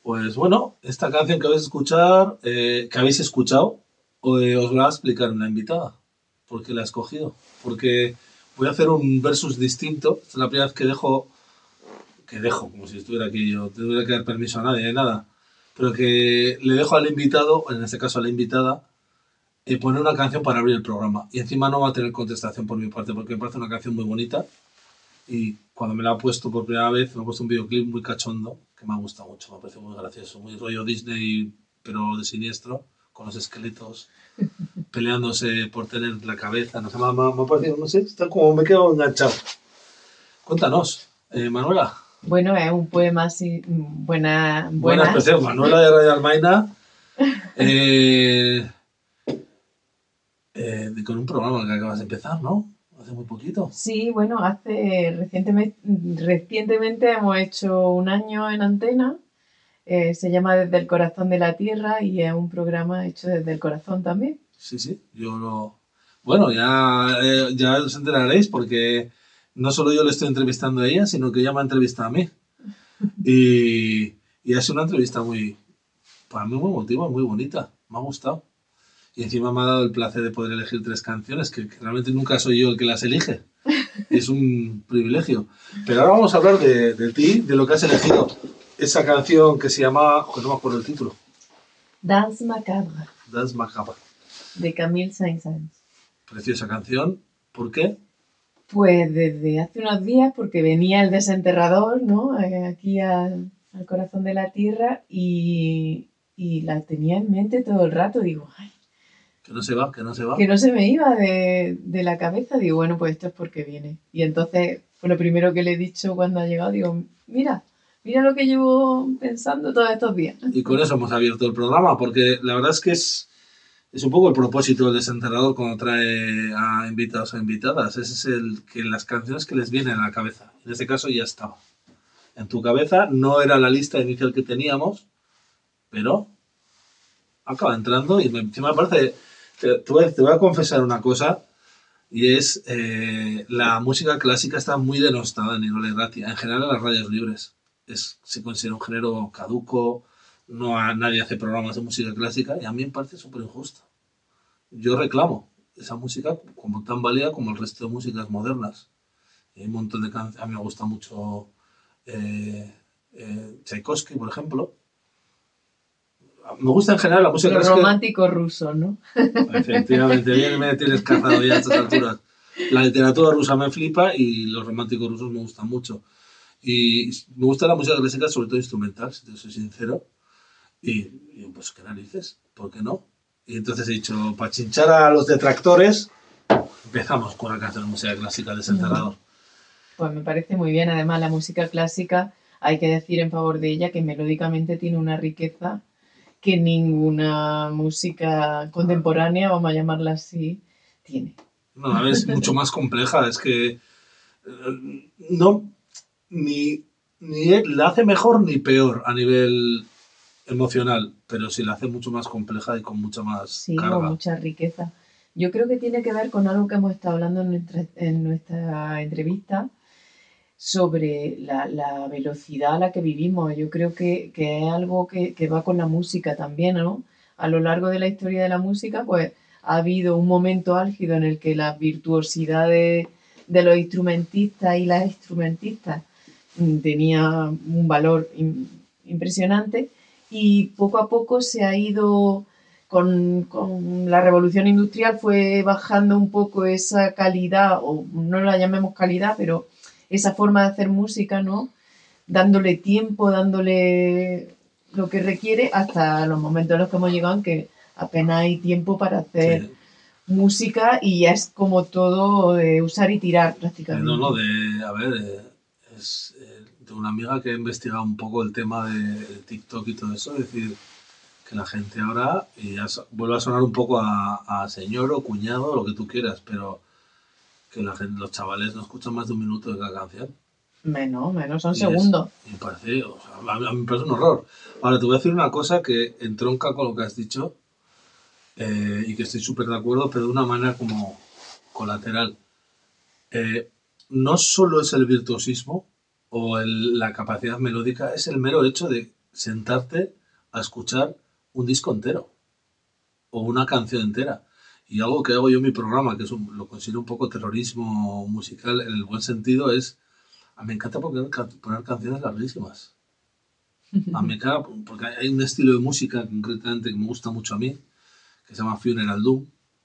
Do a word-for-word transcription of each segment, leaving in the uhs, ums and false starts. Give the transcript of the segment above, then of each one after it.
Pues bueno, esta canción que vais a escuchar, eh, que habéis escuchado, eh, os la va a explicar una invitada. ¿Por qué la he escogido? Porque voy a hacer un versus distinto. Es la primera vez que dejo, que dejo, como si estuviera aquí yo, no tuviera que dar permiso a nadie, de nada. Pero que le dejo al invitado, en este caso a la invitada, eh, poner una canción para abrir el programa. Y encima no va a tener contestación por mi parte, porque me parece una canción muy bonita. Y cuando me la ha puesto por primera vez, me ha puesto un videoclip muy cachondo, que me ha gustado mucho, me parece muy gracioso, muy rollo Disney, pero de siniestro, con los esqueletos peleándose por tener la cabeza, no sé, me, ha- me ha parecido, no sé, está como me quedo enganchado. Cuéntanos, eh, Manuela. Bueno, es un poema así, buena, Buena buenas. especial, Manuela de Radio Almaina, eh, eh, con un programa que acabas de empezar, ¿no? Hace muy poquito. Sí, bueno, hace recientemente, recientemente hemos hecho un año en antena. Eh, se llama Desde el Corazón de la Tierra y es un programa hecho desde el corazón también. Sí, sí, yo lo... Bueno, ya, eh, ya os enteraréis porque no solo yo le estoy entrevistando a ella, sino que ella me ha entrevistado a mí. Y, y es una entrevista muy, para mí muy emotiva, muy bonita, me ha gustado. Y encima me ha dado el placer de poder elegir tres canciones, que, que realmente nunca soy yo el que las elige. Es un privilegio. Pero ahora vamos a hablar de, de ti, de lo que has elegido. Esa canción que se llama, que no me acuerdo el título. Danse Macabre. Dance Macabre. De Camille Saint-Saëns. Preciosa canción. ¿Por qué? Pues desde hace unos días, porque venía el desenterrador, ¿no? Eh, aquí al, al corazón de la tierra y, y la tenía en mente todo el rato. Digo, ay, Que no se va, que no se va. que no se me iba de, de la cabeza. Digo, bueno, pues esto es porque viene. Y entonces fue lo primero que le he dicho cuando ha llegado. Digo, mira, mira lo que llevo pensando todos estos días. Y con eso hemos abierto el programa, porque la verdad es que es, es un poco el propósito del desenterrador cuando trae a invitados o invitadas. Ese es el que las canciones que les vienen a la cabeza. En este caso ya estaba. En tu cabeza no era la lista inicial que teníamos, pero acaba entrando y me, me parece... Te, te, voy, te voy a confesar una cosa, y es eh, la música clásica está muy denostada en Irola y Ratia, en general en las radios libres. Es, se considera un género caduco, no a, nadie hace programas de música clásica y a mí me parece súper injusto. Yo reclamo esa música como tan válida como el resto de músicas modernas. Y hay un montón de canciones, a mí me gusta mucho eh, eh, Tchaikovsky, por ejemplo. Me gusta en general la música Los clásica. románticos rusos, ¿no? Efectivamente, bien me tienes cazado ya a estas alturas. La literatura rusa me flipa y los románticos rusos me gustan mucho. Y me gusta la música clásica, sobre todo instrumental, si te soy sincero. Y, y pues, ¿qué narices? ¿Por qué no? Y entonces he dicho, para chinchar a los detractores, empezamos con la canción de música clásica de Desenterrador. Pues me parece muy bien. Además, la música clásica, hay que decir en favor de ella que melódicamente tiene una riqueza que ninguna música contemporánea, vamos a llamarla así, tiene. No, a ver, es mucho más compleja. Es que eh, no, ni, ni la hace mejor ni peor a nivel emocional, pero sí la hace mucho más compleja y con mucha más Sí, carga. con mucha riqueza. Yo creo que tiene que ver con algo que hemos estado hablando en nuestra, en nuestra entrevista sobre la, la velocidad a la que vivimos. Yo creo que, que es algo que, que va con la música también, ¿no? A lo largo de la historia de la música, pues ha habido un momento álgido en el que la virtuosidad de, de los instrumentistas y las instrumentistas mm, tenía un valor im- impresionante y poco a poco se ha ido con, con la revolución industrial fue bajando un poco esa calidad, o no la llamemos calidad, pero esa forma de hacer música, ¿no? Dándole tiempo, dándole lo que requiere hasta los momentos en los que hemos llegado en que apenas hay tiempo para hacer Sí. música y ya es como todo de usar y tirar prácticamente. No, no, de, a ver, eh, es eh, de una amiga que ha investigado un poco el tema de, de TikTok y todo eso, es decir, que la gente ahora, y ya so- vuelve a sonar un poco a, a señor o cuñado, lo que tú quieras, pero que la gente, los chavales no escuchan más de un minuto de cada canción. Menos, menos, son Y es, segundos. y me parece, o sea, a mí, a mí me parece un horror. Ahora, te voy a decir una cosa que entronca con lo que has dicho eh, y que estoy súper de acuerdo, pero de una manera como colateral. Eh, no solo es el virtuosismo o el- la capacidad melódica, es el mero hecho de sentarte a escuchar un disco entero o una canción entera. Y algo que hago yo en mi programa, que es un, lo considero un poco terrorismo musical en el buen sentido, es, a mí me encanta poner, poner canciones larguísimas. A mí me encanta porque hay un estilo de música concretamente que me gusta mucho a mí, que se llama Funeral Doom,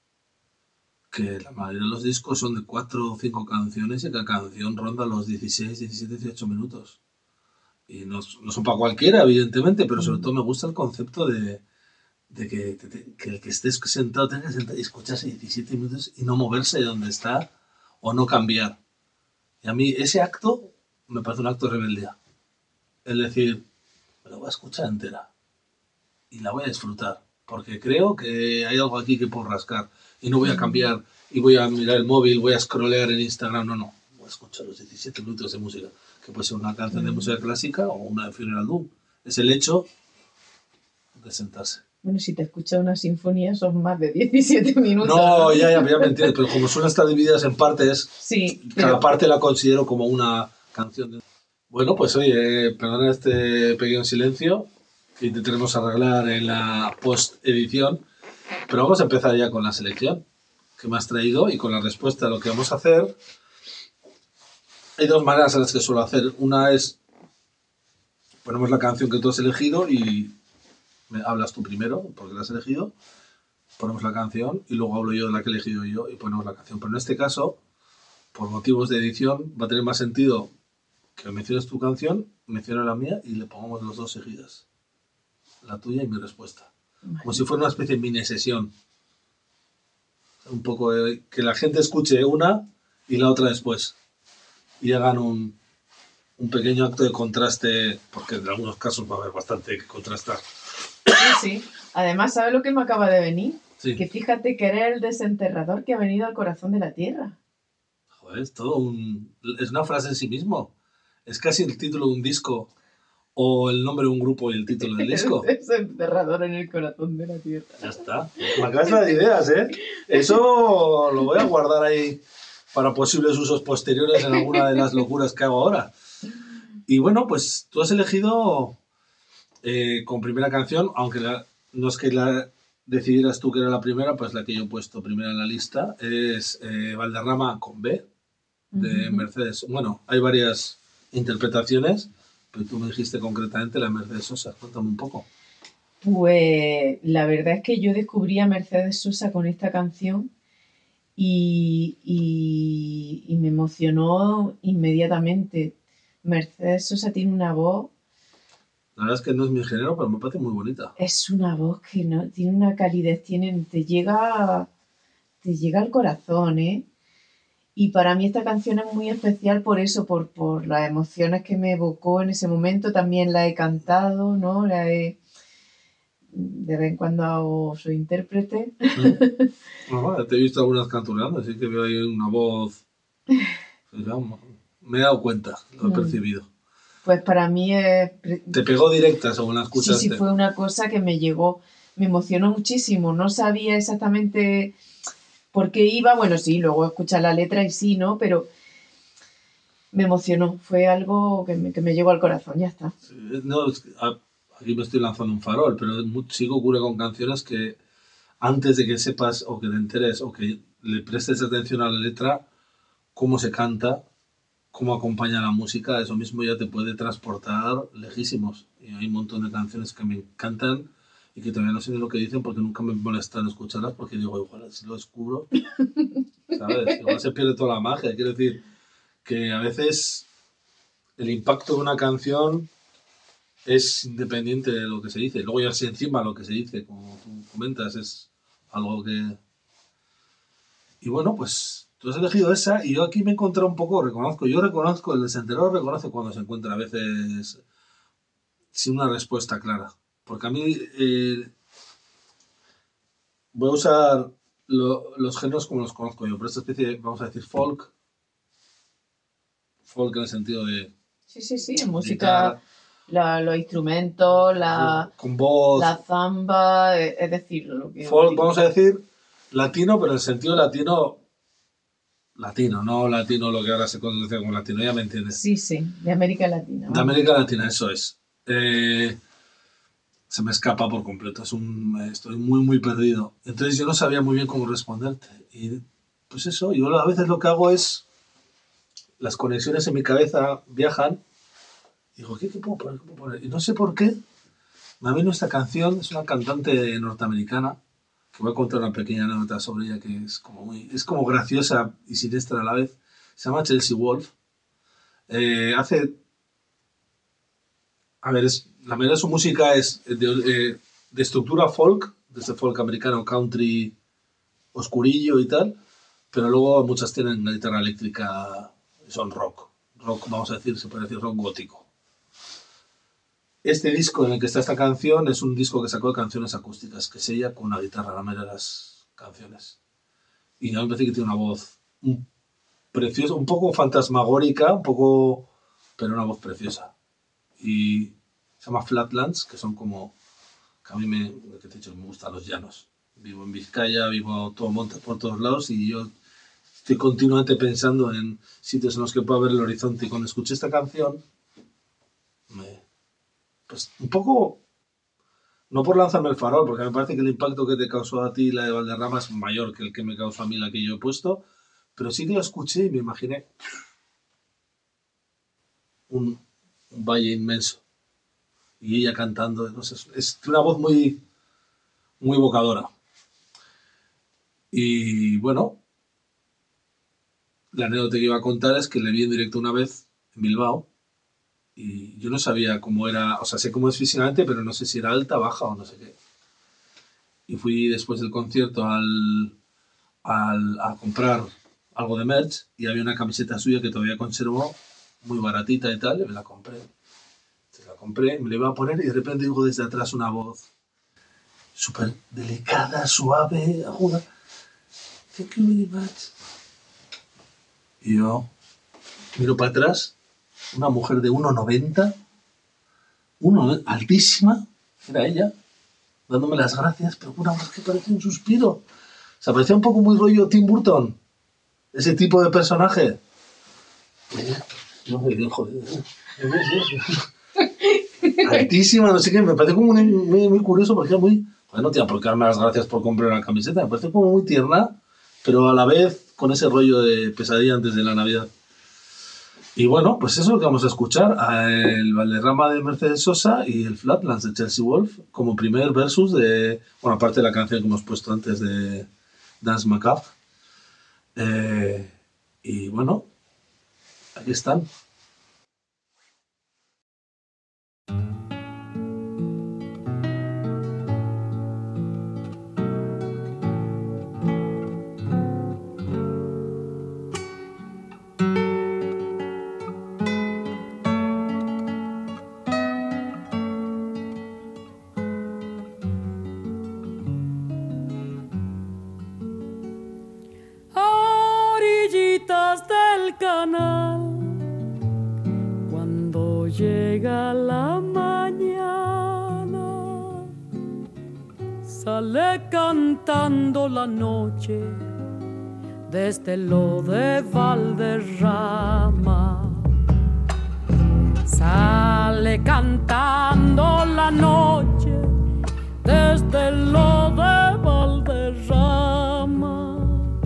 que la mayoría de los discos son de cuatro o cinco canciones y cada canción ronda los dieciséis, diecisiete, dieciocho minutos. Y no, no son para cualquiera, evidentemente, pero sobre todo me gusta el concepto de, de que, de, que el que estés sentado tenga que sentar y escucharse diecisiete minutos y no moverse de donde está o no cambiar. Y a mí ese acto me parece un acto de rebeldía. Es decir, me la voy a escuchar entera y la voy a disfrutar, porque creo que hay algo aquí que puedo rascar y no voy a cambiar y voy a mirar el móvil, voy a scrollear en Instagram, no, no, voy a escuchar los diecisiete minutos de música, que puede ser una canción de música clásica o una de Funeral Doom. Es el hecho de sentarse. Bueno, si te escuchas una sinfonía son más de diecisiete minutos. No, ya, ya, ya me entiendes, pero como suelen estar divididas en partes, sí, cada pero... parte la considero como una canción. De... Bueno, pues oye, perdona este pequeño silencio que intentaremos arreglar en la post-edición, pero vamos a empezar ya con la selección que me has traído y con la respuesta a lo que vamos a hacer. Hay dos maneras en las que suelo hacer. Una es, ponemos la canción que tú has elegido y me hablas tú primero, porque la has elegido, ponemos la canción y luego hablo yo de la que he elegido yo y ponemos la canción. Pero en este caso, por motivos de edición, va a tener más sentido que menciones tu canción, mencione la mía y le pongamos los dos seguidas. La tuya y mi respuesta. Vale. Como si fuera una especie de mini sesión. Un poco de, que la gente escuche una y la otra después. Y hagan un, un pequeño acto de contraste, porque en algunos casos va a haber bastante que contrastar. Sí, sí. Además, ¿sabes lo que me acaba de venir? Sí. Que fíjate que eres el desenterrador que ha venido al corazón de la tierra. Joder, es todo un... Es una frase en sí mismo. Es casi el título de un disco o el nombre de un grupo y el título del disco. El desenterrador en el corazón de la tierra. Ya está. Una casa de ideas, ¿eh? Eso lo voy a guardar ahí para posibles usos posteriores en alguna de las locuras que hago ahora. Y bueno, pues tú has elegido eh, con primera canción, aunque la, no es que la decidieras tú que era la primera, pues la que yo he puesto primera en la lista es eh, Valderrama con B, de uh-huh. Mercedes. Bueno, hay varias interpretaciones, pero tú me dijiste concretamente la Mercedes Sosa. Cuéntame un poco. Pues la verdad es que yo descubrí a Mercedes Sosa con esta canción y, y, y me emocionó inmediatamente. Mercedes Sosa tiene una voz... La verdad es que no es mi género, pero me parece muy bonita. Es una voz que no tiene una calidez, tiene, te llega, te llega al corazón, ¿eh? Y para mí esta canción es muy especial por eso, por, por las emociones que me evocó en ese momento. También la he cantado, ¿no? La he... De vez en cuando hago, soy intérprete. ¿Mm? No, te he visto algunas canturando, así que veo ahí una voz... Me he dado cuenta, lo he percibido. Pues para mí es... ¿Te pegó directa según la escuchaste? Sí, sí, fue una cosa que me llegó, me emocionó muchísimo. No sabía exactamente por qué iba. Bueno, sí, luego escuchar la letra y sí, ¿no? Pero me emocionó. Fue algo que me, que me llegó al corazón, ya está. Sí, no, es que, aquí me estoy lanzando un farol, pero sí que ocurre con canciones que antes de que sepas o que te enteres o que le prestes atención a la letra, cómo se canta, cómo acompaña la música, eso mismo ya te puede transportar lejísimos. Y hay un montón de canciones que me encantan y que todavía no sé ni lo que dicen porque nunca me molestan escucharlas porque digo, igual si lo descubro, ¿sabes? Igual se pierde toda la magia. Quiero decir que a veces el impacto de una canción es independiente de lo que se dice. Luego ya si encima lo que se dice, como tú comentas, es algo que... Y bueno, pues... Tú has elegido esa y yo aquí me he encontrado un poco, reconozco, yo reconozco, el desenterrador reconoce cuando se encuentra a veces sin una respuesta clara. Porque a mí eh, voy a usar lo, los géneros como los conozco yo, pero esta especie, vamos a decir, folk, folk en el sentido de... Sí, sí, sí, en música, la, los instrumentos, la, con voz, la zamba, es, es decir, lo que... Folk, digo. Vamos a decir, latino, pero en el sentido latino... Latino, no latino lo que ahora se conoce como latino, ya me entiendes. Sí, sí, de América Latina. De América Latina, eso es. Eh, se me escapa por completo. Es un, estoy muy, muy perdido. Entonces yo no sabía muy bien cómo responderte. Y pues eso, yo a veces lo que hago es, las conexiones en mi cabeza viajan. Y digo, ¿qué, qué puedo poner? ¿Qué puedo poner? Y no sé por qué, me vino esta canción, es una cantante norteamericana, que voy a contar una pequeña anécdota sobre ella que es como, muy, es como graciosa y siniestra a la vez. Se llama Chelsea Wolfe. Eh, hace... A ver, es, la mayoría de su música es de, eh, de estructura folk, desde folk americano, country, oscurillo y tal, pero luego muchas tienen una guitarra eléctrica, son rock. Rock, vamos a decir, se puede decir rock gótico. Este disco en el que está esta canción es un disco que sacó de canciones acústicas, que es ella con una guitarra, la mayoría de las canciones. Y a mí me parece que tiene una voz un, preciosa, un poco fantasmagórica, un poco, pero una voz preciosa. Y se llama Flatlands, que son como, que a mí me, que te he dicho, me gustan los llanos. Vivo en Vizcaya, vivo todo monte por todos lados y yo estoy continuamente pensando en sitios en los que pueda ver el horizonte. Y cuando escuché esta canción, me, pues un poco, no por lanzarme el farol, porque me parece que el impacto que te causó a ti la de Valderrama es mayor que el que me causó a mí la que yo he puesto, pero sí que lo escuché y me imaginé un, un valle inmenso y ella cantando, no sé, es una voz muy, muy evocadora. Y bueno, la anécdota que iba a contar es que le vi en directo una vez en Bilbao y yo no sabía cómo era, o sea, sé cómo es físicamente, pero no sé si era alta, baja o no sé qué. Y fui después del concierto al, al, a comprar algo de merch y había una camiseta suya que todavía conservo, muy baratita y tal, y me la compré. Entonces la compré, me la iba a poner y de repente digo desde atrás una voz súper delicada, suave, aguda. Thank you very much. Y yo miro para atrás, una mujer de uno noventa, uno altísima, era ella, dándome las gracias, pero una voz que parecía un suspiro. O sea, parecía un poco muy rollo Tim Burton, ese tipo de personaje. No sé, joder. Altísima, no sé qué, me parece como muy, muy, muy curioso porque muy... Joder, no tenía por qué darme las gracias por comprar la camiseta, me parece como muy tierna, pero a la vez con ese rollo de pesadilla antes de la Navidad. Y bueno, pues eso es lo que vamos a escuchar, el Valderrama de Mercedes Sosa y el Flatlands de Chelsea Wolfe como primer versus de, bueno, aparte de la canción que hemos puesto antes de Dance Macabre. Eh, y bueno, aquí están. Llega la mañana, sale cantando la noche desde lo de Valderrama. Sale cantando la noche desde lo de Valderrama.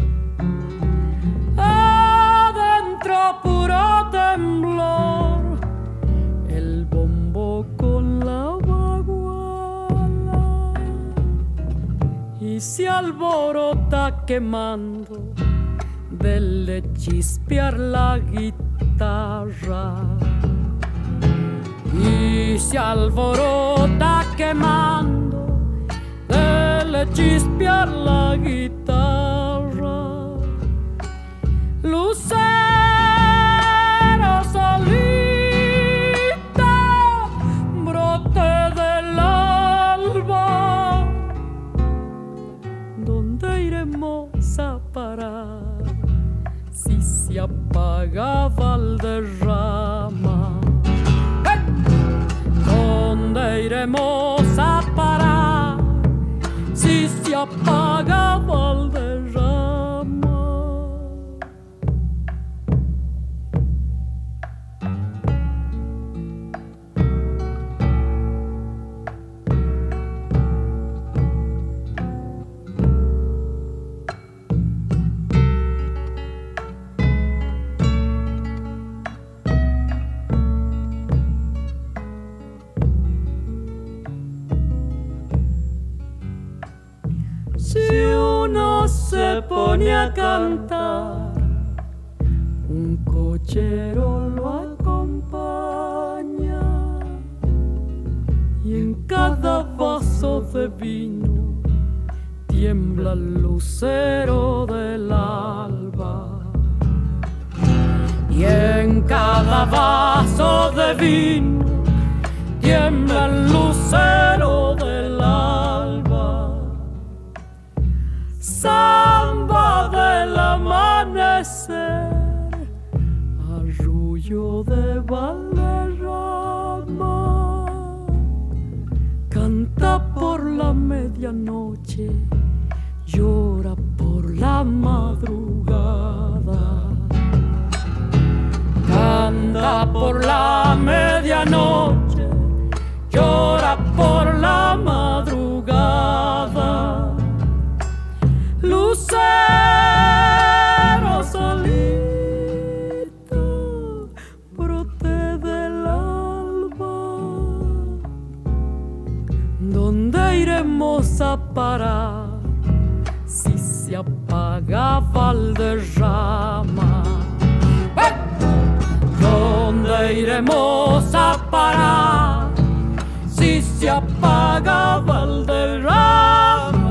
Adentro puro temblor, se alborota quemando del chispear la guitarra, y se alborota quemando del chispear la guitarra. Lucero solita, brote del alba, ¿dónde iremos a parar si se apaga Valderrama? ¡Hey! ¿Dónde iremos a parar si se apaga Valderrama? Si uno se pone a cantar, un cochero lo acompaña, y en cada vaso de vino tiembla el lucero del alba. Y en cada vaso de vino tiembla el lucero del alba. Samba del amanecer, arrullo de Valderrama, canta por la medianoche, llora por la madrugada. Canta por la medianoche, llora por la madrugada. Lucero solito, brote del alba, ¿dónde iremos a parar si se apaga Valderrama? ¿Dónde iremos a parar si se apaga Valderrama?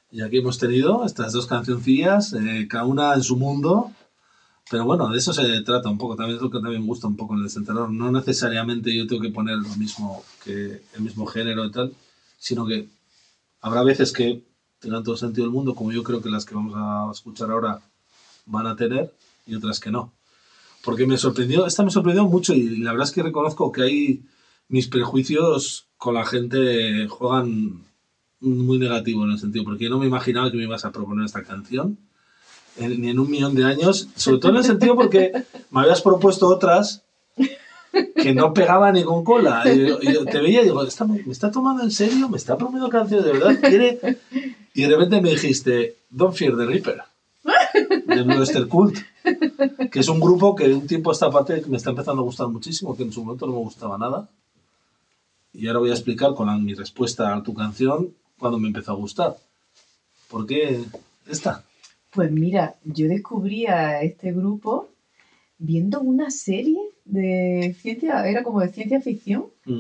Y aquí hemos tenido estas dos cancioncillas, eh, cada una en su mundo. Pero bueno, de eso se trata un poco. También es lo que también me gusta un poco en el Desenterrador. No necesariamente yo tengo que poner lo mismo que el mismo género y tal, sino que habrá veces que tengan todo el sentido del mundo, como yo creo que las que vamos a escuchar ahora van a tener, y otras que no. Porque me sorprendió, esta me sorprendió mucho, y la verdad es que reconozco que hay mis prejuicios con la gente juegan muy negativo en el sentido, porque yo no me imaginaba que me ibas a proponer esta canción en, ni en un millón de años, sobre todo en el sentido porque me habías propuesto otras que no pegaba ni con cola. Y yo, y yo te veía y digo, ¿Está, ¿me está tomando en serio? ¿Me está proponiendo canciones de verdad? ¿Quiere? Y de repente me dijiste, Don't Fear the Reaper, de Blue Oyster Cult, que es un grupo que de un tiempo a esta parte me está empezando a gustar muchísimo, que en su momento no me gustaba nada. Y ahora voy a explicar con la, mi respuesta a tu canción cuando me empezó a gustar. ¿Por qué esta? Pues mira, yo descubrí a este grupo viendo una serie de ciencia, era como de ciencia ficción, Mm.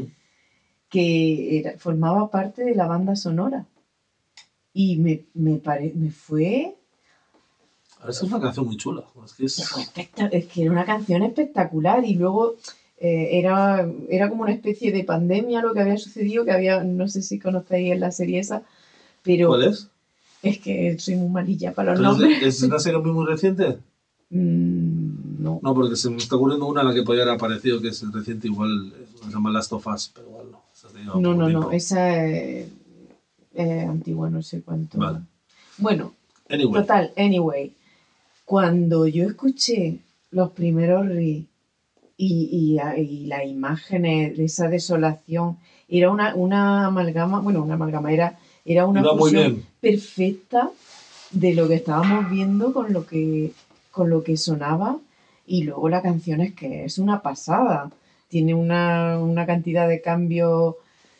que era, formaba parte de la banda sonora. Y me, me, pare, me fue... A ver, es una canción muy chula. Es que, es... fue espectac- es que era una canción espectacular y luego eh, era, era como una especie de pandemia lo que había sucedido, que había, no sé si conocéis la serie esa, pero ¿Cuál es? es que soy muy malilla para los ¿Pero es, nombres. de- ¿Es una serie muy, muy reciente? Mm, no. No, porque se me está ocurriendo una a la que podría haber aparecido, que es reciente, igual se llama Last of Us, pero igual no. Esa te lleva No, poco no, tiempo. no, esa es, es antigua, no sé cuánto. Vale. Bueno, Anyway, total, anyway, cuando yo escuché los primeros riffs y, y, y las imágenes de esa desolación, era una, una amalgama, bueno, una amalgama, era, era una iba muy fusión bien. perfecta de lo que estábamos viendo con lo que, con lo que sonaba, y luego la canción es que es una pasada, tiene una, una cantidad de cambios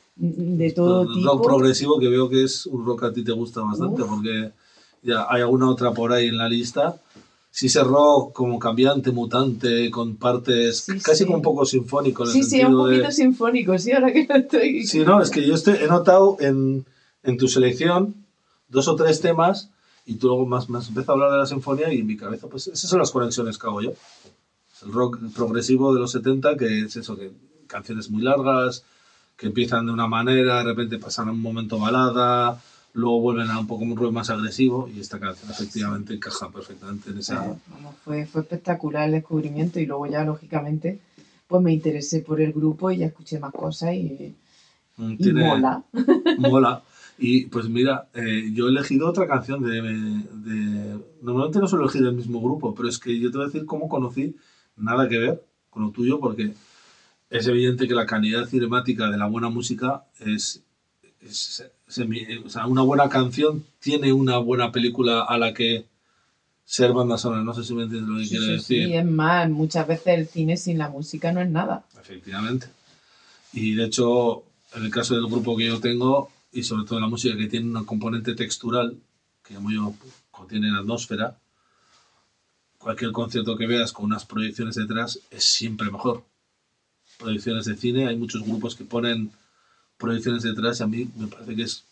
de todo El tipo. rock progresivo, que veo que es un rock que a ti te gusta bastante, Uf. porque ya hay alguna otra por ahí en la lista. Si ese rock como cambiante, mutante, con partes Sí, casi sí. como un poco sinfónico en el Sí, sí, es sentido un poquito de... sinfónico, sí, ahora que lo estoy... Sí, no, es que yo estoy, he notado en, en tu selección dos o tres temas y tú luego más, más empiezas a hablar de la sinfonía y en mi cabeza, pues esas son las conexiones que hago yo. El rock progresivo de los setenta, que es eso, que canciones muy largas, que empiezan de una manera, de repente pasan a un momento balada, luego vuelven a un poco un rock más agresivo, y esta canción efectivamente encaja perfectamente en esa... Eh, vamos, fue, fue espectacular el descubrimiento, y luego ya, lógicamente, pues me interesé por el grupo y ya escuché más cosas y, y Tiene, mola. mola. Y pues mira, eh, yo he elegido otra canción de, de... Normalmente no suelo elegir el mismo grupo, pero es que yo te voy a decir cómo conocí, nada que ver con lo tuyo, porque es evidente que la calidad cinemática de la buena música es... es semi, o sea, una buena canción tiene una buena película a la que ser banda sonora. No sé si me entiendes lo que Sí, quiero sí, decir. sí, es más, muchas veces el cine sin la música no es nada. Efectivamente. Y de hecho, en el caso del grupo que yo tengo, y sobre todo la música que tiene un componente textural, que llamo yo, contiene atmósfera, cualquier concierto que veas con unas proyecciones detrás es siempre mejor. Proyecciones de cine, hay muchos grupos que ponen proyecciones detrás y a mí me parece que es...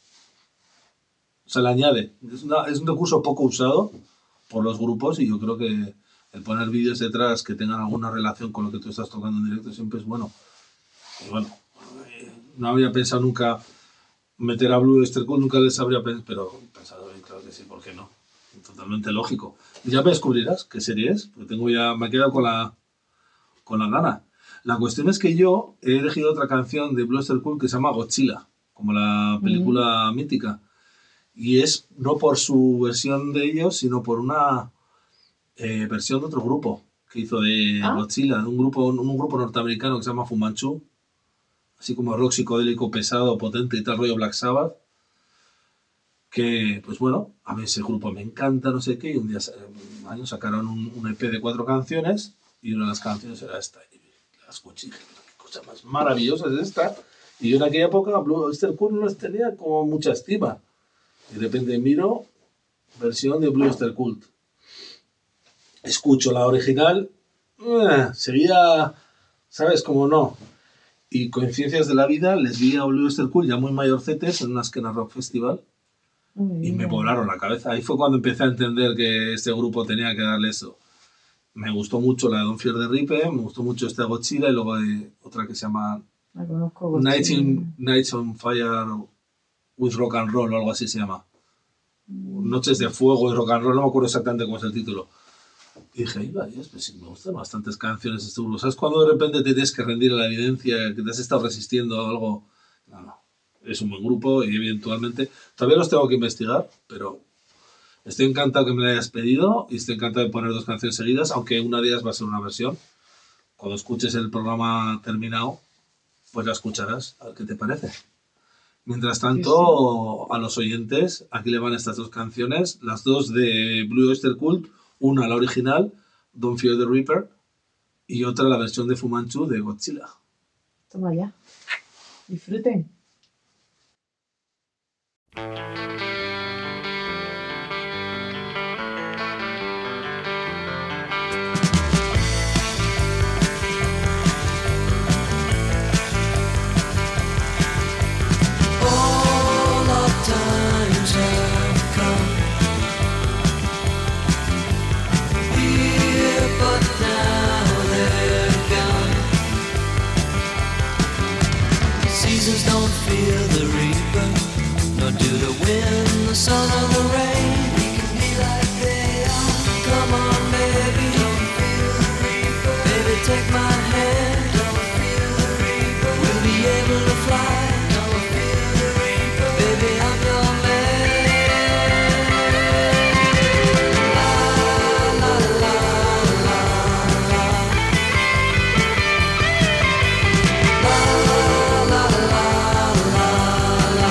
Se le añade. Es, una, es un recurso poco usado por los grupos, y yo creo que el poner vídeos detrás que tengan alguna relación con lo que tú estás tocando en directo siempre es bueno. Y bueno, no había pensado nunca meter a Blue Oyster Cult, nunca les habría pensado, pero pensado, claro que sí, ¿por qué no? Totalmente lógico. Y ya me descubrirás qué serie es, porque tengo ya, me he quedado con la, con la gana. La cuestión es que yo he elegido otra canción de Blue Oyster Cult que se llama Godzilla, como la película mm. mítica. Y es no por su versión de ellos, sino por una eh, versión de otro grupo que hizo de ¿Ah? Godzilla, de un grupo, un, un grupo norteamericano que se llama Fu Manchu, así como rock psicodélico pesado, potente y tal, rollo Black Sabbath, que, pues bueno, a mí ese grupo me encanta, no sé qué, y un día, un año sacaron un, un E P de cuatro canciones, y una de las canciones era esta, y la escuché, qué cosa más maravillosa es esta, y yo en aquella época Blue Oyster Cult no les tenía como mucha estima, y de repente miro versión de Blue Oyster Cult, escucho la original, eh, seguía, ¿sabes? Como no. Y coincidencias de la vida, les vi a Blue Oyster Cult ya muy mayorcetes en una Esquena Rock Festival, Muy y me bien. volaron la cabeza. Ahí fue cuando empecé a entender que este grupo tenía que darle eso. Me gustó mucho la de Don't Fear the Reaper, me gustó mucho esta Godzilla y luego hay otra que se llama La conozco. Nights, Godzilla. in, Nights on Fire with Rock and Roll o algo así se llama. Noches de Fuego y Rock and Roll, no me acuerdo exactamente cómo es el título. Y dije, ay, va, Dios, pues sí, me gustan bastantes canciones de este grupo. ¿Sabes cuando de repente te tienes que rendir a la evidencia, que te has estado resistiendo a algo? No, no. Es un buen grupo y eventualmente todavía los tengo que investigar, pero estoy encantado que me lo hayas pedido y estoy encantado de poner dos canciones seguidas, aunque una de ellas va a ser una versión. Cuando escuches el programa terminado, pues la escucharás, a ver qué te parece. Mientras tanto, a los oyentes, aquí le van estas dos canciones, las dos de Blue Oyster Cult, una la original, Don't Fear the Reaper, y otra la versión de Fu Manchu de Godzilla. Toma ya. Disfruten. All our times have come here, but now they're gone. Seasons don't fear the reaper, nor do the wind, the sun, or the rain. We can be like they are. Come on, baby, don't fear the reaper. Baby, take my hand, don't fear the reaper. We'll be able to fly. Don't fear the reaper. Baby, I'm your man. La la la la la. La la la la la.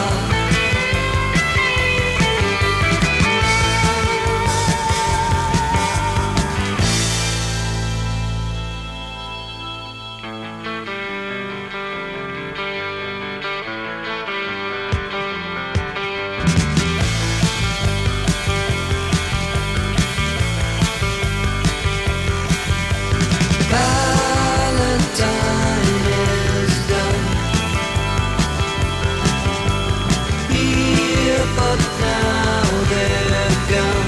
Valentine is done here, but now they're gone.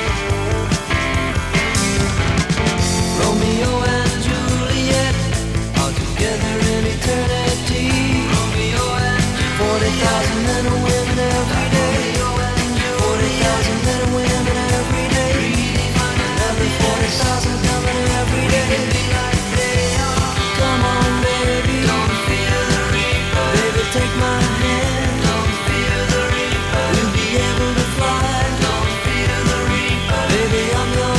Romeo and Juliet are together in eternity. Romeo and Juliet. Forty thousand men and women every day. Forty thousand men and women every day. Another forty thousand coming every day. Come on, baby, don't fear the reaper. Baby, take my hand, don't fear the reaper. We'll be able to fly, don't fear the reaper. Baby, I'm your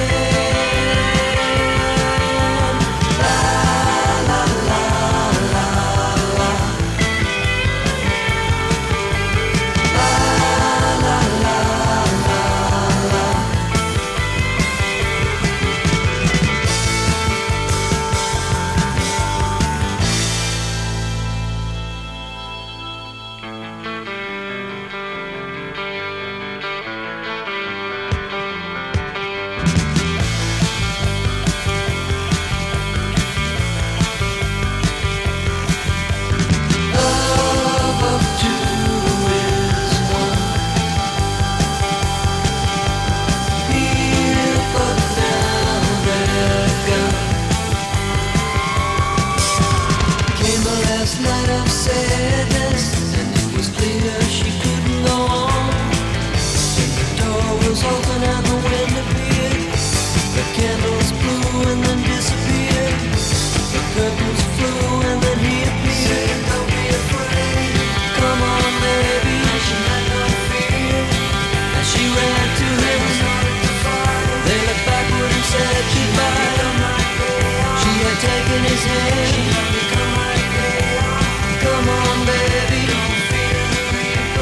man. La la la la la. La la la la la. Love of two is one. Here, but now they're gone. Came the last night of sadness, and it was clear she couldn't go on. The door was open and the wind appeared. The candles blew and then disappeared. The curtains flew and then he appeared. Don't be afraid. Come on, baby. She had no fear. And she ran to him. They looked backward and said goodbye. She had taken his hand. Come on, baby. Don't fear the reaper.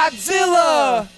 Godzilla!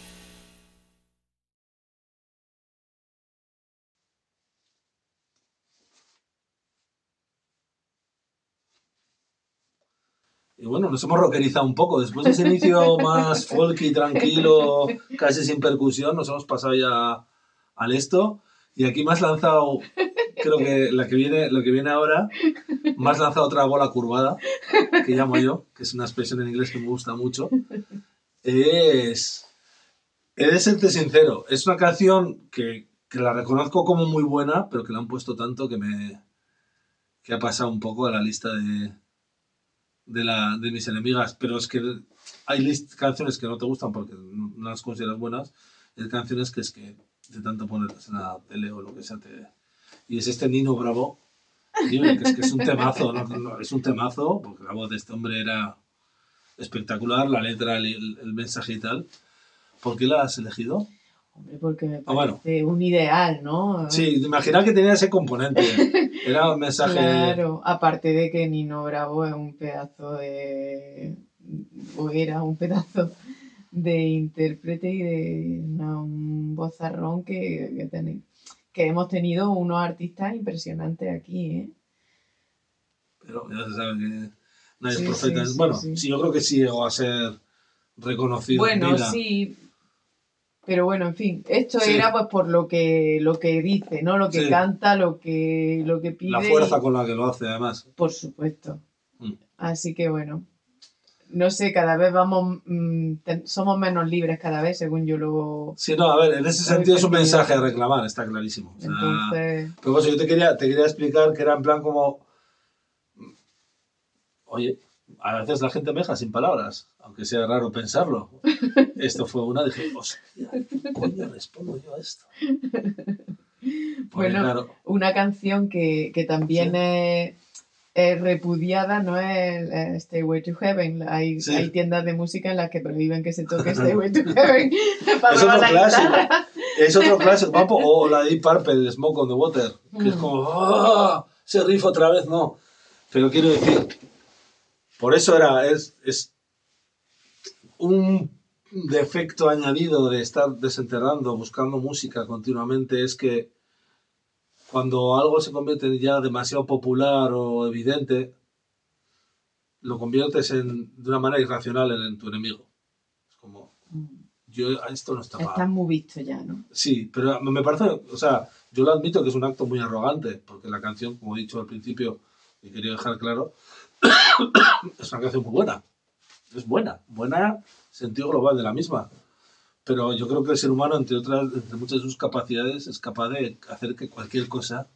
Y bueno, nos hemos rockerizado un poco. Después de ese inicio más folky, tranquilo, casi sin percusión, nos hemos pasado ya al esto. Y aquí me has lanzado, creo que la que viene, lo que viene ahora, me has lanzado otra bola curvada, que llamo yo, que es una expresión en inglés que me gusta mucho. Es... He de serte sincero, es una canción que, que la reconozco como muy buena, pero que la han puesto tanto que me que ha pasado un poco a la lista de... De, la, de mis enemigas, pero es que hay list, canciones que no te gustan porque no, no las consideras buenas, y hay canciones que es que de tanto ponerlas en la tele o lo que sea te... Y es este Nino Bravo, dime, que es que es un temazo, ¿no? No, es un temazo, porque la voz de este hombre era espectacular, la letra, el, el mensaje y tal. ¿Por qué la has elegido? Hombre, porque me Ah, bueno. parece un ideal, ¿no? Sí, imagina que tenía ese componente, era un mensaje... Claro, aparte de que Nino Bravo es un pedazo de... o era un pedazo de intérprete y de una- un vozarrón que, que, ten- que hemos tenido unos artistas impresionantes aquí, ¿eh? Pero ya se sabe que nadie Sí, es profeta. sí, sí, bueno, sí. sí, yo creo que sí llegó a ser reconocido en Bueno, vida. sí, pero bueno, en fin, esto Sí. era pues por lo que lo que dice, ¿no? Lo que Sí. canta, lo que lo que pide. La fuerza y- con la que lo hace, además. Por supuesto. Mm. Así que bueno, no sé, cada vez vamos, mm, ten- somos menos libres cada vez, según yo lo... Sí, no, a ver, en ese Lo sentido es un defendido. mensaje a reclamar, está clarísimo. O sea, Entonces, pero pues, yo te quería, te quería explicar que era en plan como... Oye, a veces la gente me deja sin palabras, aunque sea raro pensarlo. Esto fue una, dije, hostia, ¿qué coño respondo yo a esto? Porque, Bueno, claro, una canción que, que también Sí. es, es repudiada, ¿no? Es eh, Stairway to Heaven. Hay, Sí. hay tiendas de música en las que prohíben que se toque Stairway to Heaven para Es probar otro la clásico. guitarra. es otro clásico, guapo. O la Deep Purple, Smoke on the Water, que es Mm. como, ¡ah! Ese riff otra vez, no. Pero quiero decir, por eso era, es, es un defecto añadido de estar desenterrando, buscando música continuamente, es que cuando algo se convierte ya demasiado popular o evidente, lo conviertes en, de una manera irracional en, en tu enemigo. Es como, yo a esto no está Está para... muy visto ya, ¿no? Sí, pero me parece, o sea, yo lo admito que es un acto muy arrogante, porque la canción, como he dicho al principio, y quería dejar claro, es una canción muy buena. Es buena, buena sentido global de la misma. Pero yo creo que el ser humano, entre otras, entre muchas de sus capacidades, es capaz de hacer que cualquier cosa,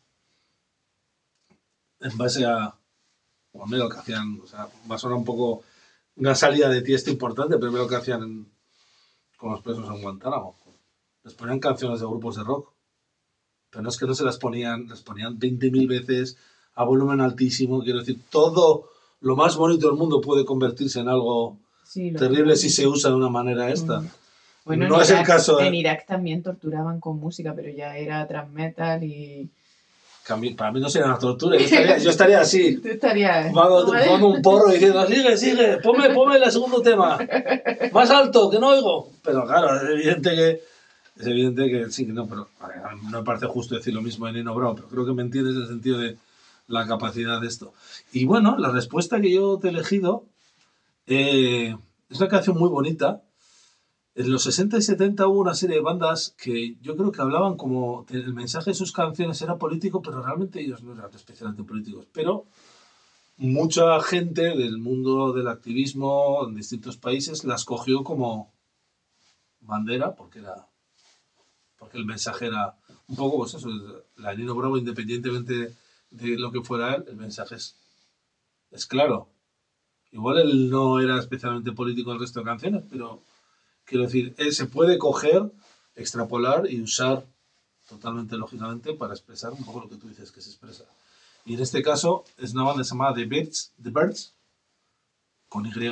en base a, o lo que hacían, o sea, va a sonar un poco una salida de Tiesto importante, pero lo que hacían en- con los presos en Guantánamo. Les ponían canciones de grupos de rock, pero no es que no se las ponían, las ponían veinte mil veces a volumen altísimo. Quiero decir, todo lo más bonito del mundo puede convertirse en algo Sí, lo terrible que- si se usa de una manera esta. Mm. Bueno, No en es el Irak- caso de- En Irak también torturaban con música, pero ya era thrash metal y... Que a mí- para mí no sería una tortura, yo estaría, yo estaría así, Tú estarías... fumando, ¿vale? fumando un porro y diciendo, sigue, sigue, ponme, ponme el segundo tema, más alto, que no oigo. Pero claro, es evidente que, es evidente que sí, que no, pero a ver, no me parece justo decir lo mismo de Nino Bravo, pero creo que me entiendes en el sentido de la capacidad de esto. Y bueno, la respuesta que yo te he elegido eh, es una canción muy bonita. En los sesenta y setenta hubo una serie de bandas que yo creo que hablaban como el mensaje de sus canciones era político, pero realmente ellos no eran especialmente políticos. Pero mucha gente del mundo del activismo en distintos países las cogió como bandera porque era porque el mensaje era un poco pues eso, la Nino Bravo, independientemente de lo que fuera él, el mensaje es, es claro. Igual él no era especialmente político en el resto de canciones, pero quiero decir, él se puede coger, extrapolar y usar totalmente lógicamente para expresar un poco lo que tú dices que se expresa. Y en este caso es una banda llamada The Birds, The Birds con Y,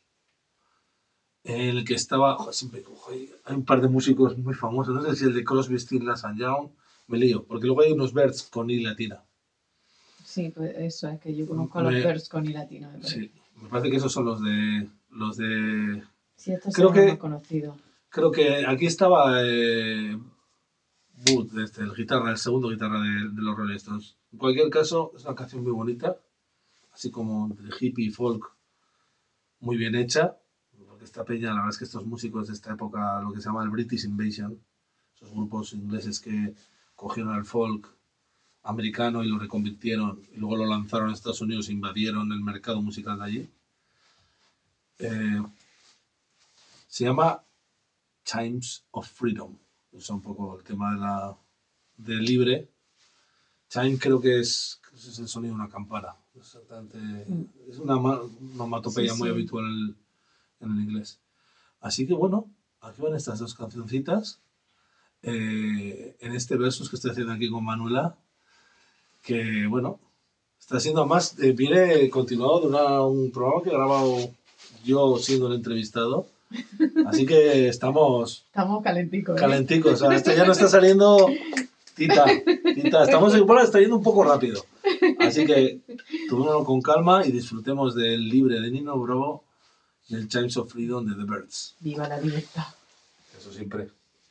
en el que estaba, joder, siempre cojo ahí, hay un par de músicos muy famosos, no sé si el de Crosby, Stills, Nash and Young, me lío, porque luego hay unos Birds con I latina. Sí, pues eso, es que yo conozco a los Me- Birds con I latino. me parece. Sí, me parece que esos son los de los de Sí, esto Creo será que- más conocido. Creo que aquí estaba eh, Wood, este, el guitarra, el segundo guitarra de, de los Rolling Stones. En cualquier caso, es una canción muy bonita, así como de hippie y folk, muy bien hecha. Porque esta peña, la verdad es que estos músicos de esta época, lo que se llama el British Invasion, esos grupos ingleses que cogieron el folk americano y lo reconvirtieron y luego lo lanzaron a Estados Unidos e invadieron el mercado musical de allí. Eh, se llama Chimes of Freedom. Es un poco el tema de la de libre. Chime creo que es, es el sonido de una campana. Exactamente. Mm. Es una ma- onomatopeya Sí, muy sí. habitual en el, en el inglés. Así que bueno, aquí van estas dos cancioncitas. Eh, en este versus que estoy haciendo aquí con Manuela, que bueno, está siendo más, eh, viene continuado de una- un programa que he grabado yo siendo el entrevistado. Así que estamos Estamos calenticos. ¿eh? calenticos. O sea, esto ya no está saliendo tita, tita. Estamos igual, está yendo un poco rápido. Así que tomémoslo con calma y disfrutemos del Libre de Nino Bravo y el Chimes of Freedom de The Birds. Viva la libertad. Eso siempre.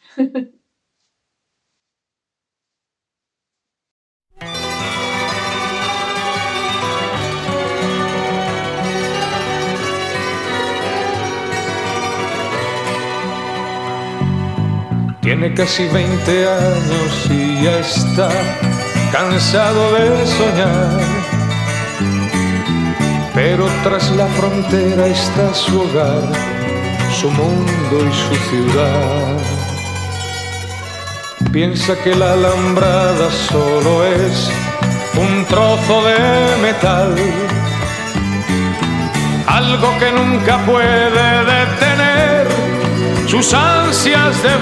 Tiene casi veinte años y ya está cansado de soñar. Pero tras la frontera está su hogar, su mundo y su ciudad. Piensa que la alambrada solo es un trozo de metal, algo que nunca puede detener sus ansias de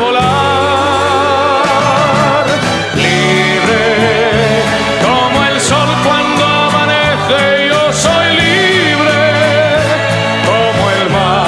volar. Libre como el sol cuando amanece, yo soy libre como el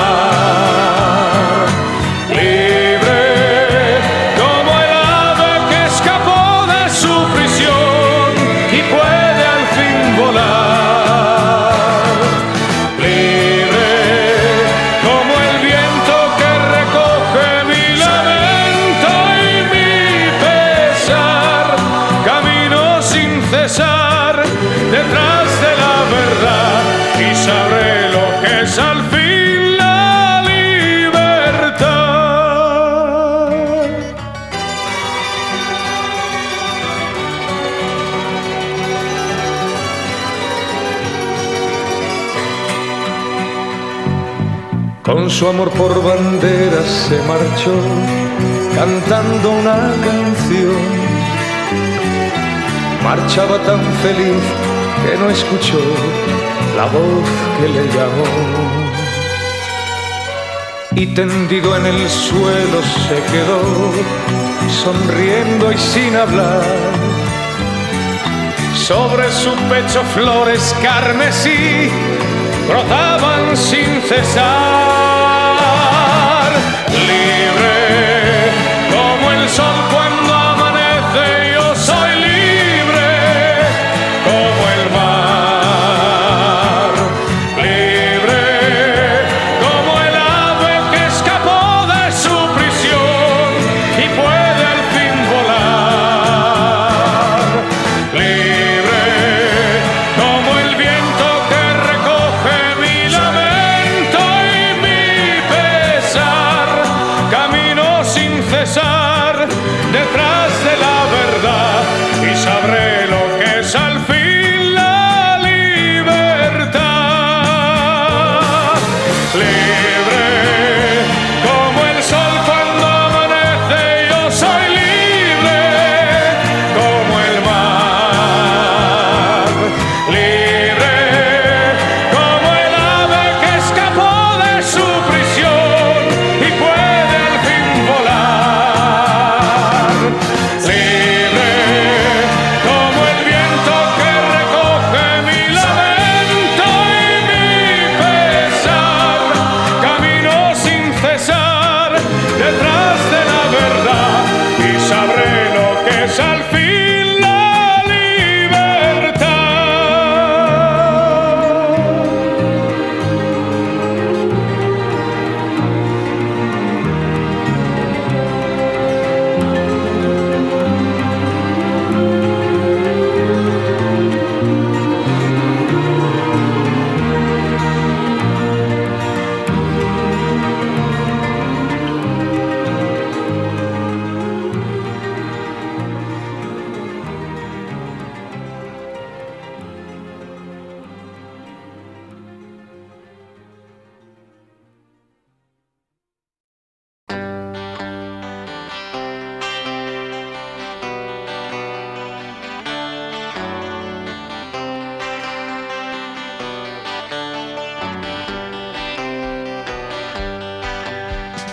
mar. Libre como el ave que escapó de su prisión y puede al fin volar. Libre como el viento que recoge mi lamento y mi pesar, camino sin cesar detrás de la verdad y sabré lo que es al fin la libertad. Con su amor por banderas se marchó cantando una canción. Marchaba tan feliz que no escuchó la voz que le llamó. Y tendido en el suelo se quedó, sonriendo y sin hablar. Sobre su pecho flores carmesí brotaban sin cesar. Libre como el sol cuando amanece, yo soy libre como el mar. Libre como el ave que escapó de su prisión y puede al fin volar. Libre como el viento que recoge mi lamento y mi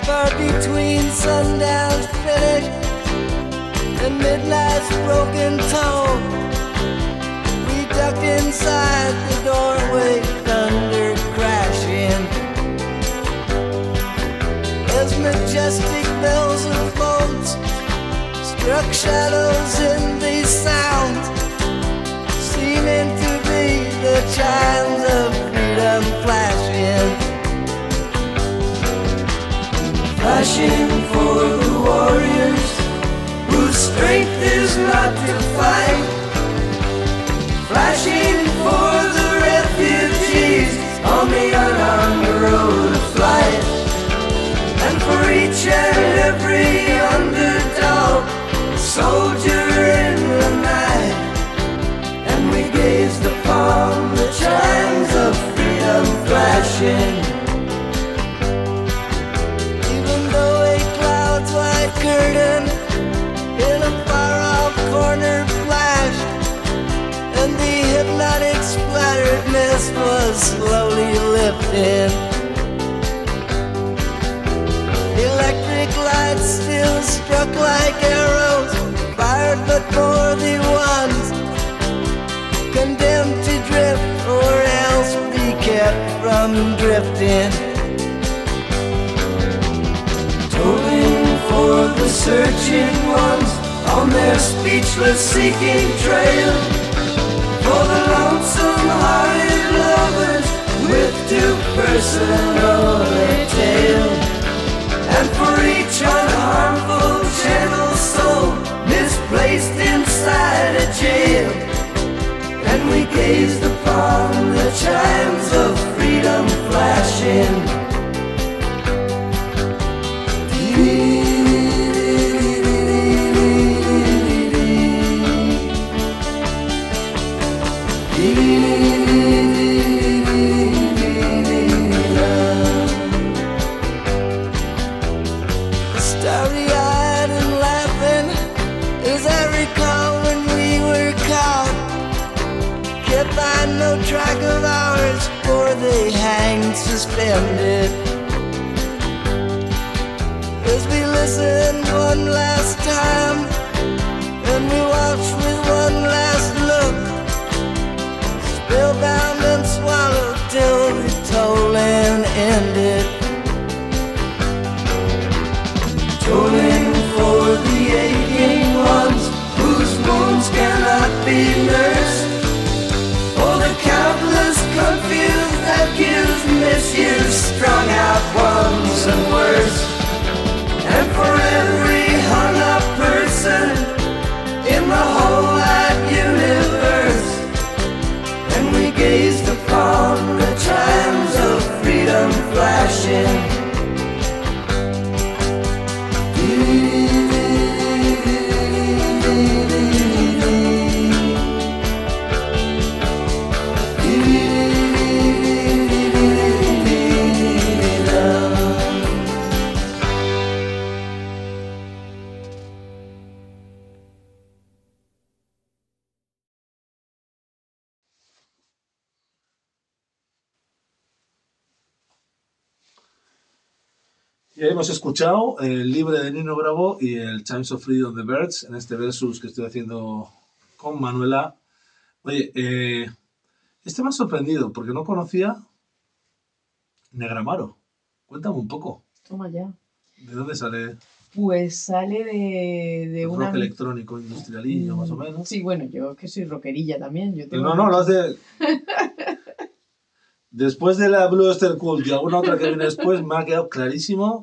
far between sundown's finish and midnight's broken tone. We ducked inside the doorway, thunder crashing as majestic bells of boats struck shadows in these sounds, seeming to be the chimes of freedom flashing. Flashing for the warriors whose strength is not to fight. Flashing for the refugees on the unarmed road of flight. And for each and every underdog, soldier in the night. And we gazed upon the chimes of freedom flashing. Even though a cloud's white curtain in a far-off corner flashed, and the hypnotic splattered mist was slowly lifting. Electric lights still struck like arrows, fired but for the ones condemned to drift or else be kept from drifting. Tolling for the searching ones on their speechless seeking trail, for the lonesome-hearted lovers with too personal a tale, and for each unharmful gentle soul misplaced inside a jail. And we gazed upon the chimes of freedom flashing. Starry-eyed and laughing as I recall when we were caught, kept by no track of ours, for they hanged suspended. As we listened one last time, and we watched with one last look, spellbound and swallowed till the tolling ended. Tolling for the aching ones whose wounds cannot be nursed, for the countless confused, accused, misused, strung out ones and worse, and for every hung-up person in the whole wide universe. And we gazed upon the chimes of freedom flashing. Ya hemos escuchado el Libre de Nino Bravo y el Chimes of Freedom de Birds en este versus que estoy haciendo con Manuela. Oye, eh, este me ha sorprendido porque no conocía Negramaro. Cuéntame un poco. Toma ya. ¿De dónde sale? Pues sale de, de Rock una... electrónico industrialillo, más o menos. Sí, bueno, yo es que soy rockerilla también. Yo tengo No, no, lo hace... Después de la Blue Oyster Cult y alguna otra que viene después, me ha quedado clarísimo.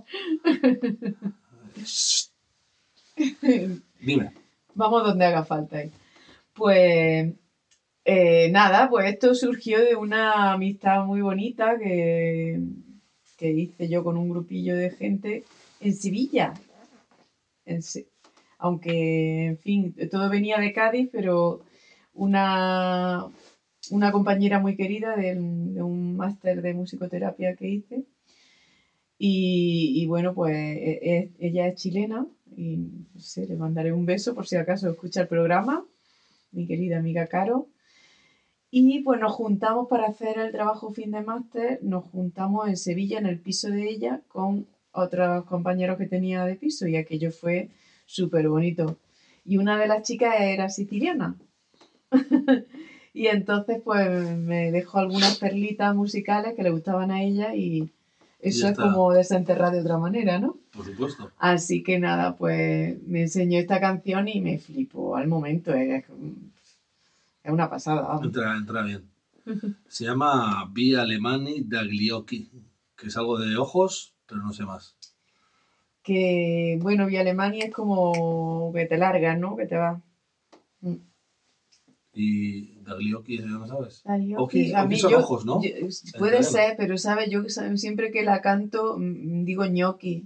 Dime. Vamos donde haga falta. ¿eh? Pues eh, nada, pues esto surgió de una amistad muy bonita que, que hice yo con un grupillo de gente en Sevilla. En Se- Aunque, en fin, todo venía de Cádiz, pero una, una compañera muy querida de, de un máster de musicoterapia que hice. Y, y bueno, pues e- e- ella es chilena y no sé, le mandaré un beso por si acaso escucha el programa, mi querida amiga Caro. Y pues nos juntamos para hacer el trabajo fin de máster, nos juntamos en Sevilla, en el piso de ella, con otros compañeros que tenía de piso y aquello fue súper bonito. Y una de las chicas era siciliana. Y entonces pues me dejó algunas perlitas musicales que le gustaban a ella y Y eso ya es está, como desenterrar de otra manera, ¿no? por supuesto. Así que nada, pues me enseñó esta canción y me flipó al momento. Es, es una pasada, vamos. Entra, entra bien. Se llama Via Alemani dagli occhi, que es algo de ojos, pero no sé más. Que, bueno, Vía Alemania es como que te largas, ¿no? Que te vas. Mm. Y dagli occhi, ¿no sabes? Ay, Occhi, a occhi mí son yo, ojos, ¿no? yo- En puede italiano. ser, pero sabes, yo sabe, siempre que la canto mm, digo ñoqui.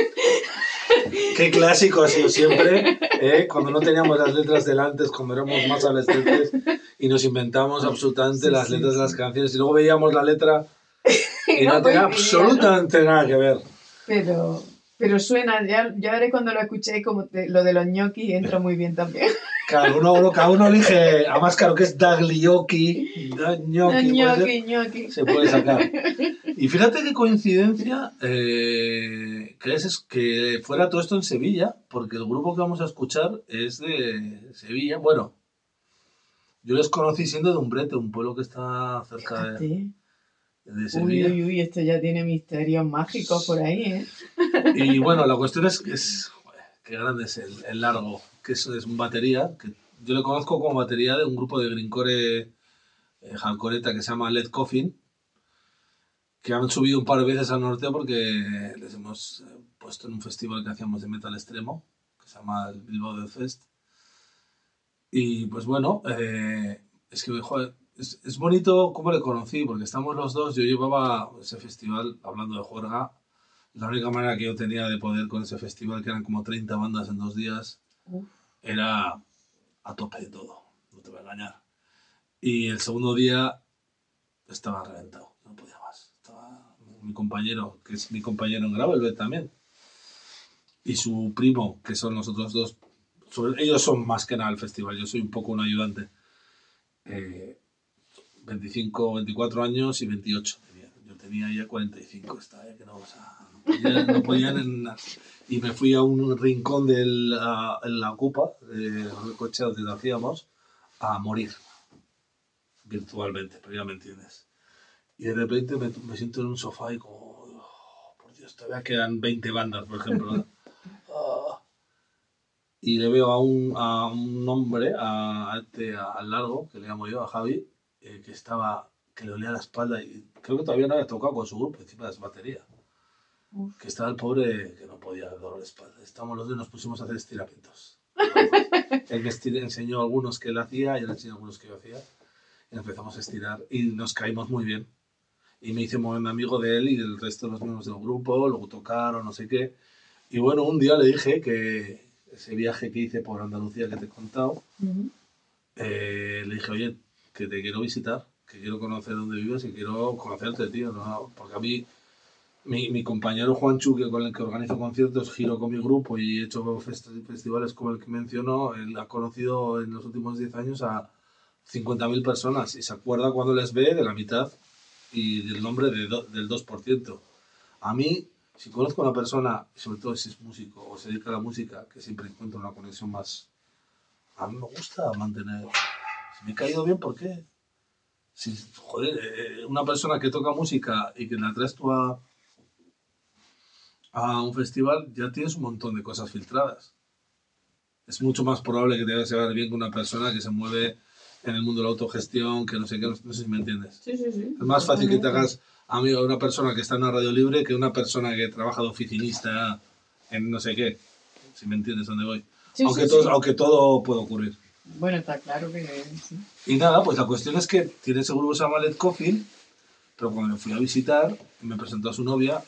Qué clásico ha sido siempre, ¿eh? Cuando no teníamos las letras delante, cuando éramos más adolescentes y nos inventamos absolutamente Sí, las sí, letras de las sí. canciones y luego veíamos la letra y No no tenía coincidía, ¿no? absolutamente nada que ver. Pero, pero suena, ya, ya veré cuando lo escuché, como te- lo de los ñoquis entra muy bien también. Cada uno, uno- cada uno elige, además claro que es dagli occhi, da- gnocchi, puede ser, ñoqui, ñoqui. se puede sacar. Y fíjate qué coincidencia eh, que es que fuera todo esto en Sevilla, porque el grupo que vamos a escuchar es de Sevilla. Bueno, yo les conocí siendo de Umbrete, un pueblo que está cerca de, Fíjate. de Uy, Sevilla. uy, uy, esto ya tiene misterios mágicos por ahí, ¿eh? Y bueno, la cuestión es que es, joder, qué grande es el, el largo, que es, es un batería, que yo le conozco como batería de un grupo de greencore eh, hardcoreta que se llama Lead Coffin, que han subido un par de veces al norte porque les hemos eh, puesto en un festival que hacíamos de metal extremo, que se llama el Bilbao Death Fest. Y pues bueno, eh, es que joder, es, es bonito cómo le conocí, porque estamos los dos, yo llevaba ese festival, hablando de juerga, la única manera que yo tenía de poder con ese festival, que eran como treinta bandas en dos días, Uf. era a tope de todo, no te voy a engañar. Y el segundo día estaba reventado, no podía más. Estaba mi compañero, que es mi compañero en Gravelbed también, y su primo, que son los otros dos, sobre, ellos son más que nada el festival, yo soy un poco un ayudante. Eh, veinticinco, veinticuatro años y veintiocho tenía. Yo tenía ya cuarenta y cinco, estaba ya que no, o sea, no podían, no podían en nada. Y me fui a un rincón de la, en la Ocupa, de coche donde lo hacíamos, a morir virtualmente, pero ya me entiendes. Y de repente me, me siento en un sofá y como, oh, por Dios, todavía quedan veinte bandas, por ejemplo, ¿no? Oh. Y le veo a un, a un hombre, a, a este, a- al largo, que le llamo yo, a Javi, eh, que estaba, que le olía la espalda y creo que todavía no había tocado con su grupo encima de las baterías. Uf. Que estaba el pobre que no podía dolor de espalda. Estábamos los dos y nos pusimos a hacer estiramientos. Él me estir- enseñó algunos que él hacía y él enseñó algunos que yo hacía. Y empezamos a estirar y nos caímos muy bien. Y me hice muy buen amigo de él y del resto de los miembros del grupo, luego tocaron, no sé qué. Y bueno, un día le dije que ese viaje que hice por Andalucía que te he contado, Ujú. eh, le dije, oye, que te quiero visitar, que quiero conocer dónde vives y quiero conocerte, tío, ¿no? Porque a mí, mi, mi compañero Juanchu, que con el que organizo conciertos, giro con mi grupo y he hecho fest- festivales como el que mencionó, él ha conocido en los últimos diez años a cincuenta mil personas y se acuerda cuando les ve de la mitad y del nombre de do- del dos por ciento. A mí, si conozco a una persona, sobre todo si es músico o se dedica a la música, que siempre encuentro una conexión más... A mí me gusta mantener... Si me he caído bien, ¿por qué? Si, joder, eh, una persona que toca música y que la traes tú a, a un festival, ya tienes un montón de cosas filtradas. Es mucho más probable que te vayas a llevar bien con una persona que se mueve en el mundo de la autogestión, que no sé qué, no, no sé si me entiendes. Sí, sí, sí. Es más fácil que te Totalmente. hagas amigo de una persona que está en una radio libre que una persona que trabaja de oficinista en no sé qué. Si me entiendes dónde voy. Sí, aunque, sí, todo, sí. aunque todo puede ocurrir. Bueno, está claro que sí. Y nada, pues la cuestión es que tiene ese grupo que se llama Led Coffin, pero cuando me fui a visitar, me presentó a su novia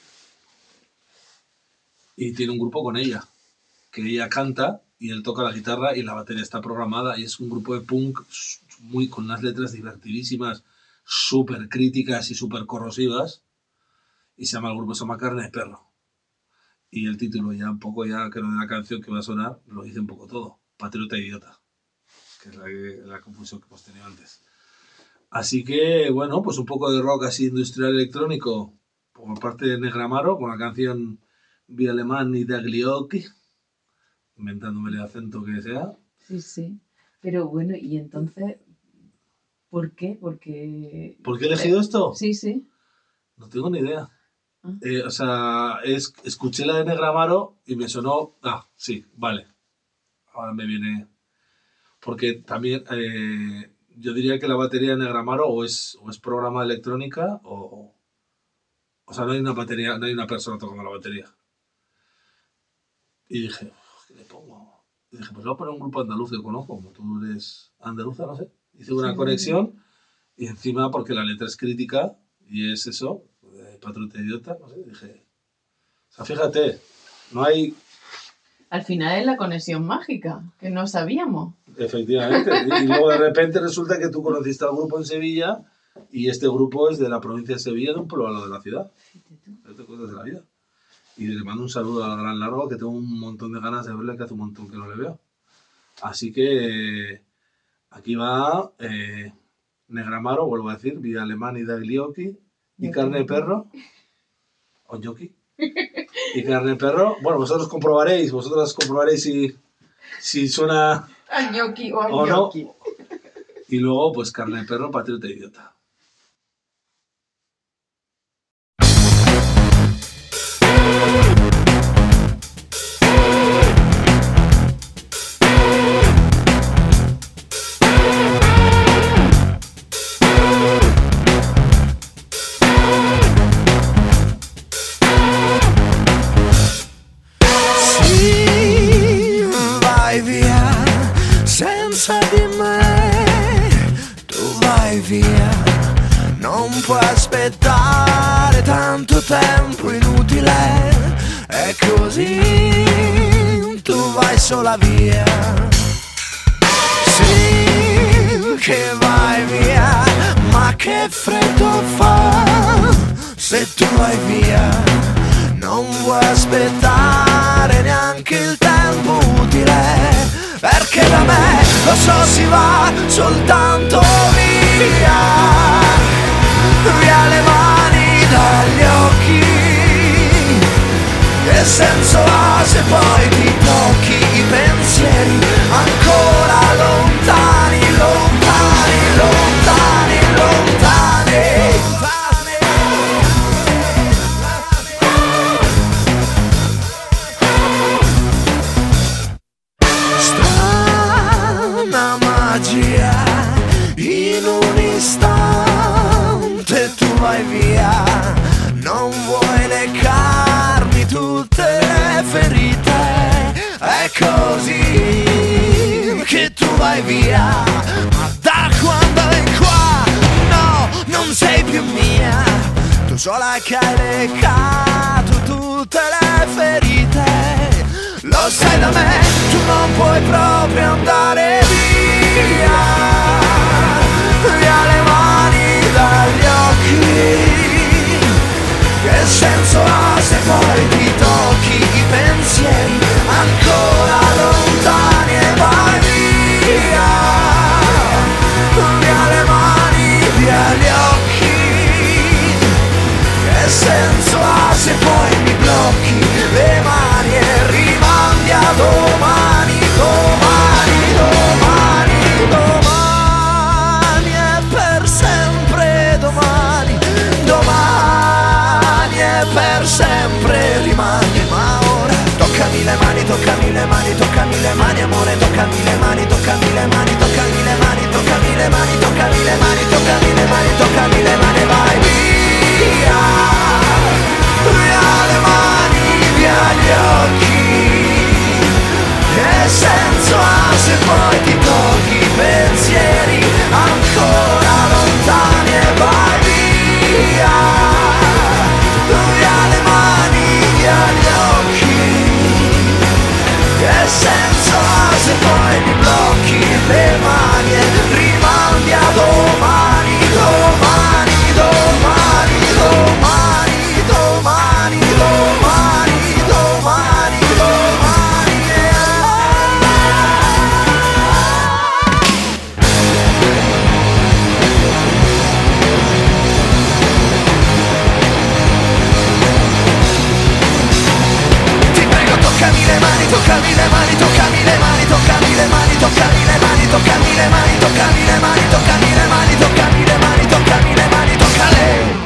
y tiene un grupo con ella, que ella canta y él toca la guitarra y la batería está programada y es un grupo de punk muy, con unas letras divertidísimas, súper críticas y súper corrosivas, y se llama el grupo, se llama Carne de Perro. Y el título ya un poco, ya creo de la canción que va a sonar, lo dice un poco todo, Patriota Idiota, que es la, que- la confusión que hemos tenido antes. Así que, bueno, pues un poco de rock así industrial electrónico, por parte de Negramaro, con la canción Via Alemani dagli occhi, inventándome el acento que sea. Sí, sí. Pero bueno, y entonces, ¿por qué? Porque... ¿Por qué he elegido esto? Sí, sí. No tengo ni idea. Ah. Eh, o sea, es, escuché la de Negramaro y me sonó... Ah, sí, vale. Ahora me viene... Porque también eh, yo diría que la batería de Negramaro o es, o es programa de electrónica o... O sea, no hay una batería, no hay una persona tocando la batería. Y dije, ¿qué le pongo? Y dije, pues voy a poner un grupo andaluz que conozco, como tú eres andaluza, no sé. Hice una Sí, conexión y encima, porque la letra es crítica y es eso, eh, patriota idiota, no sé, dije... O sea, fíjate, no hay... Al final es la conexión mágica, que no sabíamos. Efectivamente. Y luego de repente resulta que tú conociste al grupo en Sevilla y este grupo es de la provincia de Sevilla, de un pueblo al lado de la ciudad. Fíjate, cosas de la vida. Y le mando un saludo al Gran Largo, que tengo un montón de ganas de verle, que hace un montón que no le veo. Así que eh, aquí va eh, Negramaro, vuelvo a decir, Via Alemani dagli occhi y Carne de Perro. O Yoki. Y Carne de Perro. Bueno, vosotros comprobaréis, vosotros comprobaréis si, si suena Al ñoqui o o al no. ñoqui. Y luego, pues Carne de Perro, patriota idiota. Sì, vai via senza di me, tu vai via, non puoi aspettare tanto tempo inutile, è così, tu vai sola via. Sì, che vai via, ma che freddo fa, se tu vai via, non vuoi aspettare neanche il tempo utile, perché da me, lo so, si va soltanto via, via le mani dagli occhi, che senso ha se poi ti tocchi i pensieri ancora lontani, lontani, lontani, lontani. Strana magia, in un istante tu vai via, non vuoi leccarmi tutte le ferite, è così che tu vai via, ma da quando è qua, no, non sei più mia, tu sola che hai leccato tutte le ferite. Lo sai da me, tu non puoi proprio andare via, via le mani dagli occhi, che senso ha se poi ti tocchi i pensieri ancora lontani e vai via, via le mani, via gli occhi, che senso ha se poi mi blocchi le mani e rimandi a domani, domani, domani, domani e per sempre domani, domani e per sempre rimani, ma ora toccami le mani, toccami le mani, toccami le mani, amore, toccami le mani, toccami le mani, toccami le mani, toccami le mani, toccami le mani, toccami le mani, toccami le mani, vai via, via le mani, via gli occhi, che senso ha se poi ti togli i pensieri ancora lontani e vai via, via le mani, via gli occhi, che senso ha se poi toccami le mani, toccami le mani, toccami le mani, toccami le mani, toccami le mani, toccami le mani, toccami le mani, toccami le mani, toccami le mani, toccale.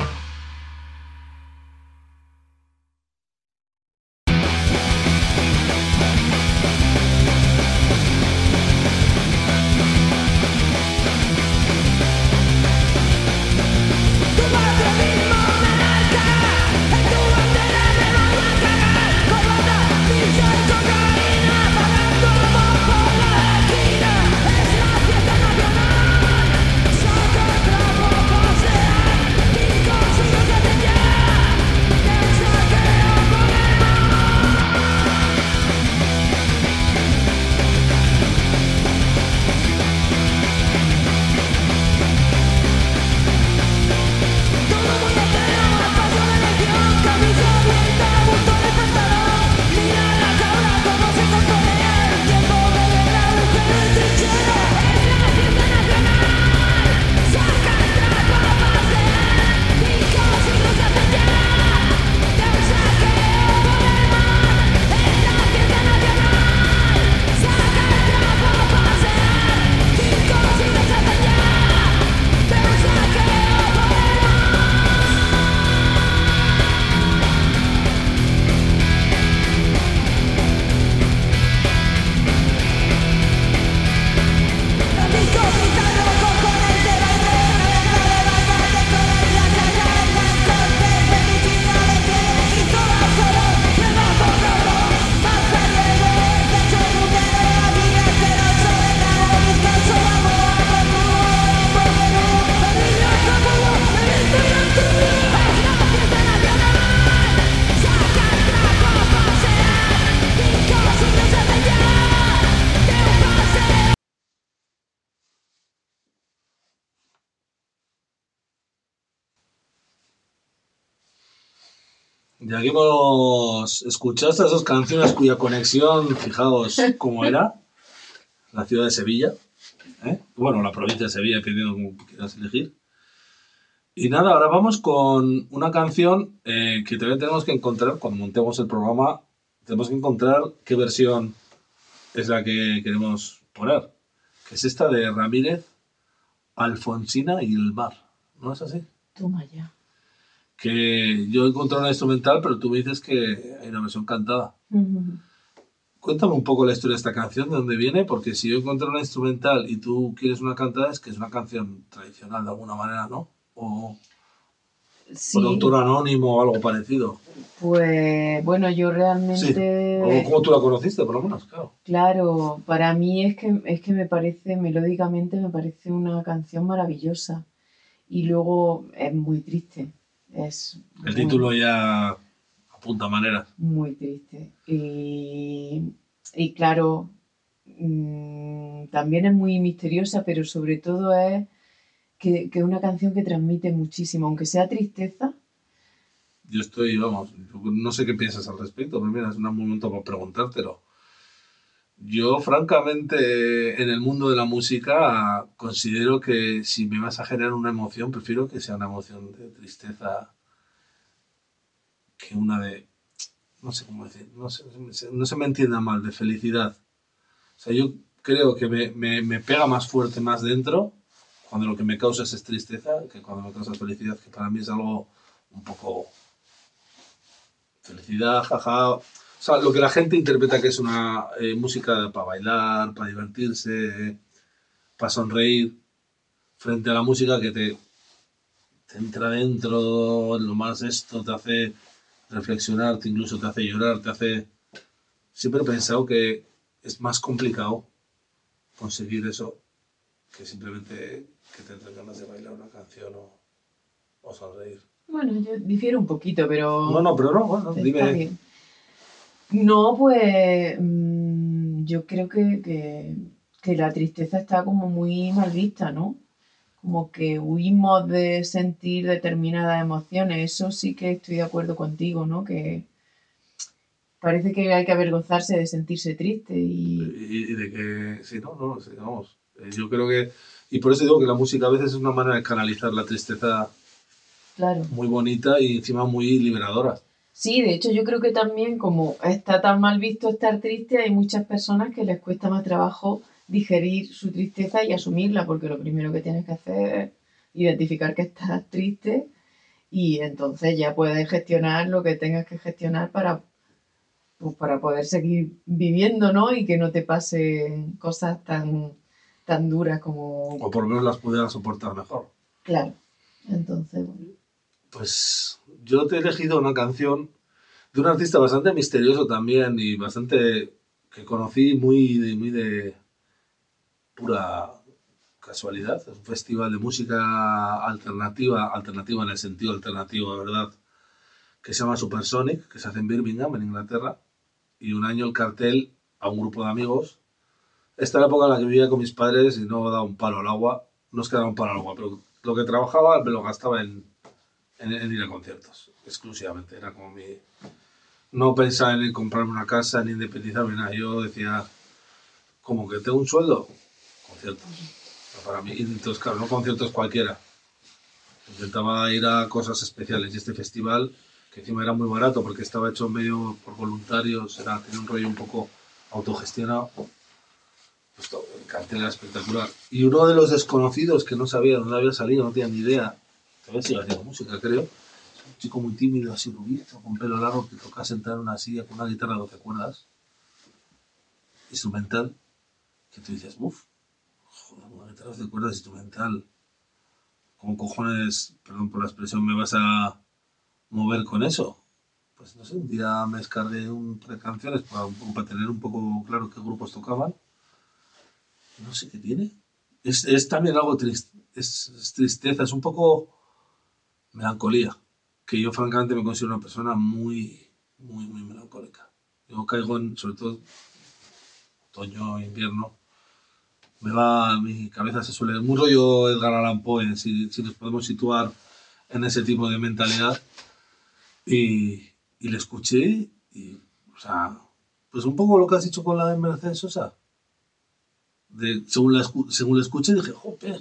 Ya que hemos escuchado estas dos canciones cuya conexión, fijaos cómo era, la ciudad de Sevilla, ¿eh? Bueno, la provincia de Sevilla, dependiendo cómo quieras elegir. Y nada, ahora vamos con una canción eh, que también tenemos que encontrar, cuando montemos el programa, tenemos que encontrar qué versión es la que queremos poner, que es esta de Ramírez, Alfonsina y el mar, ¿no es así? Toma ya. Que yo he encontrado una instrumental, pero tú me dices que hay una versión cantada. Ujú. Cuéntame un poco la historia de esta canción, de dónde viene, porque si yo encuentro una instrumental y tú quieres una cantada, es que es una canción tradicional de alguna manera, ¿no? O Sí, por autor anónimo o algo parecido. pues bueno, yo Sí. realmente, O cómo tú la conociste, por lo menos, claro. claro, para mí es que, es que me parece, melódicamente me parece una canción maravillosa. Y luego es muy triste, es El muy, título ya apunta maneras. muy triste. Y, y claro, mm, también es muy misteriosa, pero sobre todo es que, que es una canción que transmite muchísimo, aunque sea tristeza. Yo estoy, vamos, no sé qué piensas al respecto, pero mira, es un momento para preguntártelo. Yo, francamente, en el mundo de la música, considero que si me vas a generar una emoción, prefiero que sea una emoción de tristeza que una de, no sé cómo decir, no, sé, no se me entienda mal, de felicidad. O sea, yo creo que me, me, me pega más fuerte, más dentro, cuando lo que me causa es tristeza, que cuando me causa felicidad, que para mí es algo un poco felicidad, jaja. O sea, lo que la gente interpreta que es una eh, música para bailar, para divertirse, para sonreír, frente a la música que te, te entra dentro, lo más esto, te hace reflexionar, te incluso te hace llorar, te hace... Siempre he pensado que es más complicado conseguir eso que simplemente que te den ganas de bailar una canción o, o sonreír. Bueno, yo difiero un poquito, pero No, no, pero no, bueno, está dime. bien. No, pues mm, yo creo que, que, que la tristeza está como muy mal vista, ¿no? Como que huimos de sentir determinadas emociones. Eso sí que estoy de acuerdo contigo, ¿no? Que parece que hay que avergonzarse de sentirse triste y Y, y de que, sí, no, no, sí, vamos. Eh, Yo creo que, y por eso digo que la música a veces es una manera de canalizar la tristeza claro, muy bonita y encima muy liberadora. Sí, de hecho yo creo que también como está tan mal visto estar triste, hay muchas personas que les cuesta más trabajo digerir su tristeza y asumirla, porque lo primero que tienes que hacer es identificar que estás triste y entonces ya puedes gestionar lo que tengas que gestionar para, pues, para poder seguir viviendo, ¿no? Y que no te pasen cosas tan, tan duras como... O por lo menos las pudieras soportar mejor. Claro, entonces, bueno. Pues yo te he elegido una canción de un artista bastante misterioso también y bastante que conocí muy de, muy de pura casualidad. Es un festival de música alternativa, alternativa en el sentido alternativo, de verdad, que se llama Supersonic, que se hace en Birmingham, en Inglaterra, y un año el cartel a un grupo de amigos. Esta era la época en la que vivía con mis padres y no daba un palo al agua, no es que daba un palo al agua, pero lo que trabajaba me lo gastaba en, en, en ir a conciertos, exclusivamente. Era como mi... No pensaba en comprarme una casa ni independizarme, nada. Yo decía, como que tengo un sueldo, conciertos. Para mí, entonces, claro, no conciertos cualquiera. Intentaba ir a cosas especiales y este festival, que encima era muy barato porque estaba hecho medio por voluntarios, era, tenía un rollo un poco autogestionado. Pues todo, el cartel era espectacular. Y uno de los desconocidos que no sabía dónde había salido, no tenía ni idea, todavía sigue haciendo música, creo. Un chico muy tímido, así rubito, con pelo largo, que tocaba sentado en una silla con una guitarra de doce cuerdas, instrumental, que tú dices, uff, joder, una guitarra de doce cuerdas instrumental, ¿cómo cojones, perdón por la expresión, me vas a mover con eso? Pues no sé, un día me descargué un par de canciones para, para tener un poco claro qué grupos tocaban. No sé qué tiene. Es, es también algo triste, es, es tristeza, es un poco melancolía. Que yo francamente me considero una persona muy, muy, muy melancólica. Yo caigo en, sobre todo, otoño, invierno, me va, mi cabeza se suele, muy rollo Edgar Allan Poe, si, si nos podemos situar en ese tipo de mentalidad. Y, y le escuché, y, o sea, pues un poco lo que has dicho con la de Mercedes Sosa. De, según, la, según la escuché dije, joder.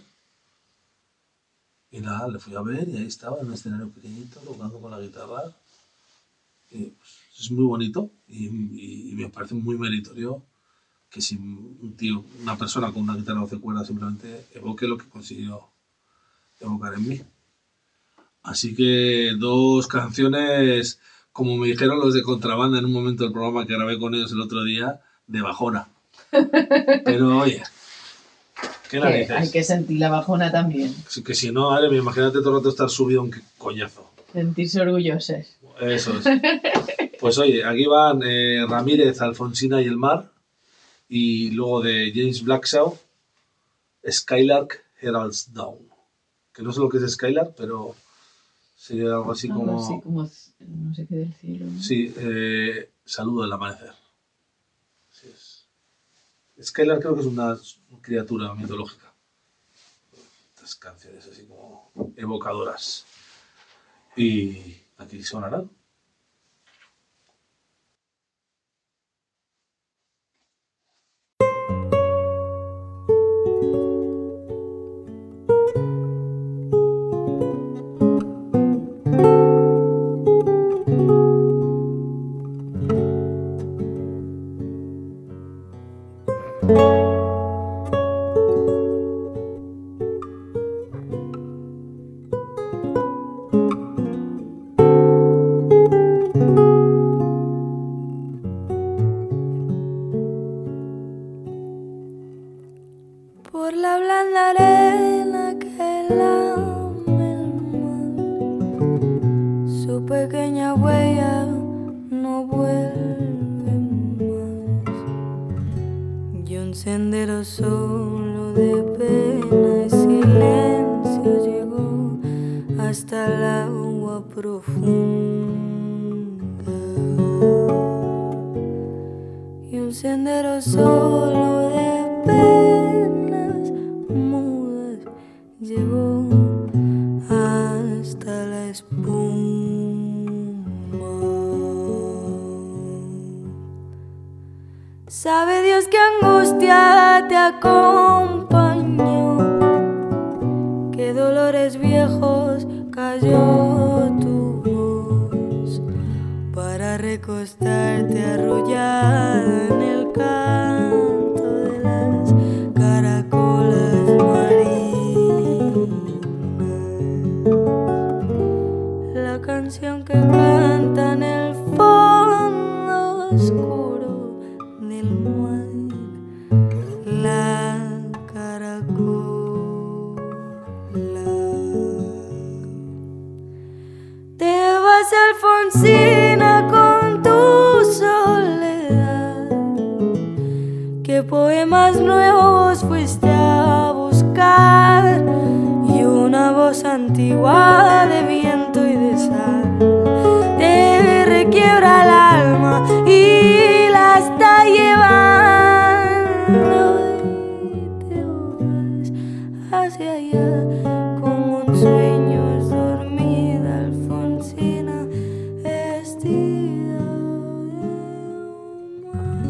Y nada, le fui a ver y ahí estaba en un escenario pequeñito, tocando con la guitarra. Y, pues, es muy bonito y, y, y me parece muy meritorio que si un tío, una persona con una guitarra doce cuerdas simplemente evoque lo que consiguió evocar en mí. Así que dos canciones, como me dijeron los de Contrabanda en un momento del programa que grabé con ellos el otro día, de bajona. Pero oye... ¿Qué que hay que sentir la bajona también. Que si no, vale, imagínate todo el rato estar subido un coñazo. Sentirse orgullosos. Eso es. Pues oye, aquí van eh, Ramírez, Alfonsina y el Mar. Y luego de James Blackshaw, Skylark Heralds Down. Que no sé lo que es Skylark, pero sería algo así algo como... así como, no sé qué del cielo, ¿no? Sí, eh, saludo del amanecer. Así es. Skylark creo que es una criatura mitológica. Estas canciones así como evocadoras. Y aquí sonarán. Por la blanda arena que lame el mar, su pequeña huella no vuelve más. Y un sendero solo de pena y silencio llegó hasta el agua profunda. Y un sendero solo de penas mudas llegó hasta la espuma. Sabe Dios que angustia te acompañó, qué dolores viejos cayó tu voz, acostarte arrullada en el canto de las caracolas marinas. La canción que canta en el fondo oscuro del mar, la caracola. Te vas, Alfonsina, con tu soledad. ¿Qué poemas nuevos fuiste a buscar? Y una voz antigua de viento y de sal te requiebra el alma y la está llevando. Y te vas hacia allá como un sueño dormida, Alfonsina, vestida de mar.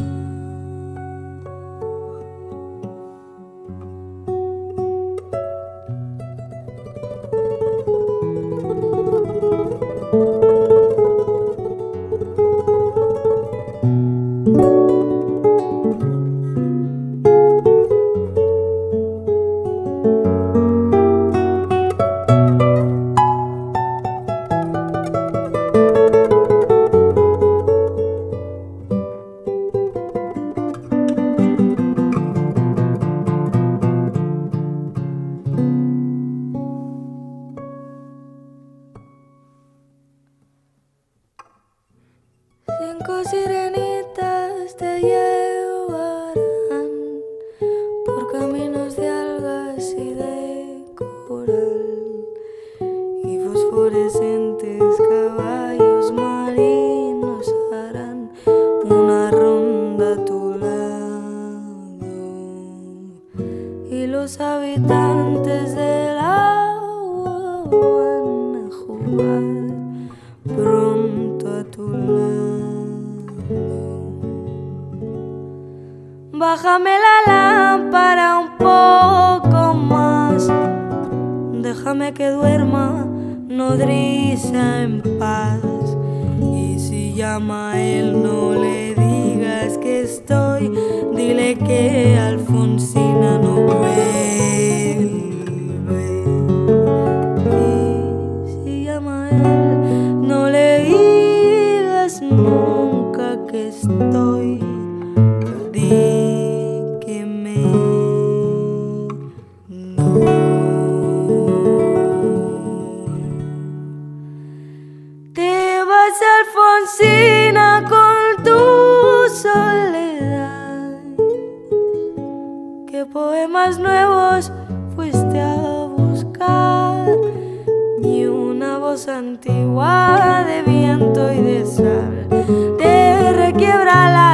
Cinco sirenitas te llevarán por caminos de algas y de coral, y fosforescentes caballos marinos harán una ronda a tu lado, y los habitantes del agua van a jugar pronto a tu lado. Bájame la lámpara un poco más, déjame que duerma nodriza en paz. Y si llama a él, no le digas que estoy, dile que Alfonsina no vuelve. Y si llama a él, no le digas nunca que estoy, di que me no. Te vas, Alfonsina, con tu soledad. ¿Qué poemas nuevos fuiste a buscar? Y una voz antigua de viento y de sal te requiebra la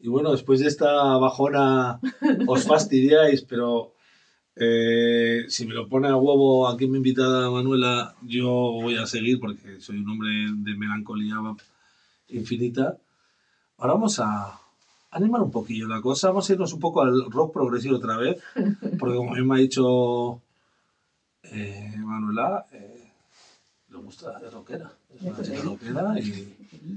Y bueno, después de esta bajona os fastidiáis, pero eh, si me lo pone a huevo aquí mi invitada Manuela, yo voy a seguir porque soy un hombre de melancolía infinita. Ahora vamos a animar un poquillo la cosa, vamos a irnos un poco al rock progresivo otra vez, porque como bien me ha dicho eh, Manuela, eh, le gusta, es rockera, es una chica rockera y,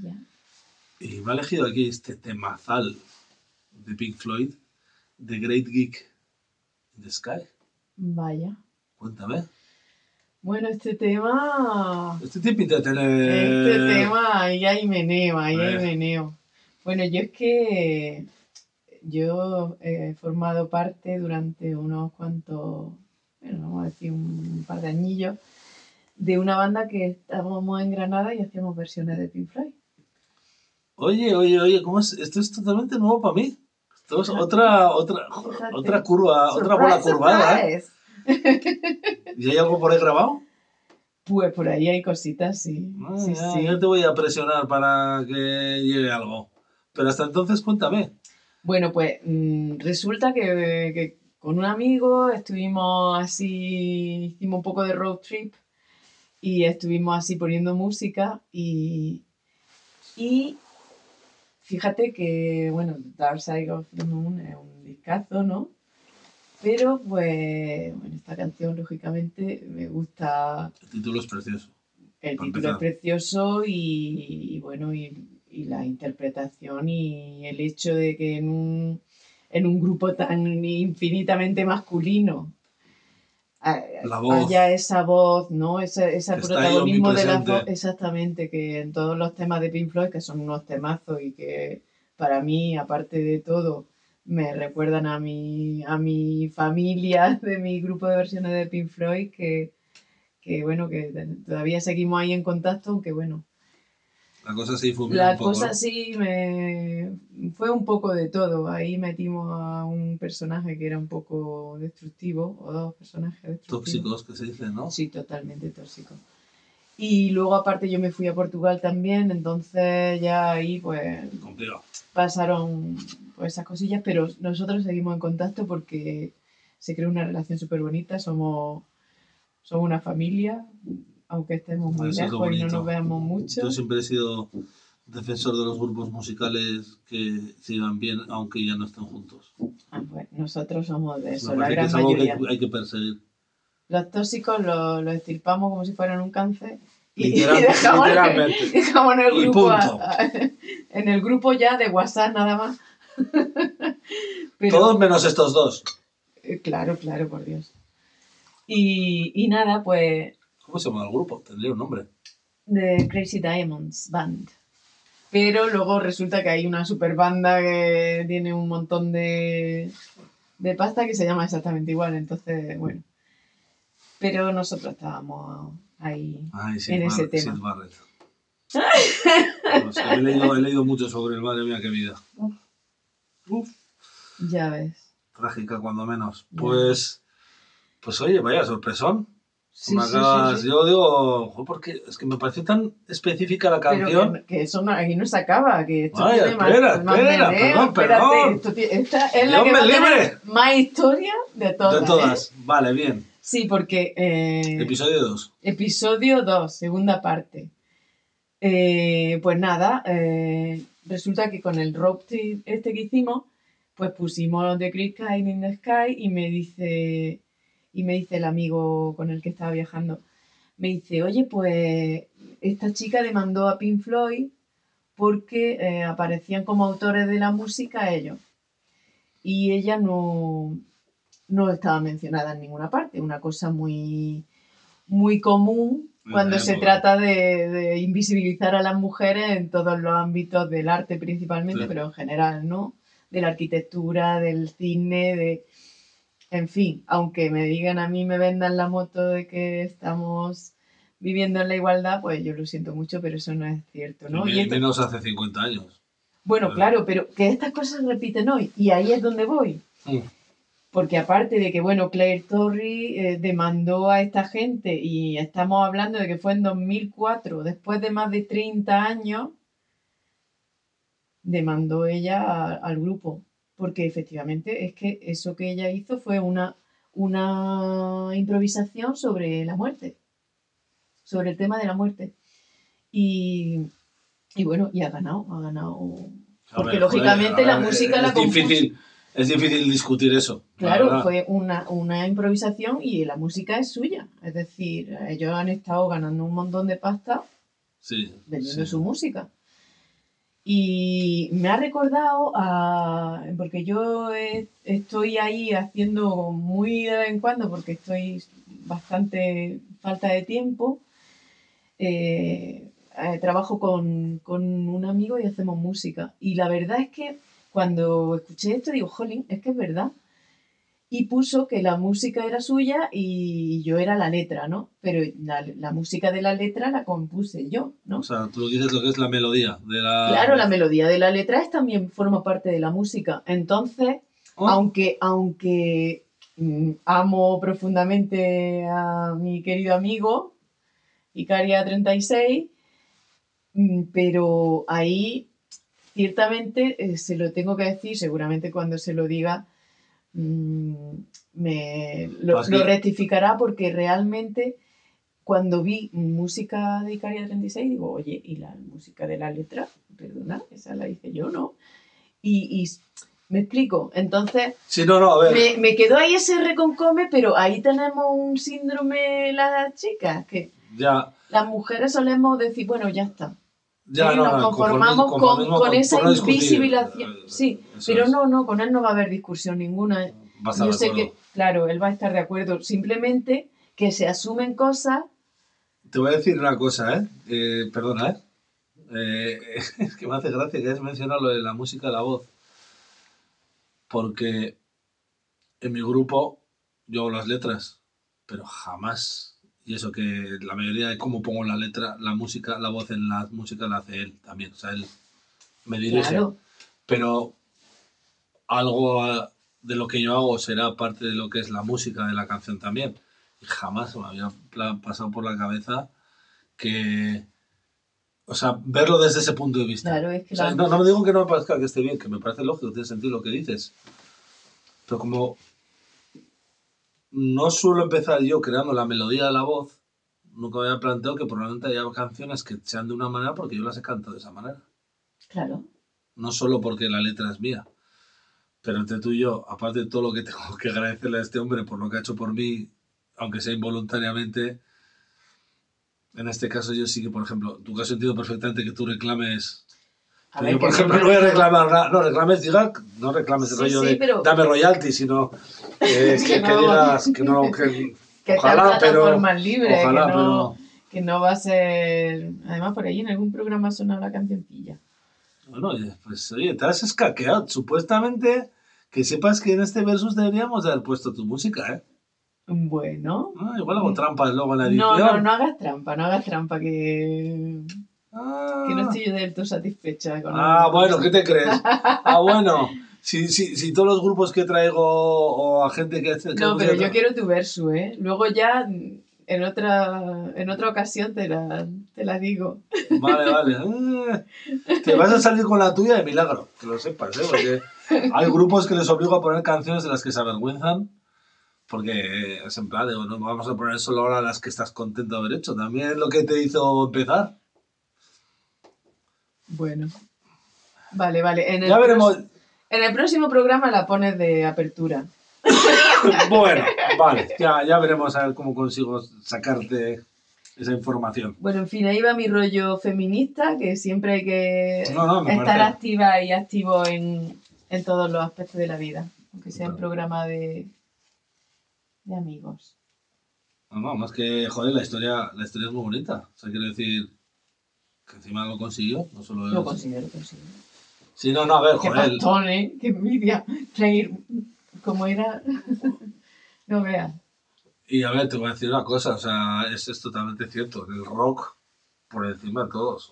y me ha elegido aquí este temazal de Pink Floyd, The Great Geek in the Sky. Vaya. Cuéntame. Bueno, este tema... Este te pinta tener... Este tema, ahí hay meneo, ahí hay Eh. meneo. Bueno, yo es que yo he formado parte durante unos cuantos, bueno, vamos a decir un par de añillos, de una banda que estábamos en Granada y hacíamos versiones de Pink Floyd. Oye, oye, oye, ¿cómo es? Esto es totalmente nuevo para mí. Esto es otra, otra, Fíjate. otra curva, otra bola Surprise, curvada. ¿eh? surprise. ¿Y hay algo por ahí grabado? Pues por ahí hay cositas, sí. Ah, sí, ya, sí. ya te voy a presionar para que llegue algo. Pero hasta entonces cuéntame. Bueno, pues mmm, resulta que, que con un amigo estuvimos así, hicimos un poco de road trip y estuvimos así poniendo música y, y fíjate que, bueno, Dark Side of the Moon es un discazo, ¿no? Pero pues, bueno, esta canción lógicamente me gusta, El título es precioso. el Para título es empezar. precioso y, y bueno, y, y la interpretación y el hecho de que en un, en un grupo tan infinitamente masculino a- La voz. haya esa voz, ¿no? Ese, ese Que está ahí protagonismo de la omnipresente. voz, exactamente, que en todos los temas de Pink Floyd, que son unos temazos y que para mí, aparte de todo, me recuerdan a mi, a mi familia de mi grupo de versiones de Pink Floyd, que, que bueno, que todavía seguimos ahí en contacto, aunque bueno, La cosa se difumina la un poco. cosa ¿no? sí me fue un poco de todo. Ahí metimos a un personaje que era un poco destructivo, o dos personajes destructivos. Tóxicos, que se dice, ¿no? Sí, totalmente tóxico. Y luego aparte yo me fui a Portugal también, entonces ya ahí pues Complicado. pasaron pues, esas cosillas, pero nosotros seguimos en contacto porque se creó una relación súper bonita, somos, somos una familia, aunque estemos muy Eso es lo lejos y no bonito. nos veamos mucho. Yo siempre he sido defensor de los grupos musicales que sigan bien, aunque ya no estén juntos. Ah, pues nosotros somos de eso, Me la parece que gran es algo que mayoría. hay, hay que perseguir. Los tóxicos los, los estirpamos como si fueran un cáncer y, Literal- y dejamos, literalmente. dejamos en el Y grupo a- punto. a- en el grupo ya de WhatsApp nada más. Pero, Todos menos estos dos. eh, claro, claro, por Dios. Y, y nada, pues ¿Cómo se llama el grupo? Tendría un nombre. de Crazy Diamonds Band. Pero luego resulta que hay una super banda que tiene un montón de, de pasta que se llama exactamente igual, entonces, bueno. Pero nosotros estábamos ahí Ay, Sid en ese Barrett, tema. Sid Barrett. Pues que he, leído, he leído mucho sobre él, madre mía, qué vida. Uf, Ya ves. trágica cuando menos. Ya. Pues, pues oye, vaya sorpresón. Sí, Me sí, acabas- sí, sí. Yo digo, jo, porque es que me pareció tan específica la Pero canción. que, que eso no, aquí no se acaba, que esto Vaya, tiene más, espera, más espera, meneo, perdón, espérate, perdón. esto ti- esta es la Dios que me va a tener libre. más historia de todas. De ¿eh? todas. Vale, bien. Sí, porque eh, Episodio dos. episodio dos, segunda parte. Eh, pues nada, eh, resulta que con el road trip este que hicimos, pues pusimos The Great Kind in the Sky y me dice, y me dice el amigo con el que estaba viajando, me dice, oye, pues esta chica demandó a Pink Floyd porque eh, aparecían como autores de la música ellos. Y ella no, no estaba mencionada en ninguna parte, una cosa muy, muy común En cuando la se época. trata de, de invisibilizar a las mujeres en todos los ámbitos del arte principalmente, Sí. pero en general, ¿no? De la arquitectura, del cine, de... En fin, aunque me digan a mí, me vendan la moto de que estamos viviendo en la igualdad, pues yo lo siento mucho, pero eso no es cierto, ¿no? Y Y esto- menos hace cincuenta años. bueno, Claro. claro, pero que estas cosas se repiten hoy, y ahí es donde voy. Mm. Porque aparte de que, bueno, Claire Torrey eh, demandó a esta gente y estamos hablando de que fue en dos mil cuatro, después de más de treinta años, demandó ella a- al grupo, porque efectivamente es que eso que ella hizo fue una, una improvisación sobre la muerte, sobre el tema de la muerte. Y, y bueno, y ha ganado, ha ganado. A Porque ver, lógicamente joder, a la ver, música es la compuso. difícil, es difícil discutir eso. la Claro, verdad. fue una, una improvisación y la música es suya. Es decir, ellos han estado ganando un montón de pasta Sí, vendiendo sí. su música. Y me ha recordado a... Porque yo eh, estoy ahí haciendo muy de vez en cuando, porque estoy bastante falta de tiempo. eh, eh, trabajo con, con un amigo y hacemos música. Y la verdad es que cuando escuché esto digo, jolín, es que es verdad. Y puso que la música era suya y yo era la letra, ¿no? Pero la, la música de la letra la compuse yo, ¿no? O sea, tú lo que dices lo que es la melodía de la... Claro, la melodía de la letra es, también forma parte de la música. Entonces, Oh, aunque, aunque mm, amo profundamente a mi querido amigo, Icaria treinta y seis, mm, pero ahí ciertamente eh, se lo tengo que decir, seguramente cuando se lo diga mm, me lo, Pues lo que- rectificará, porque realmente cuando vi música de Icaria treinta y seis digo, oye, ¿y la música de la letra? Perdona, esa la hice yo, ¿no? Y, y me explico, entonces Sí, no, no, a ver. me, me quedó ahí ese reconcome, pero ahí tenemos un síndrome las chicas, que Ya, las mujeres solemos decir, bueno, ya está. ya, ¿eh? no, Nos no, conformamos con, conformismo con por- esa por no discutir. invisibilización. Eh, Sí, eso pero es. no, no, con él no va a haber discusión ninguna. Va a estar Yo de sé acuerdo. que, claro, él va a estar de acuerdo. Simplemente que se asumen cosas. Te voy a decir una cosa, ¿eh? Eh, perdona, ¿eh? Eh, Es que me hace gracia que hayas mencionado lo de la música de la voz. Porque en mi grupo yo hago las letras, pero jamás. Y eso que la mayoría de cómo pongo la letra, la música, la voz en la música la hace él también. O sea, él me dirige. Claro, Pero algo ah, de lo que yo hago será parte de lo que es la música de la canción también. Y jamás me había pla- pasado por la cabeza que... O sea, verlo desde ese punto de vista. claro, es que O sea, la- no, no me digo que no me parezca que esté bien, que me parece lógico, tiene sentido lo que dices. Pero como no suelo empezar yo creando la melodía de la voz, nunca me había planteado que probablemente haya canciones que sean de una manera porque yo las he cantado de esa manera. claro. No solo porque la letra es mía. Pero entre tú y yo, aparte de todo lo que tengo que agradecerle a este hombre por lo que ha hecho por mí, aunque sea involuntariamente, en este caso yo sí que, por ejemplo, tu caso entiendo perfectamente que tú reclames... A Pero ver, yo, por que ejemplo, yo no voy a reclamo- reclamar nada. No, reclames, diga, no reclames el Sí, rollo sí, de pero- dame royalty, sino eh, que, Que que no. digas que no... Que, Que ojalá, están pero... plataformas libres, Ojalá, que no, pero... que no va a ser. Además, por ahí en algún programa ha sonado la cancioncilla. Bueno, oye, pues oye, te has escaqueado. Supuestamente, que sepas que en este versus deberíamos de haber puesto tu música, ¿eh? Bueno. Ah, igual hago Mm. trampas luego en la edición. No, no, no hagas trampa, no hagas trampa, que, Ah, que no estoy yo del todo satisfecha con Ah, el- bueno, ¿qué te crees? Ah, bueno. Si, si, si todos los grupos que traigo o a gente que... que No, pero música- yo quiero tu verso, ¿eh? Luego ya en otra, en otra ocasión te la, te la digo. Vale, vale. Eh, Te vas a salir con la tuya de milagro, que lo sepas, ¿eh? Porque hay grupos que les obligo a poner canciones de las que se avergüenzan, porque es en plan, digo, no vamos a poner solo ahora las que estás contento de haber hecho, también lo que te hizo empezar. Bueno. Vale, vale. En el, Ya veremos. pros- en el próximo programa la pones de apertura. Bueno, vale, ya, ya veremos a ver cómo consigo sacarte esa información. Bueno, en fin, ahí va mi rollo feminista, que siempre hay que No, no, me estar parece. activa y activo en, en todos los aspectos de la vida, aunque sea en Claro. programa de, de amigos. No, no, más que, joder, la historia, la historia es muy bonita. O sea, quiero decir que encima lo consiguió, no solo Lo es- considero, lo considero. Sí, no, no, a ver, Qué joder. pastón, ¿eh? Qué envidia. Reír como era. No veas. Y a ver, te voy a decir una cosa, o sea, es, es totalmente cierto. El rock, por encima de todos.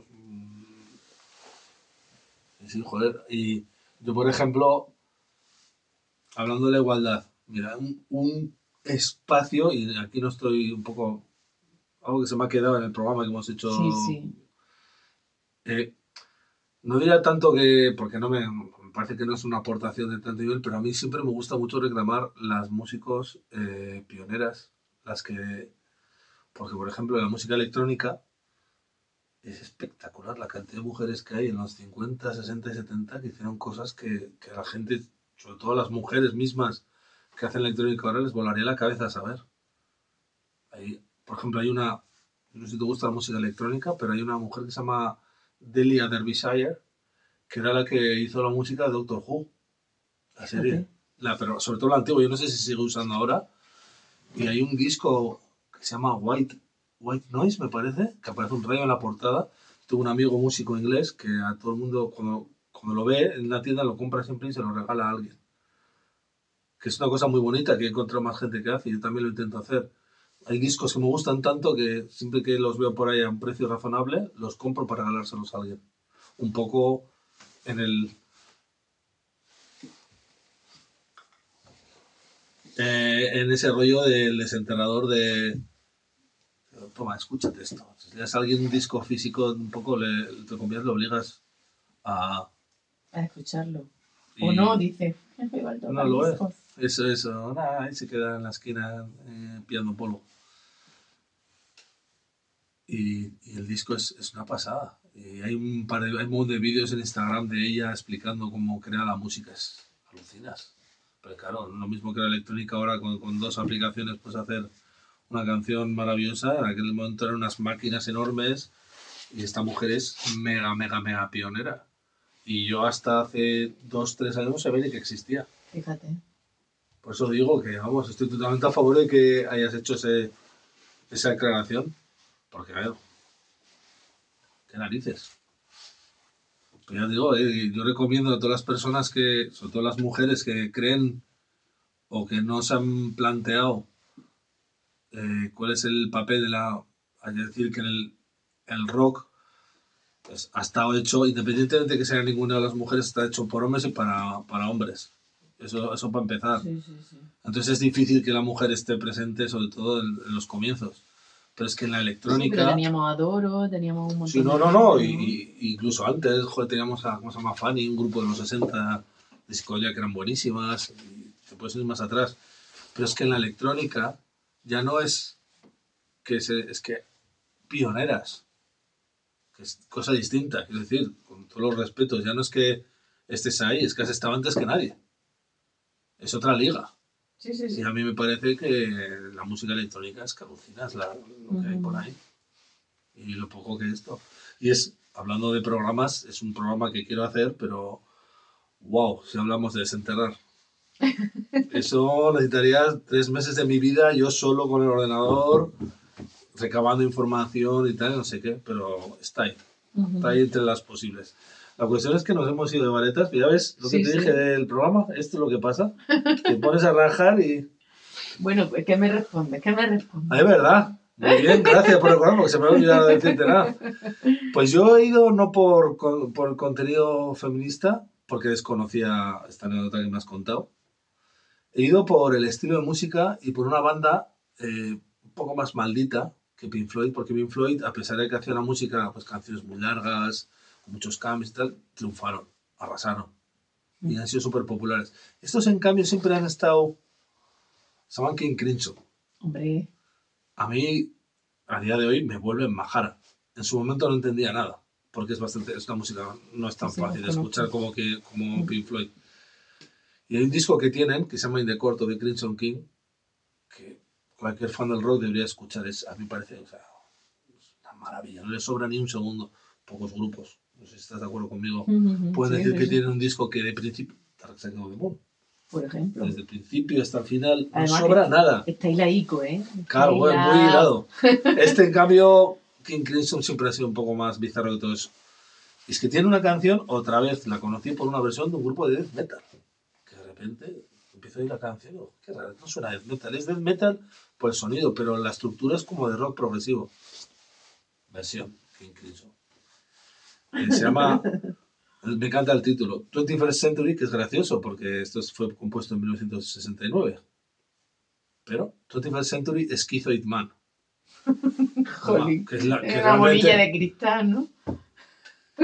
Mm. Sí, joder. Y yo, por ejemplo, hablando de la igualdad, mira, un, un espacio, y aquí no estoy un poco... Algo que se me ha quedado en el programa que hemos hecho... Sí, sí. eh, No diría tanto que, porque no me, me parece que no es una aportación de tanto nivel, pero a mí siempre me gusta mucho reclamar las músicos eh, pioneras, las que, porque por ejemplo la música electrónica es espectacular la cantidad de mujeres que hay en los cincuenta, sesenta y setenta que hicieron cosas que, que a la gente, sobre todo las mujeres mismas que hacen electrónica ahora, les volaría la cabeza a saber. Hay, por ejemplo, hay una, no sé si te gusta la música electrónica, pero hay una mujer que se llama Delia Derbyshire, que era la que hizo la música de Doctor Who, la serie. Fíjate. La, pero sobre todo la antigua, yo no sé si sigue usando ahora. Y hay un disco que se llama White, White Noise, me parece, que aparece un rayo en la portada. Tengo un amigo músico inglés que a todo el mundo, cuando, cuando lo ve en la tienda, lo compra siempre y se lo regala a alguien. Que es una cosa muy bonita, que he encontrado más gente que hace y yo también lo intento hacer. Hay discos que me gustan tanto que siempre que los veo por ahí a un precio razonable, los compro para regalárselos a alguien. Un poco en el... Eh, en ese rollo del desenterrador de... Toma, escúchate esto. Si le das a alguien un disco físico, un poco le, te conviertes, lo obligas a... A escucharlo. y- O no, dice. Me va a tocar No lo es. discos. Eso, eso. Nada, ahí se queda en la esquina eh, pillando polvo. Y, y el disco es, es una pasada. Y hay un par de, hay un montón de vídeos en Instagram de ella explicando cómo crea la música. Es alucinas. Pero claro, lo mismo que la electrónica ahora con, con dos aplicaciones puedes hacer una canción maravillosa. En aquel momento eran unas máquinas enormes y esta mujer es mega, mega, mega pionera. Y yo hasta hace dos, tres años no sabía ni que existía. Fíjate. Por eso digo que, vamos, estoy totalmente a favor de que hayas hecho ese, esa aclaración. Porque, a ver, qué narices. Pero ya digo, eh, yo recomiendo a todas las personas que, sobre todo las mujeres que creen o que no se han planteado eh, cuál es el papel de la... Hay que decir que en el, el rock pues, ha estado hecho, independientemente de que sea ninguna de las mujeres, está hecho por hombres y para, para hombres. Eso, eso para empezar. Sí, sí, sí. Entonces es difícil que la mujer esté presente, sobre todo en, en los comienzos. Pero es que en la Sí, electrónica... pero teníamos a Doro, teníamos un montón Sí, no, de no, no. gente, Y, y- incluso antes, joder, teníamos a, ¿cómo se llama? Fanny, un grupo de los sesenta de psicodelia que eran buenísimas. Y te puedes ir más atrás. Pero es que en la electrónica ya no es que se, es que pioneras, que es cosa distinta. Quiero decir, con todos los respetos, ya no es que estés ahí, es que has estado antes que nadie. Es otra liga. Sí, sí, sí. Y a mí me parece que la música electrónica es que alucinas la- lo que hay por ahí. Y lo poco que esto. Y es, hablando de programas, es un programa que quiero hacer, pero wow, si hablamos de desenterrar. Eso necesitaría tres meses de mi vida, yo solo con el ordenador, recabando información y tal, no sé qué, pero está ahí. Ujú. Está ahí entre las posibles. La cuestión es que nos hemos ido de varetas, ya ves lo que Sí, te sí. dije del programa, esto es lo que pasa. Te pones a rajar y... Bueno, pues, ¿qué me responde? ¿Qué me responde? Ah, es verdad. Muy bien, gracias por recordar, porque se me había olvidado decirte nada. Pues yo he ido no por, con- por contenido feminista, porque desconocía esta anécdota que me has contado. He ido por el estilo de música y por una banda eh, un poco más maldita que Pink Floyd, porque Pink Floyd, a pesar de que hacía una música, pues canciones muy largas, con muchos cambios y tal, triunfaron, arrasaron. Y han sido súper populares. Estos, en cambio, siempre han estado... Se llaman King Crimson. Hombre, A mí, a día de hoy, me vuelven majara. En su momento no entendía nada, porque es bastante, es una música, no es tan Sí, fácil de conozco. escuchar como, que, como Pink Floyd. Y hay un disco que tienen, que se llama In the Court of the Crimson King, que cualquier fan del rock debería escuchar. Es, a mí me parece, o sea, es una maravilla, no le sobra ni un segundo. Pocos grupos, no sé si estás de acuerdo conmigo, Ujú, pueden sí, decir sí, que sí. tienen un disco que de principio, Dark Side of the Moon, Por ejemplo. desde el principio hasta el final, no Además, sobra que- nada. Está hilaico, ¿eh? Está Claro, bueno, muy hilado. Este, en cambio, King Crimson siempre ha sido un poco más bizarro que todo eso. Y es que tiene una canción, otra vez, la conocí por una versión de un grupo de death metal. Que de repente empiezo a oír la canción, oh, qué raro, no suena death metal. Es death metal por el sonido, pero la estructura es como de rock progresivo. Versión, King Crimson. Eh, se llama, me encanta el título, twenty-first Century, que es gracioso, porque esto fue compuesto en mil novecientos sesenta y nueve. Pero twenty-first Century Schizoid Man. Jolín. Que es la, que Es una bolilla realmente- de cristal, ¿no?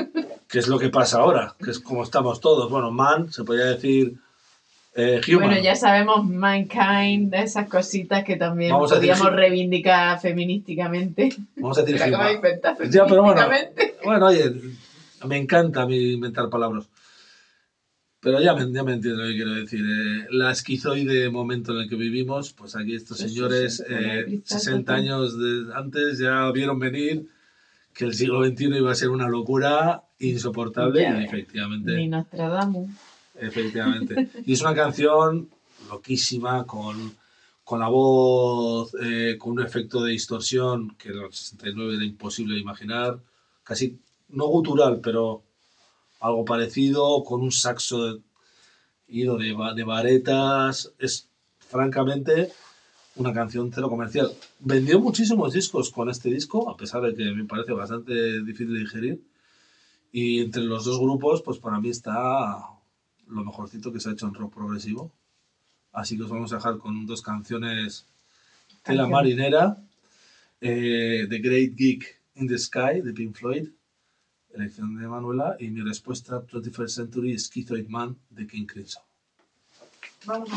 que es lo que pasa ahora, que es como estamos todos. Bueno, man, se podría decir eh, human. Bueno, ya sabemos Mankind, esas cositas que también Vamos a decir podíamos hu- reivindicar feminísticamente. Vamos a decir Lo acabo de human. inventar Ya, pero bueno, feministicamente. bueno, oye, me encanta a mí inventar palabras. Pero ya me, ya me entiendo lo que quiero decir. Eh, la esquizoide momento en el que vivimos, pues aquí estos Sí, sí, señores, sí, bola de eh, cristal sesenta total. años de, antes ya vieron venir que el siglo veintiuno iba a ser una locura insoportable Ya y ves. efectivamente, Ni Nostradamus. efectivamente. Y es una canción loquísima con, con la voz, eh, con un efecto de distorsión que en los sesenta y nueve era imposible de imaginar, casi no gutural, pero algo parecido, con un saxo de- ido de, ba- de varetas. Es francamente una canción cero comercial. Vendió muchísimos discos con este disco, a pesar de que me parece bastante difícil de digerir. Y entre los dos grupos, pues para mí está lo mejorcito que se ha hecho en rock progresivo. Así que os vamos a dejar con dos canciones de La Canción. Marinera, eh, The Great Geek in the Sky de Pink Floyd, elección de Manuela, y mi respuesta, twenty-first Century Schizoid Man de King Crimson. Vamos.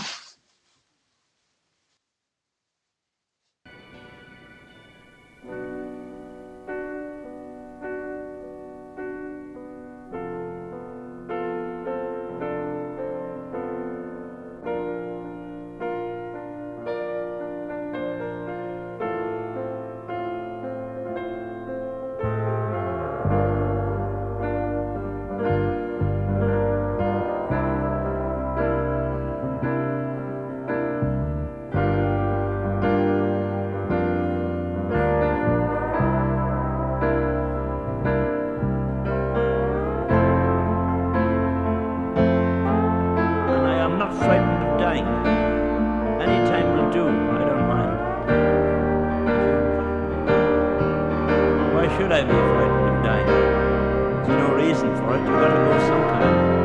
And I am not frightened of dying. Any time will do, I don't mind. Why should I be frightened of dying? There's no reason for it, you've got to go sometime.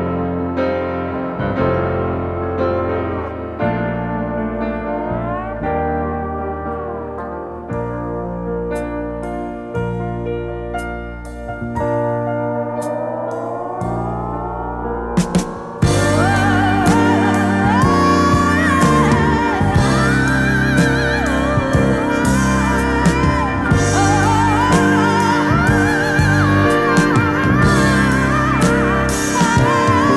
Oh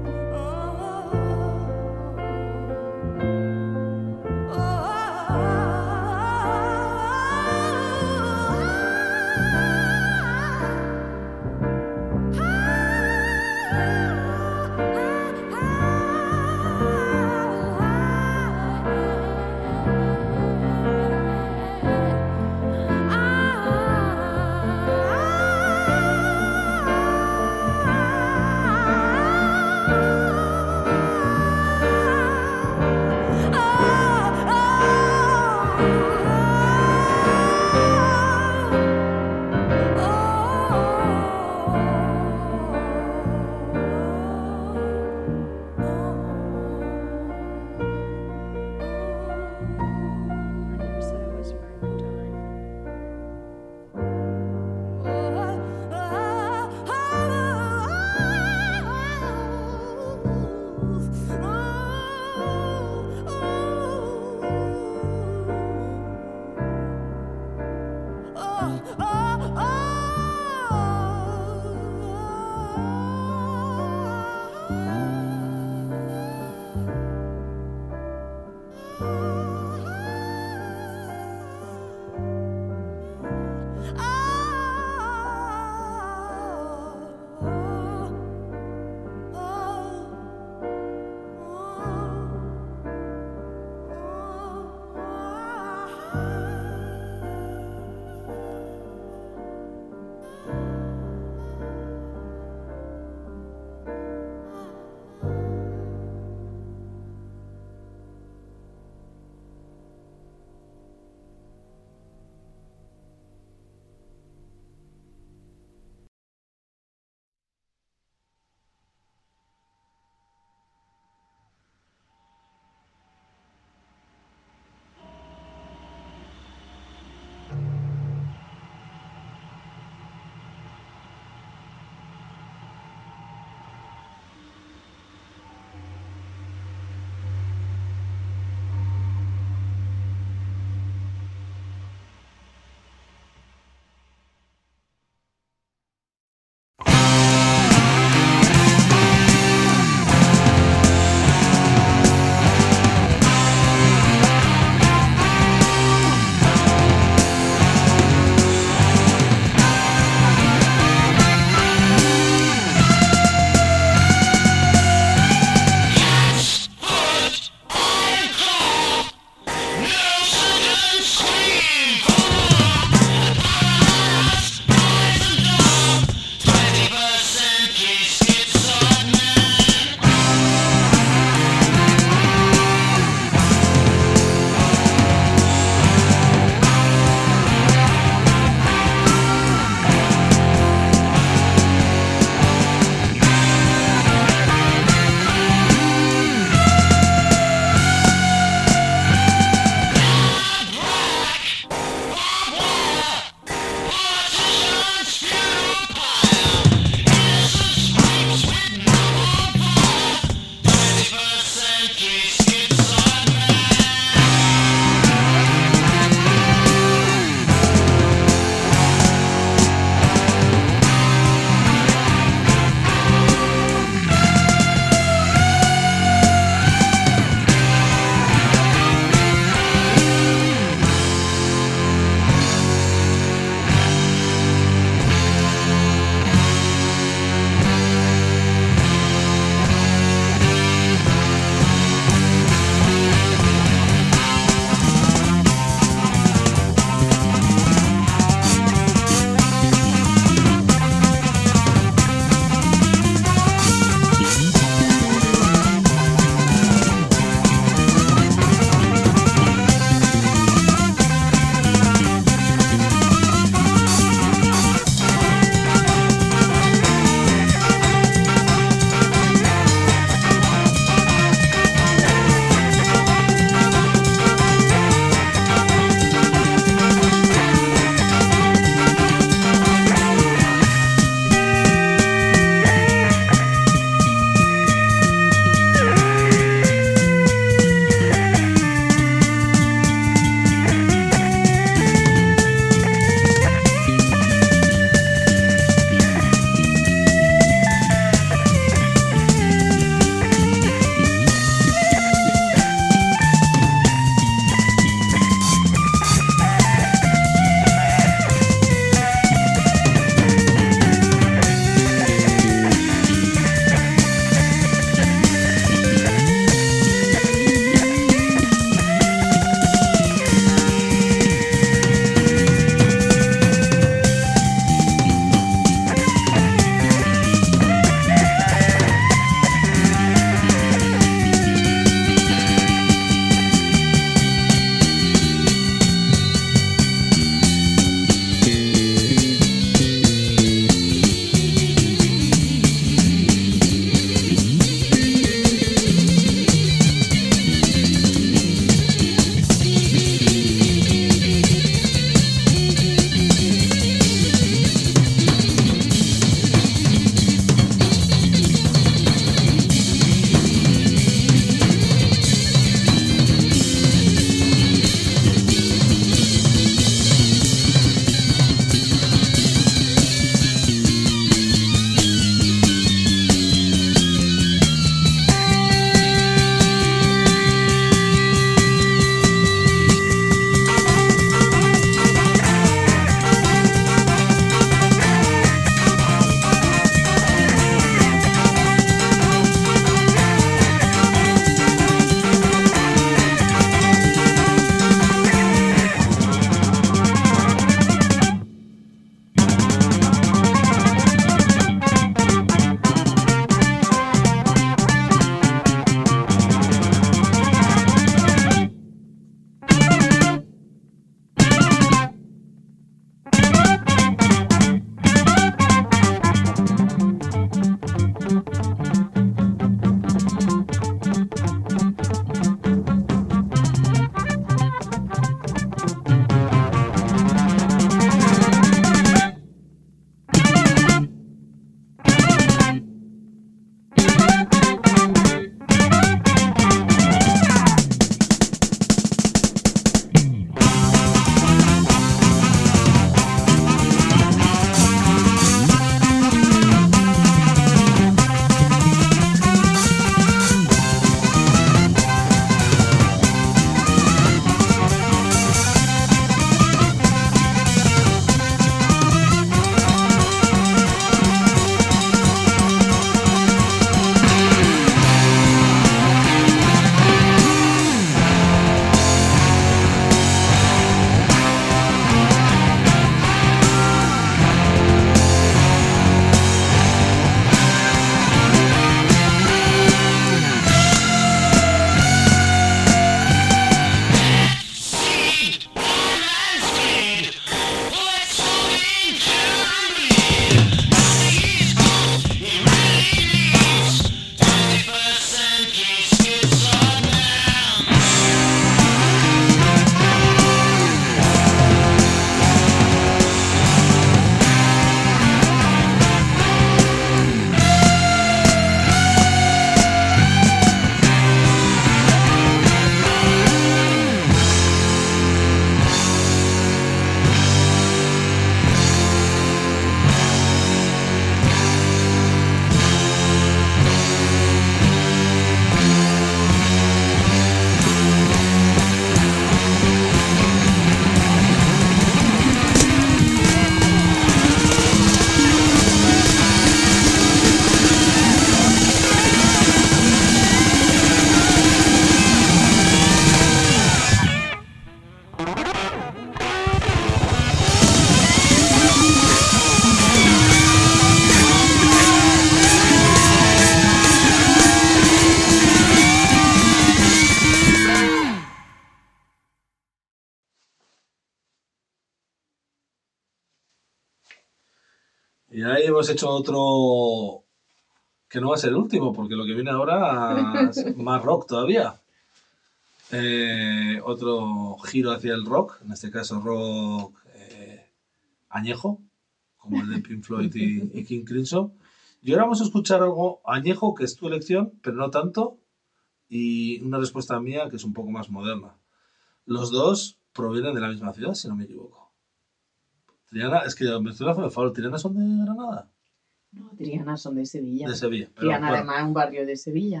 Y ahí hemos hecho otro que no va a ser el último, porque lo que viene ahora es más rock todavía. Eh, otro giro hacia el rock, en este caso rock eh, añejo, como el de Pink Floyd y, y King Crimson. Y ahora vamos a escuchar algo añejo, que es tu elección, pero no tanto, y una respuesta mía que es un poco más moderna. Los dos provienen de la misma ciudad, si no me equivoco. Triana, es que me estoy haciendo el favor, ¿Triana son de Granada? No, Triana son de Sevilla. De Sevilla. Pero, Triana bueno, además es un barrio de Sevilla.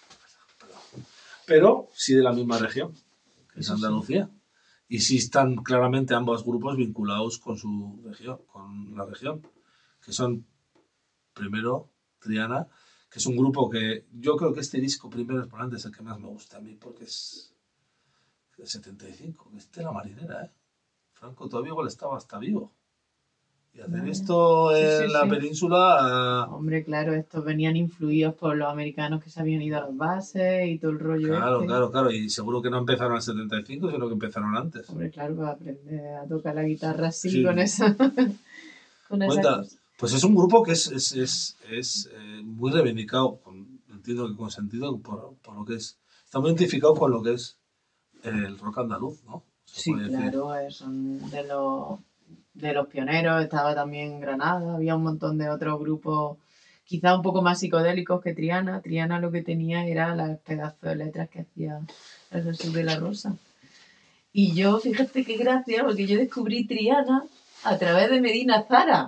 pero sí de la misma región, que es Eso sí. Andalucía. Y sí están claramente ambos grupos vinculados con su región, con la región, que son, primero, Triana, que es un grupo que yo creo que este disco primero es por antes el que más me gusta a mí, porque es del setenta y cinco, que es de la marinera, ¿eh? Franco todavía igual estaba hasta vivo. Y hacer Vale. esto Sí, en sí, la sí. península... Hombre, claro, estos venían influidos por los americanos que se habían ido a las bases y todo el rollo Claro, este. claro, claro. Y seguro que no empezaron en el setenta y cinco, sino que empezaron antes. Hombre, claro, para aprender a tocar la guitarra así, Sí. con esa, con esa Cuenta, cosa. pues es un grupo que es, es, es, es eh, muy reivindicado, con, entiendo que con sentido, por, por lo que es. Está muy identificado con lo que es el rock andaluz, ¿no? Se Sí, puede decir. claro, eh, son de los, de los pioneros, estaba también Granada, había un montón de otros grupos, quizá un poco más psicodélicos que Triana. Triana lo que tenía era las pedazos de letras que hacía el Jesús de la Rosa. Y yo, fíjate qué gracia, porque yo descubrí Triana a través de Medina Zara.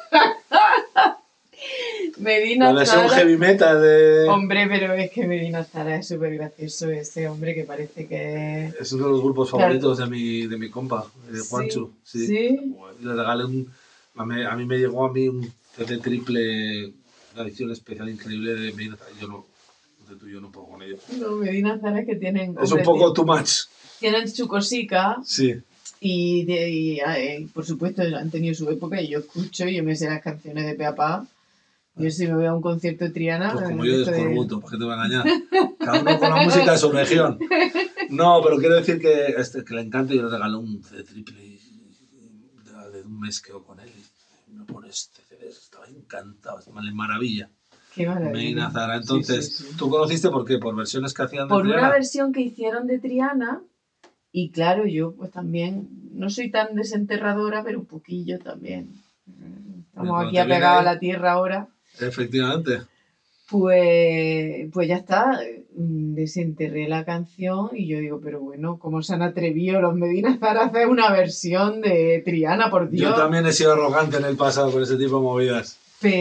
Medina La versión Zara. heavy metal de... Hombre, pero es que Medina Zara es súper gracioso, ese hombre que parece que... Es uno de los grupos Claro. favoritos de mi, de mi compa, de Sí, Juanchu. Sí. sí. Le regalé un... A mí, a mí me llegó a mí un C D triple, una edición especial increíble de Medina Zara. Yo no... De tú, yo no puedo con ellos. No, Medina Zara es que tienen... Es un hombre, poco too much. Tienen su cosica Sí. y, de- y, eh, por supuesto han tenido su época y yo escucho y yo me sé las canciones de pe a pa. Yo si me voy a un concierto de Triana... Pues como me yo de meto de- escorbuto, ¿para qué te voy a engañar? Cada uno con la música de su región. No, pero quiero decir que, este, que le encanta y yo le regalé un C D triple y, y de, de un mes quedo con él. Y me pone este C D, estaba encantado, es una maravilla. Qué maravilla. Medina Zara. Sí, Entonces, sí, sí. ¿tú conociste por qué? ¿Por versiones que hacían de Por una Triana? versión que hicieron de Triana, y claro, yo pues también no soy tan desenterradora, pero un poquillo también. Estamos Cuando aquí te viene apegados a ahí- la tierra ahora. Efectivamente. Pues, pues ya está, mm, desenterré la canción y yo digo, pero bueno, ¿cómo se han atrevido los Medina Zara a hacer una versión de Triana, por Dios? Yo también he sido arrogante en el pasado con ese tipo de movidas.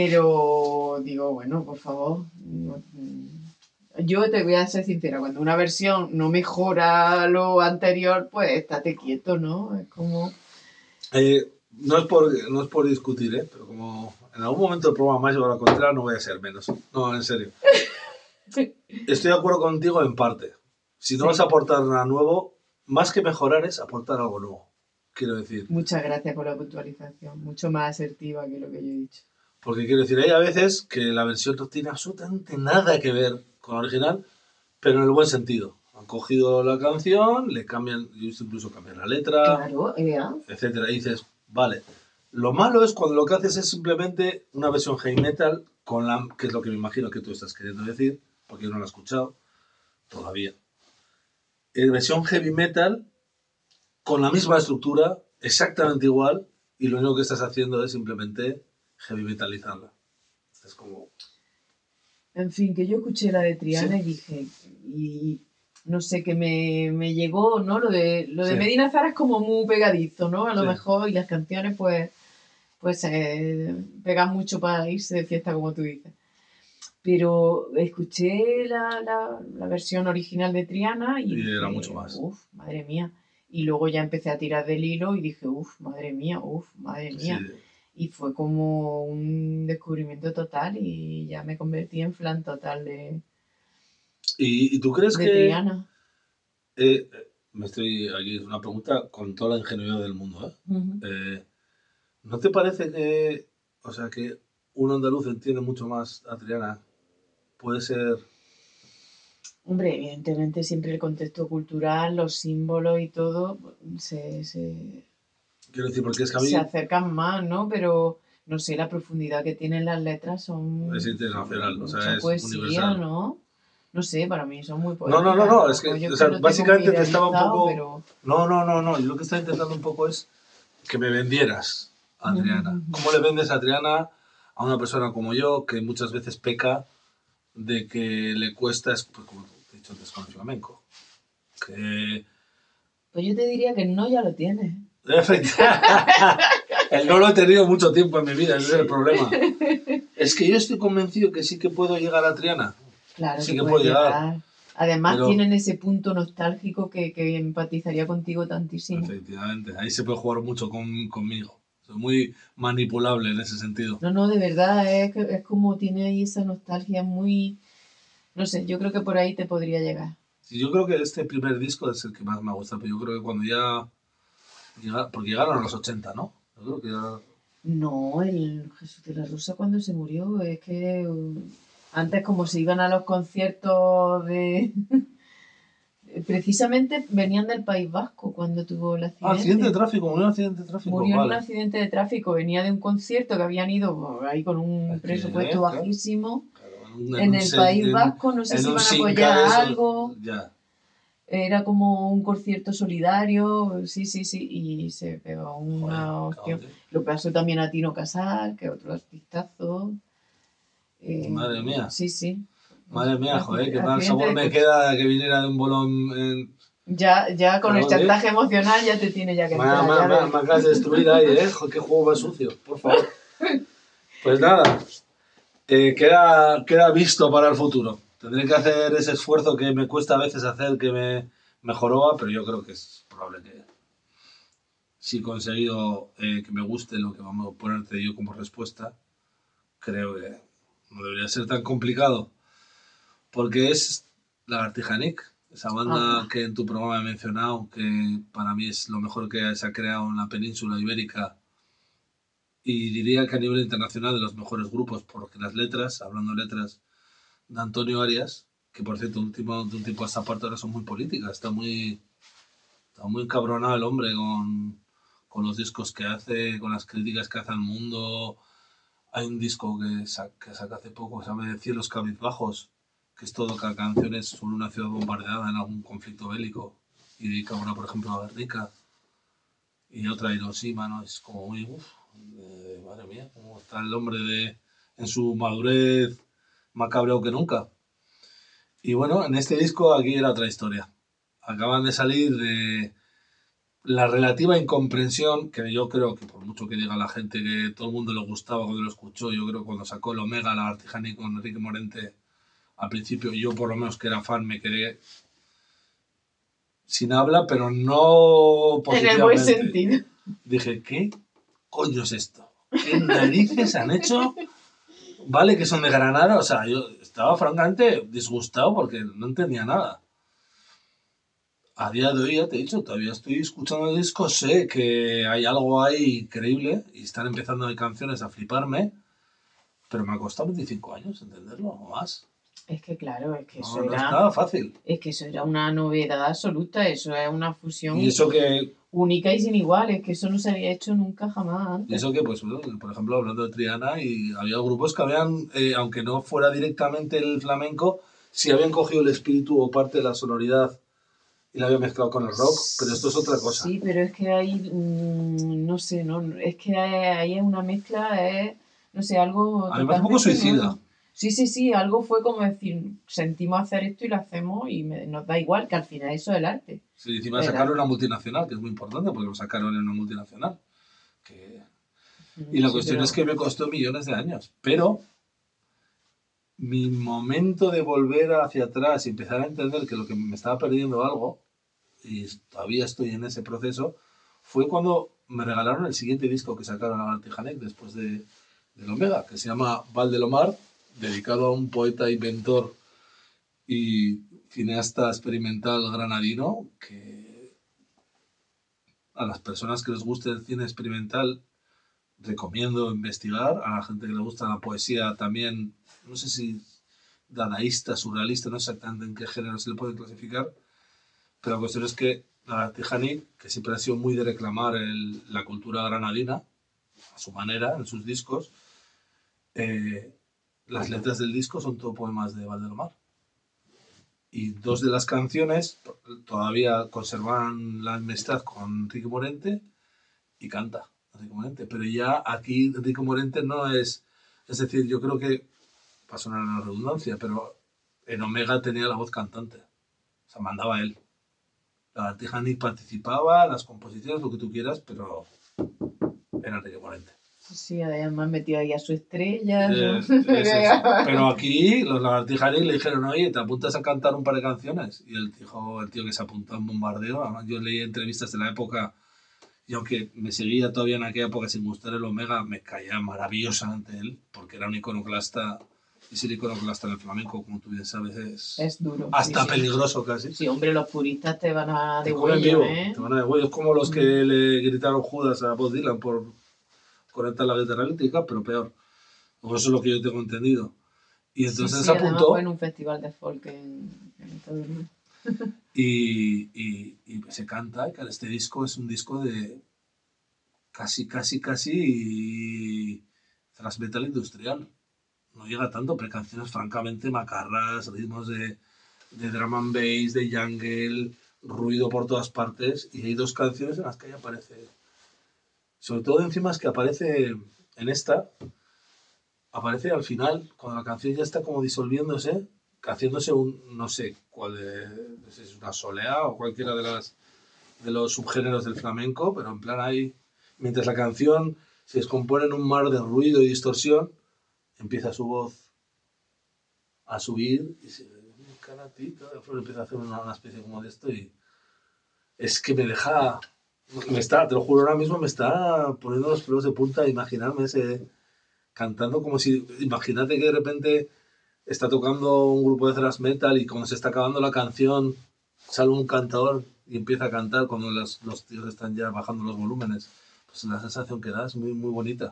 Pero digo, bueno, por favor. no, mm, Yo te voy a ser sincera, cuando una versión no mejora lo anterior, pues estate quieto, ¿no? Es como... Eh, no, es por, no es por discutir, ¿eh? Pero como en algún momento el programa más lleva a la contraria, no voy a ser menos. No, en serio. Estoy de acuerdo contigo en parte. Si no Sí. vas a aportar nada nuevo, más que mejorar es aportar algo nuevo. Quiero decir. Muchas gracias por la puntualización, mucho más asertiva que lo que yo he dicho. Porque quiero decir, hay a veces que la versión no tiene absolutamente nada que ver con la original, pero en el buen sentido. Han cogido la canción, le cambian, incluso cambian la letra, Claro, eh, etcétera. Y dices, vale. Lo malo es cuando lo que haces es simplemente una versión heavy metal, con la, que es lo que me imagino que tú estás queriendo decir, porque yo no lo he escuchado todavía. En versión heavy metal, con la misma estructura, exactamente igual, y lo único que estás haciendo es simplemente heavy metalizarla. Es como... En fin, que yo escuché la de Triana Sí. y dije, y no sé, que me, me llegó, ¿no? Lo de, lo de Sí. Medina Zara es como muy pegadizo, ¿no? A lo Sí. mejor, y las canciones, pues, pues eh, pegan mucho para irse de fiesta, como tú dices. Pero escuché la, la, la versión original de Triana y, Y dije, era mucho más. Uf, madre mía. Y luego ya empecé a tirar del hilo y dije, uf, madre mía, uf, madre mía. Sí. Y fue como un descubrimiento total y ya me convertí en flan total de, ¿Y, y tú crees de que... Triana. eh, me estoy aquí, es una pregunta con toda la ingenuidad del mundo, ¿eh? Ujú. Eh, ¿no te parece que, o sea, que un andaluz entiende mucho más a Triana? Puede ser... Hombre, evidentemente siempre el contexto cultural, los símbolos y todo se, se, Quiero decir, porque es que a mí... se acercan más, ¿no? Pero, no sé, la profundidad que tienen las letras son Es internacional, o sea, mucha es poesía, universal. ¿no? No sé, para mí son muy No, poéticas. no, no, no, es que, Tampoco- yo o sea, que lo tengo básicamente muy te estaba un idealizado, poco... pero- No, no, no, no, yo lo que estaba intentando un poco es que me vendieras a Triana. Ujú. ¿Cómo le vendes a Triana a una persona como yo que muchas veces peca de que le cuesta, es, pues, como te he dicho antes con el flamenco? Que... Pues yo te diría que no ya lo tienes. El no lo he tenido mucho tiempo en mi vida, ese es el problema. Es que yo estoy convencido que sí que puedo llegar a Triana. Claro Sí que que puedes puede llegar. llegar. Además Pero- tienen ese punto nostálgico que, que empatizaría contigo tantísimo. Efectivamente, ahí se puede jugar mucho con, conmigo. Soy muy manipulable en ese sentido. No, no, de verdad, es, que- es como tiene ahí esa nostalgia muy... No sé, yo creo que por ahí te podría llegar. Sí, yo creo que este primer disco es el que más me gusta, pero yo creo que cuando ya... Llega, porque llegaron a los ochenta, ¿no? Yo creo que ya... No, el Jesús de la Rosa cuando se murió, es que uh, antes como se iban a los conciertos de... Precisamente venían del País Vasco cuando tuvo el Ah, accidente. accidente de tráfico, murió en accidente de tráfico. Murió en un vale. accidente de tráfico, venía de un concierto que habían ido pues, ahí con un Es que, presupuesto claro. bajísimo. Claro, un- En un el se- País en- Vasco, no sé en si un iban a Sinca apoyar de esos- algo. Ya. Era como un concierto solidario, sí, sí, sí, y se pegó una Joder, opción. cabrón. Lo pasó también a Tino Casal, que es otro artistazo. Eh, Madre mía. Sí, sí. Madre mía, joder, qué mal Accidente sabor de me coche. queda que viniera de un bolón en... Ya, ya con el Joder. chantaje emocional ya te tiene ya que Me, entrar. me, ya me, ves. me acabas de destruir ahí, ¿eh? Joder, qué juego más sucio, por favor. Pues nada, eh, queda, queda visto para el futuro. Tendré que hacer ese esfuerzo que me cuesta a veces hacer, que me mejoró, pero yo creo que es probable que si he conseguido eh, que me guste lo que vamos a ponerte yo como respuesta, creo que no debería ser tan complicado. Porque es Lagartija Nick, esa banda Ajá. que en tu programa he mencionado, que para mí es lo mejor que se ha creado en la península ibérica. Y diría que a nivel internacional de los mejores grupos, porque las letras, hablando de letras, de Antonio Arias, que por cierto, de un tiempo, de un tiempo a esta parte ahora son muy políticas, está muy, está muy encabronado el hombre con, con los discos que hace, con las críticas que hace al mundo. Hay un disco que saca, que saca hace poco, que se llama Cielos Cabizbajos, que es todo cada canción es sobre una ciudad bombardeada en algún conflicto bélico, y dedica una, por ejemplo, a Guernica, y otra a Hiroshima, ¿no? Es como muy, uff, eh, madre mía, cómo está el hombre de, en su madurez más cabreado que nunca. Y bueno, en este disco aquí era otra historia. Acaban de salir de la relativa incomprensión, que yo creo que por mucho que diga la gente que todo el mundo le gustaba cuando lo escuchó, yo creo que cuando sacó el Omega, la Artijani con Enrique Morente, al principio yo por lo menos que era fan me quedé sin habla, pero no En el buen positivamente. sentido. Dije, ¿qué coño es esto? ¿Qué narices han hecho? Vale que son de Granada, o sea, yo estaba francamente disgustado porque no entendía nada. A día de hoy, ya te he dicho, todavía estoy escuchando el disco, sé que hay algo ahí increíble y están empezando hay canciones a fliparme, pero me ha costado veinticinco años entenderlo o más. Es que claro, es que No, eso no es era... nada fácil. Es que eso era una novedad absoluta, eso es una fusión Y eso que, única y sin igual, es que eso no se había hecho nunca jamás y antes. eso que pues, bueno, por ejemplo, hablando de Triana, y había grupos que habían, eh, aunque no fuera directamente el flamenco, sí habían cogido el espíritu o parte de la sonoridad y la habían mezclado con el rock, pero esto es otra cosa. Sí, pero es que hay, mm, no sé, no, es que ahí es una mezcla, es, no sé, algo Además, un poco totalmente suicida. nuevo. Sí, sí, sí, algo fue como decir, sentimos hacer esto y lo hacemos y me- nos da igual, que al final eso es el arte. Sí, encima Era. sacaron una multinacional, que es muy importante porque lo sacaron en una multinacional. Que... Y la Sí, cuestión pero- es que me costó millones de años, pero mi momento de volver hacia atrás y empezar a entender que lo que me estaba perdiendo algo, y todavía estoy en ese proceso, fue cuando me regalaron el siguiente disco que sacaron a Lagartija-Neck después de, del Omega, que se llama Valdelomar, dedicado a un poeta, inventor y cineasta experimental granadino, que a las personas que les guste el cine experimental recomiendo investigar, a la gente que le gusta la poesía también, no sé si dadaísta, surrealista, no sé exactamente en qué género se le puede clasificar, pero la cuestión es que Lagartija-Neck, que siempre ha sido muy de reclamar el, la cultura granadina, a su manera, en sus discos, eh, las letras del disco son todo poemas de Valdelomar. Y dos de las canciones todavía conservan la amistad con Enrique Morente y canta Enrique Morente. Pero ya aquí Enrique Morente no es... Es decir, yo creo que, para sonar una redundancia, pero en Omega tenía la voz cantante. O sea, mandaba él. La Tijani participaba, las composiciones, lo que tú quieras, pero era Enrique Morente. Sí, además metió ahí a su estrella. Eh, ¿no? es eso. Pero aquí los Lagartijanis le dijeron, oye, ¿te apuntas a cantar un par de canciones? Y el tío, el tío que se apuntó en Bombardeo, además yo leí entrevistas de la época, y aunque me seguía todavía en aquella época sin gustar el Omega, me caía maravillosamente él, porque era un iconoclasta, y ser iconoclasta en el flamenco, como tú bien sabes, es, Es duro. hasta sí, sí. peligroso casi. Sí, hombre, los puristas te van a Te de comen huello, vivo, ¿eh? te van a de huello. Es como los que le gritaron Judas a Bob Dylan por conectar la guitarra eléctrica, pero peor. O eso es lo que yo tengo entendido. Y entonces sí, sí, se además apuntó fue en un festival de folk en, en Estados Unidos. y, y, y se canta. Y claro, este disco es un disco de casi, casi, casi thrash metal industrial. No llega tanto, pero canciones francamente macarras, ritmos de, de drum and bass, de jungle, ruido por todas partes. Y hay dos canciones en las que ahí aparece... Sobre todo encima es que aparece en esta, aparece al final, cuando la canción ya está como disolviéndose, haciéndose un, no sé cuál es, no sé si es una soleá o cualquiera de las de los subgéneros del flamenco, pero en plan ahí, mientras la canción se descompone en un mar de ruido y distorsión, empieza su voz a subir y se un canatito de flor empieza a hacer una, una especie como de esto y es que me deja... Me está, te lo juro, ahora mismo me está poniendo los pelos de punta a imaginarme ese cantando como si, imagínate que de repente está tocando un grupo de thrash metal y cuando se está acabando la canción sale un cantador y empieza a cantar cuando los, los tíos están ya bajando los volúmenes. Pues la sensación que da es muy, muy bonita.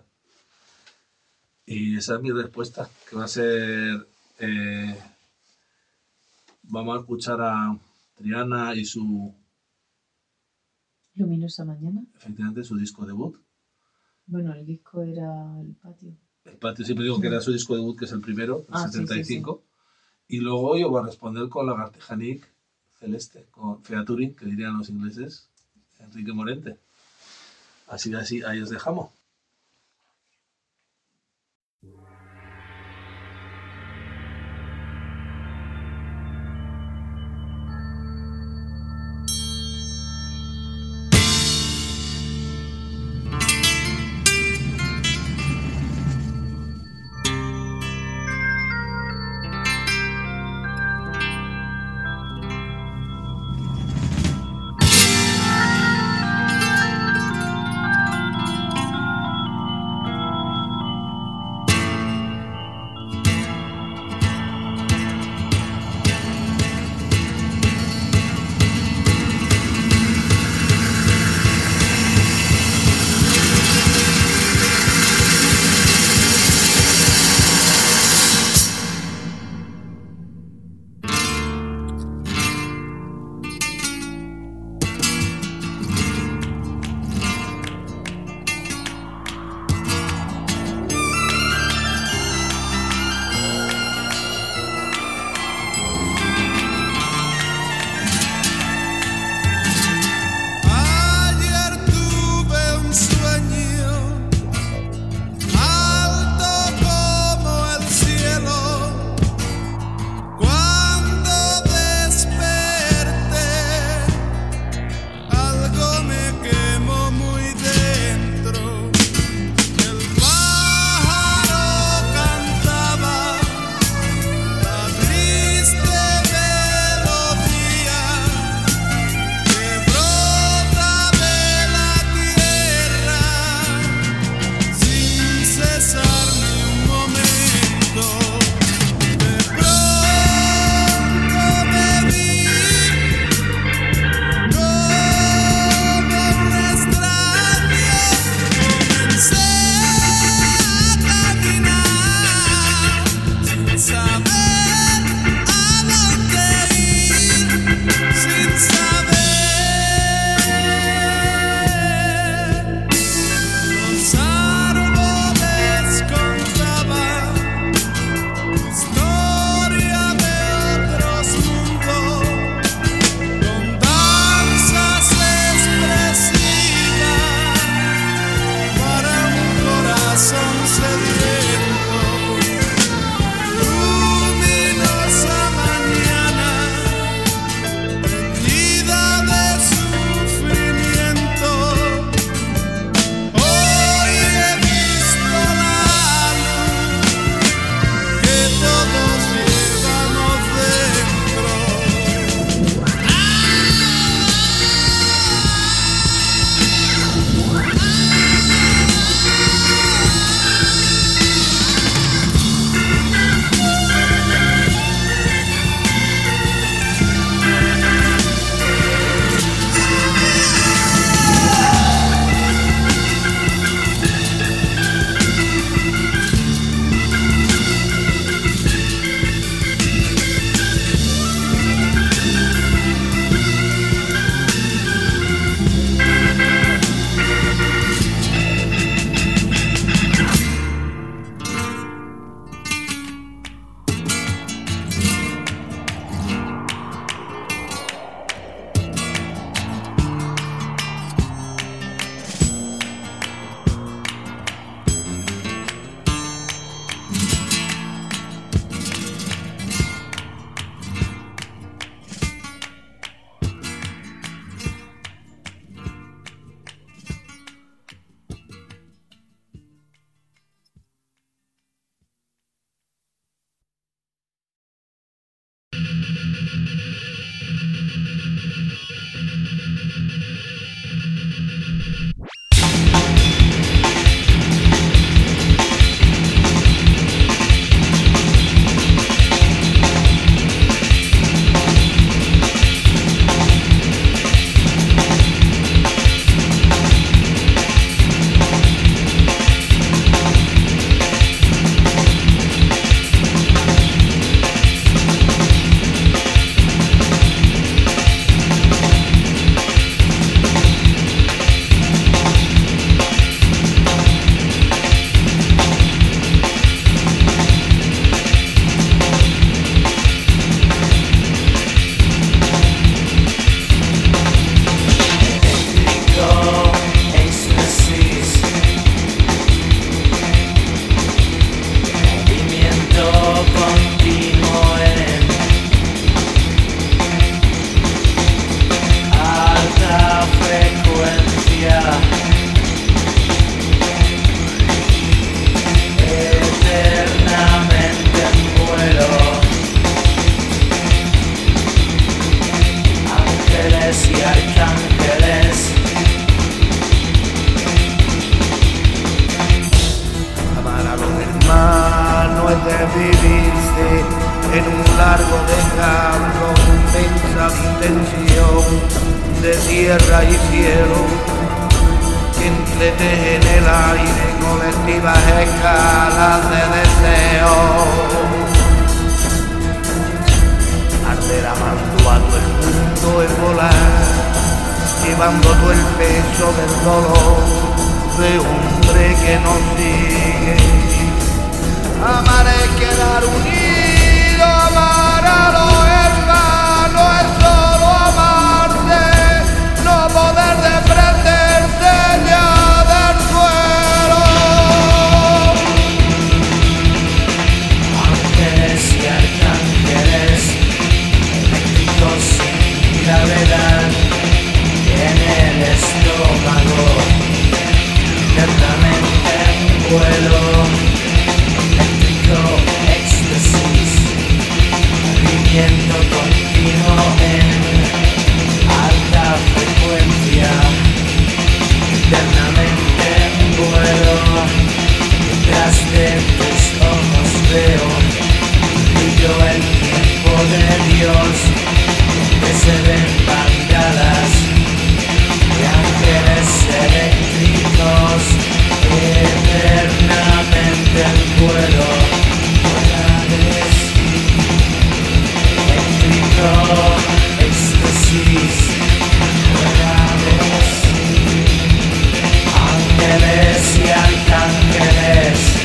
Y esa es mi respuesta, que va a ser... Eh, vamos a escuchar a Triana y su... Luminosa mañana. Efectivamente, su disco debut. Bueno, el disco era El Patio. El Patio, siempre digo que era su disco debut, que es el primero, el Ah, sí, setenta y cinco. sí, Y luego yo voy a responder con Lagartijanik Celeste, con Featuring, que dirían los ingleses, Enrique Morente. Así de así, ahí os dejamos. Thank largo dejando inmensa distensión de tierra y cielo que entretejen el aire colectivas escalas de deseo. Arder amantuado el mundo en volar, llevando todo el peso del dolor de hombre que nos sigue. Amar es quedar unido, amar a los hermanos es solo amarse, no poder desprenderse ya del suelo. Ángeles y arcángeles, eléctricos sin gravedad, en el estómago, eternamente en vuelo. Éxtasis, viviendo continuo en alta frecuencia, eternamente en vuelo, detrás de tus ojos veo, brillo el tiempo de Dios, que se ven bandadas de ángeles eléctricos, eternamente en vuelo. Éxtasis, ángeles y arcángeles.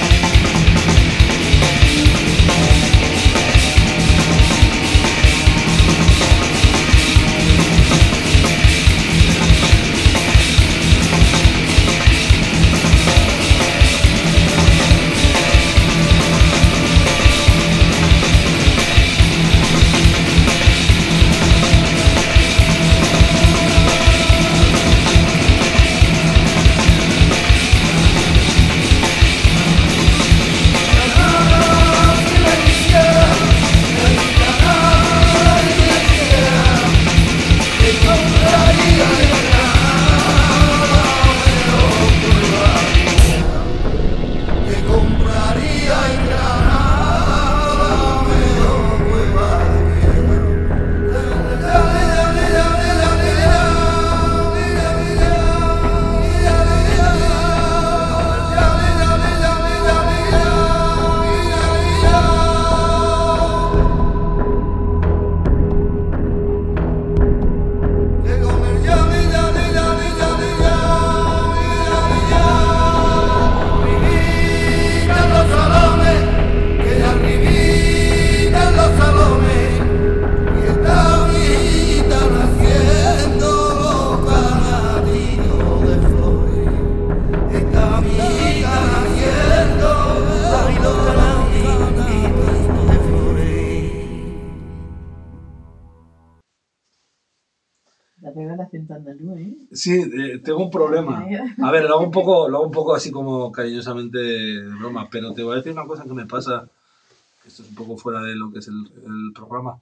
Sí, eh, tengo un problema. A ver, lo hago un poco, lo hago un poco así como cariñosamente de broma, pero te voy a decir una cosa que me pasa, que esto es un poco fuera de lo que es el, el programa.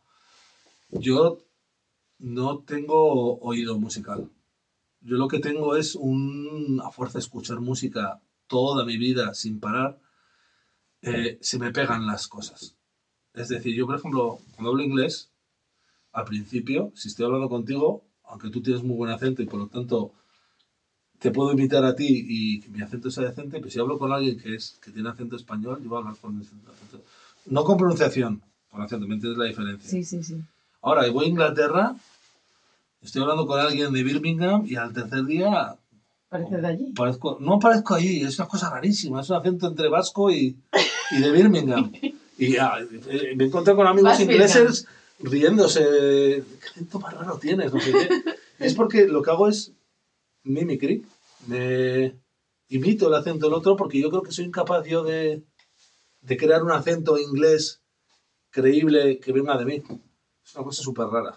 Yo no tengo oído musical. Yo lo que tengo es una fuerza de escuchar música toda mi vida sin parar. Eh, se me pegan las cosas. Es decir, yo, por ejemplo, cuando hablo inglés, al principio, si estoy hablando contigo, aunque tú tienes muy buen acento y por lo tanto te puedo imitar a ti y que mi acento sea decente, pues si hablo con alguien que es que tiene acento español, yo voy a hablar con acento. No con pronunciación, con acento, ¿me entiendes la diferencia? Sí, sí, sí. Ahora, voy a Inglaterra, estoy hablando con alguien de Birmingham y al tercer día... ¿Pareces de allí? Parezco, no parezco allí, es una cosa rarísima, es un acento entre vasco y, y de Birmingham. Y ya, eh, me encontré con amigos ingleses riéndose, ¿qué acento más raro tienes? No sé qué. Es porque lo que hago es mimicry, me imito el acento del otro porque yo creo que soy incapaz yo de, de crear un acento inglés creíble que venga de mí. Es una cosa súper rara.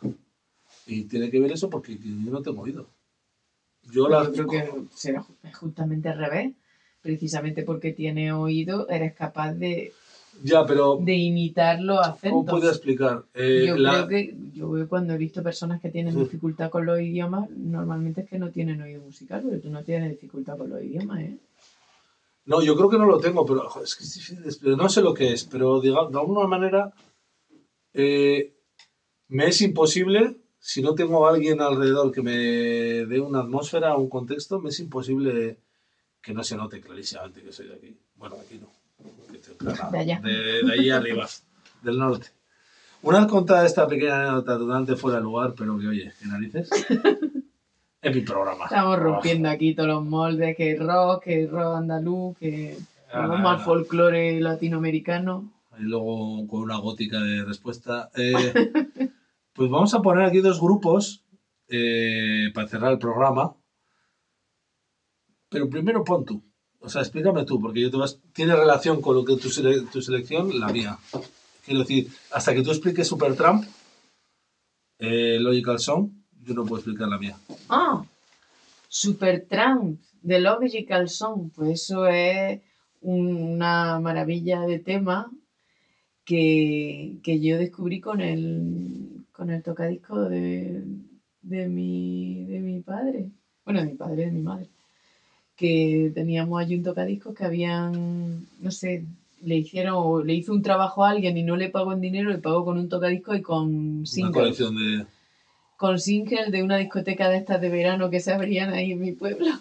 Y tiene que ver eso porque yo no tengo oído. Yo, Pues la... yo creo que será justamente al revés. Precisamente porque tiene oído, eres capaz de, ya, pero, de imitar los acentos. ¿cómo puedo explicar? Eh, yo la... creo que yo cuando he visto personas que tienen sí. dificultad con los idiomas, normalmente es que no tienen oído musical, porque tú no tienes dificultad con los idiomas, ¿eh? No, yo creo que no lo tengo, pero joder, es que es difícil de explicar. No sé lo que es, pero digamos, de alguna manera Eh, me es imposible, si no tengo a alguien alrededor que me dé una atmósfera, un contexto, me es imposible que no se note clarísimamente que soy de aquí. Bueno, de aquí no. Que estoy en Granada. De allá. De, de allí arriba, del norte. Una vez contada esta pequeña anécdota totalmente fuera de lugar, pero que oye, ¿qué narices? Es mi programa. Estamos rompiendo aquí todos los moldes, que rock, que rock andaluz, que Ah, nos vamos nada. al folclore latinoamericano. Y luego con una gótica de respuesta. Eh, pues vamos a poner aquí dos grupos eh, para cerrar el programa. Pero primero pon tú. O sea, explícame tú, porque yo te vas, tiene relación con lo que tu, sele, tu selección, la mía. Quiero decir, hasta que tú expliques Supertramp, eh, Logical Song, yo no puedo explicar la mía. Ah, Supertramp, de Logical Song. Pues eso es una maravilla de tema que, que yo descubrí con el, con el tocadisco de, de, mi, de mi padre. Bueno, de mi padre, de mi madre. Que teníamos allí un tocadiscos que habían, no sé, le hicieron, o le hizo un trabajo a alguien y no le pagó en dinero, le pagó con un tocadiscos y con Una singles. colección de... Con singles de una discoteca de estas de verano que se abrían ahí en mi pueblo.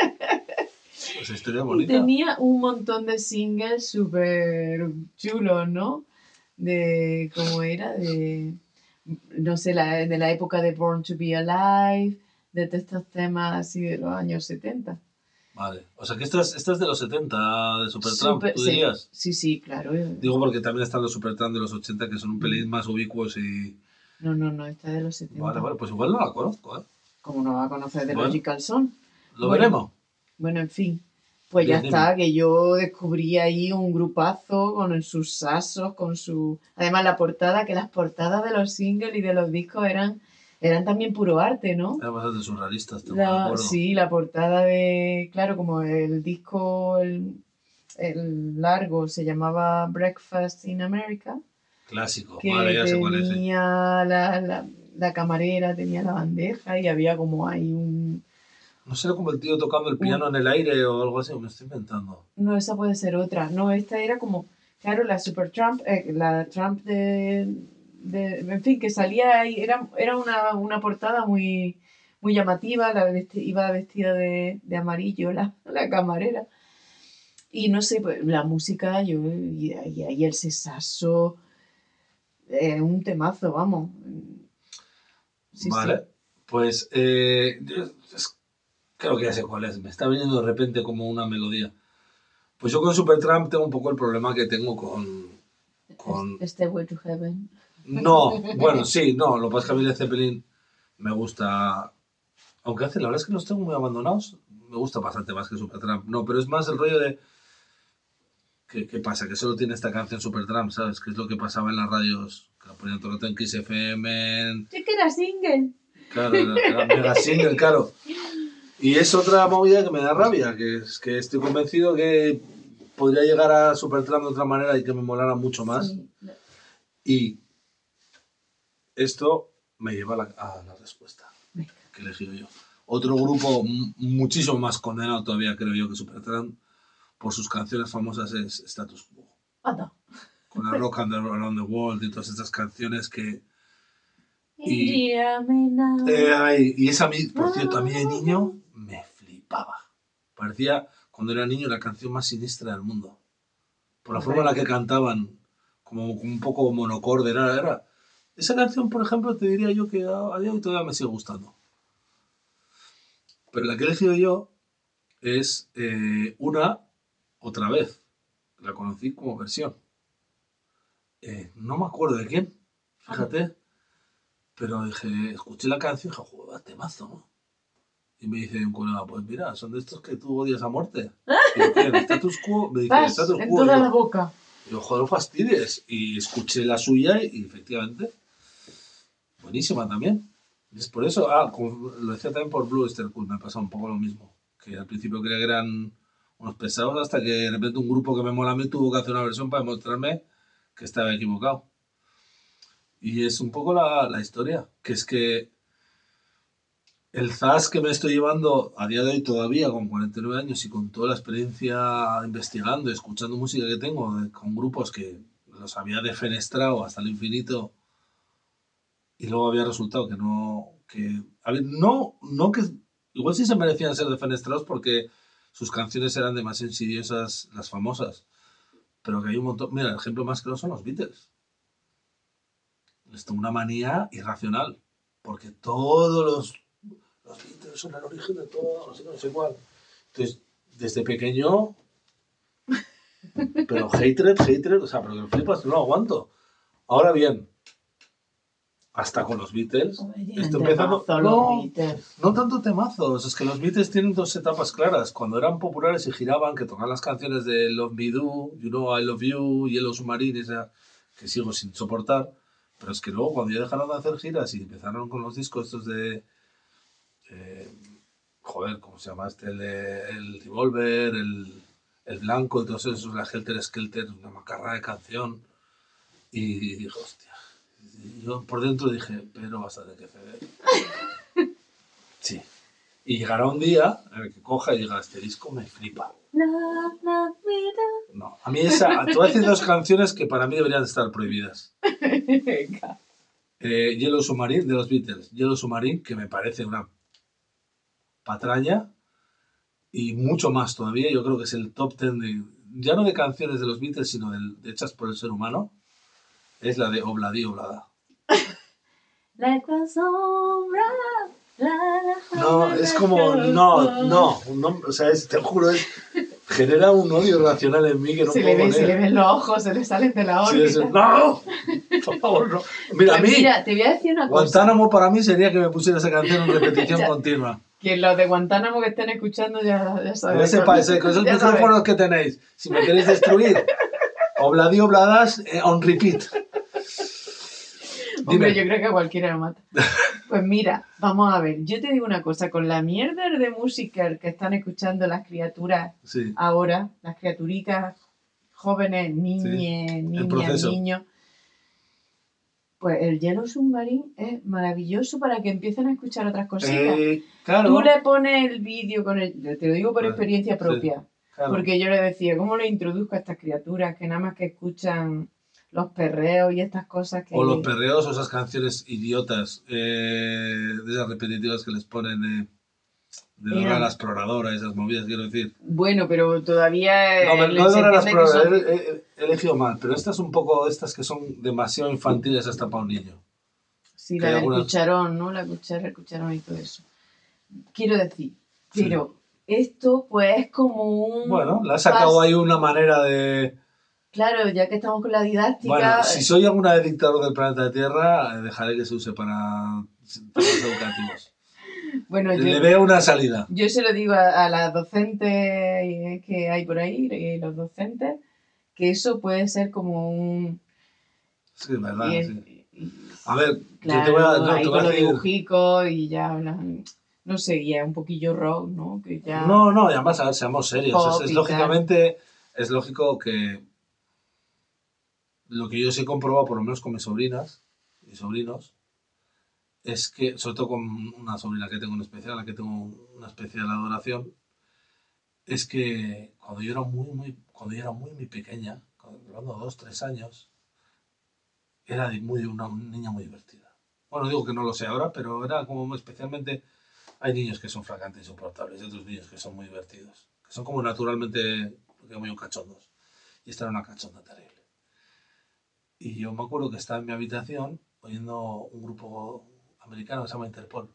Esa historia Y bonita. tenía un montón de singles súper chulos, ¿no? De, ¿cómo era? De, no sé, la, de la época de Born to Be Alive, de todos estos temas así de los años setenta. Vale. O sea que esta es, esta es de los setenta, de Supertramp, Súper- ¿tú sí, dirías? sí, sí, claro. Digo porque también están los Supertramp de los ochenta, que son un pelín más ubicuos y... No, no, no, esta es de los setenta. Vale, vale, pues igual no la conozco, ¿eh? ¿Cómo no va a conocer de Bueno. Logical Song? Lo Bueno. veremos. Bueno, en fin. Pues ya Bien, está, que yo descubrí ahí un grupazo con sus sasos, con su... Además la portada, que las portadas de los singles y de los discos eran, eran también puro arte, ¿no? Eran bastante surrealistas, tengo de La, acuerdo. sí, la portada de... Claro, como el disco, el, el largo, se llamaba Breakfast in America, Clásico. que Vale, ya sé cuál es. sí. tenía la, la, la camarera, tenía la bandeja y había como ahí un... No sé, como el tío tocando el piano en el aire o algo así, me estoy inventando. No, esa puede ser otra. No, esta era como, claro, la Supertramp, eh, la Trump de, de, en fin, que salía ahí, era, era una, una portada muy, muy llamativa, la vesti- iba vestida de, de amarillo la, la camarera. Y no sé, pues la música, yo, y ahí y, y el sesazo, eh, un temazo, vamos. Sí, Vale, sí. pues eh, yo- es- creo que ya sé cuál es. Me está viniendo de repente como una melodía. Pues yo con Supertramp tengo un poco el problema que tengo con... con... Stairway to Heaven. No, bueno, sí, no, lo que pasa es que a mí Led Zeppelin me gusta... Aunque hace, la verdad es que los tengo muy abandonados. Me gusta bastante más que Supertramp. No, pero es más el rollo de... ¿Qué, qué pasa? Que solo tiene esta canción Supertramp, ¿sabes? Que es lo que pasaba en las radios. Que la ponían todo el rato en Kiss F M, en... Sí que era single. Claro, la, la mega single, claro. Y es otra movida que me da rabia, que es que estoy convencido que podría llegar a Supertramp de otra manera y que me molara mucho más. Sí. Y esto me lleva a la, a la respuesta Venga. que he elegido yo. Otro grupo m- muchísimo más condenado todavía, creo yo, que Supertramp, por sus canciones famosas es Status Quo. Anda. Con la Rock and the Around the World y todas estas canciones que... Y- Indírame now. Eh, ay, y esa, a mí, por cierto, a mí de niño me flipaba. Parecía, cuando era niño, la canción más siniestra del mundo. Por la forma en la que cantaban, como, como un poco monocorde. Era, era- Esa canción, por ejemplo, te diría yo que a, a día de hoy todavía me sigue gustando. Pero la que he elegido yo es eh, una, otra vez. La conocí como versión. Eh, no me acuerdo de quién, fíjate. Pero dije, escuché la canción y dije, joder, temazo, ¿no? Y me dice un colega, pues mira, son de estos que tú odias a muerte. Y yo, ¿qué? ¿El Status Quo? Me dice, el Vas Status en Quo. toda Y yo, la boca. y yo, joder, no fastidies. Y escuché la suya y, y efectivamente, buenísima también. Y es por eso, ah, como lo decía también por Blue Oyster Cult, me ha pasado un poco lo mismo. Que al principio creía que eran unos pesados hasta que de repente un grupo que me mola a mí tuvo que hacer una versión para demostrarme que estaba equivocado. Y es un poco la, la historia, que es que el zas que me estoy llevando a día de hoy todavía con cuarenta y nueve años y con toda la experiencia investigando y escuchando música que tengo de- con grupos que los había defenestrado hasta el infinito y luego había resultado que no, que, a ver, no, no que, igual sí se merecían ser defenestrados porque sus canciones eran demasiado insidiosas, las famosas, pero que hay un montón, mira, el ejemplo más claro son los Beatles. Esto es una manía irracional, porque todos los, los Beatles son el origen de todo, no sé, no sé cuál. Entonces, desde pequeño, pero hatred, hatred, o sea, pero que me flipas, no lo aguanto. Ahora bien, hasta con los Beatles, esto empezando, no, no tanto temazos, es que los Beatles tienen dos etapas claras. Cuando eran populares y giraban, que tocaban las canciones de Love Me Do, You Know I Love You, Yellow Submarine, esa que sigo sin soportar. Pero es que luego cuando ya dejaron de hacer giras y empezaron con los discos estos de... Eh, joder, ¿cómo se llama este? El, de, el Revolver, el, el Blanco y todos esos, la Helter Skelter, una macarra de canción. Y dije, hostia. Y yo por dentro dije, pero vas a tener que ceder. Sí. Y llegará un día en el que coja y diga, este disco me flipa. No, a mí esa... Te voy a decir dos canciones que para mí deberían estar prohibidas. Eh, Yellow Submarine de los Beatles. Yellow Submarine, que me parece una patraña, y mucho más todavía. Yo creo que es el top ten de, ya no de canciones de los Beatles, sino de, de hechas por el ser humano. Es la de Obladi Oblada. Like la sombra, la, la, No, es como, no, no, no, o sea, es, te juro, es, genera un odio racional en mí que no se puedo le ve, poner. se le ven los ojos, se le salen de la Sí, órbita. es, no, por favor, no. Mira, a Pues mí, mira, te voy a decir una cosa. Guantánamo para mí sería que me pusiera esa canción en repetición Ya. continua. Que los de Guantánamo que estén escuchando ya, ya saben. Ya sepáis, eh, con esos Ya micrófonos saben. que tenéis, si me queréis destruir, Obladi Obladas eh, on repeat. Hombre, Dime. yo creo que a cualquiera lo mata. Pues mira, vamos a ver. Yo te digo una cosa. Con la mierda de música que están escuchando las criaturas Sí, ahora, las criaturicas jóvenes, niñes, el niñas, proceso. niños, pues el Yellow Submarine es maravilloso para que empiecen a escuchar otras cositas. eh, claro, Tú le pones el vídeo con el... Te lo digo por Vale, experiencia sí, propia. claro. Porque yo le decía, ¿cómo le introduzco a estas criaturas que nada más que escuchan los perreos y estas cosas que... O los perreos o esas canciones idiotas, eh, de esas repetitivas que les ponen eh, de Dora Mira. la Exploradora, esas movidas, quiero decir. Bueno, pero todavía... No, eh, me- no se de Dora la entiende que Exploradora, son- he, he- he elegido mal, pero estas un poco, estas que son demasiado infantiles hasta para un niño. Sí, que la hay del algunas- cucharón, ¿no? La cuchara, el cucharón y todo eso. Quiero decir, pero esto pues es como un... Bueno, le ha sacado pas- ahí una manera de... Claro, ya que estamos con la didáctica... Bueno, si soy alguna vez dictador del planeta Tierra, eh, dejaré que se use para temas educativos. bueno, yo, Le veo una salida. yo se lo digo a, a las docentes eh, que hay por ahí, eh, los docentes, que eso puede ser como un... Sí, es verdad, y- sí. y- A ver, claro, yo te voy a, no, ahí te voy a con los decir... dibujicos y ya hablan... No sé, ya un poquillo rock, ¿no? Que ya... No, no, y además, a ver, seamos serios. Pop Es, es y lógicamente, es lógico que lo que yo sí he comprobado, por lo menos con mis sobrinas y sobrinos, es que, sobre todo con una sobrina que tengo en especial, a la que tengo una especial adoración, es que cuando yo era muy, muy, cuando yo era muy, muy pequeña, cuando hablando de dos, tres años, era de muy, una niña muy divertida. Bueno, digo que no lo sé ahora, pero era como especialmente... Hay niños que son francamente insoportables y otros niños que son muy divertidos, que son como naturalmente, muy cachondos. Y esta era una cachonda terrible. Y yo me acuerdo que estaba en mi habitación oyendo un grupo americano que se llama Interpol.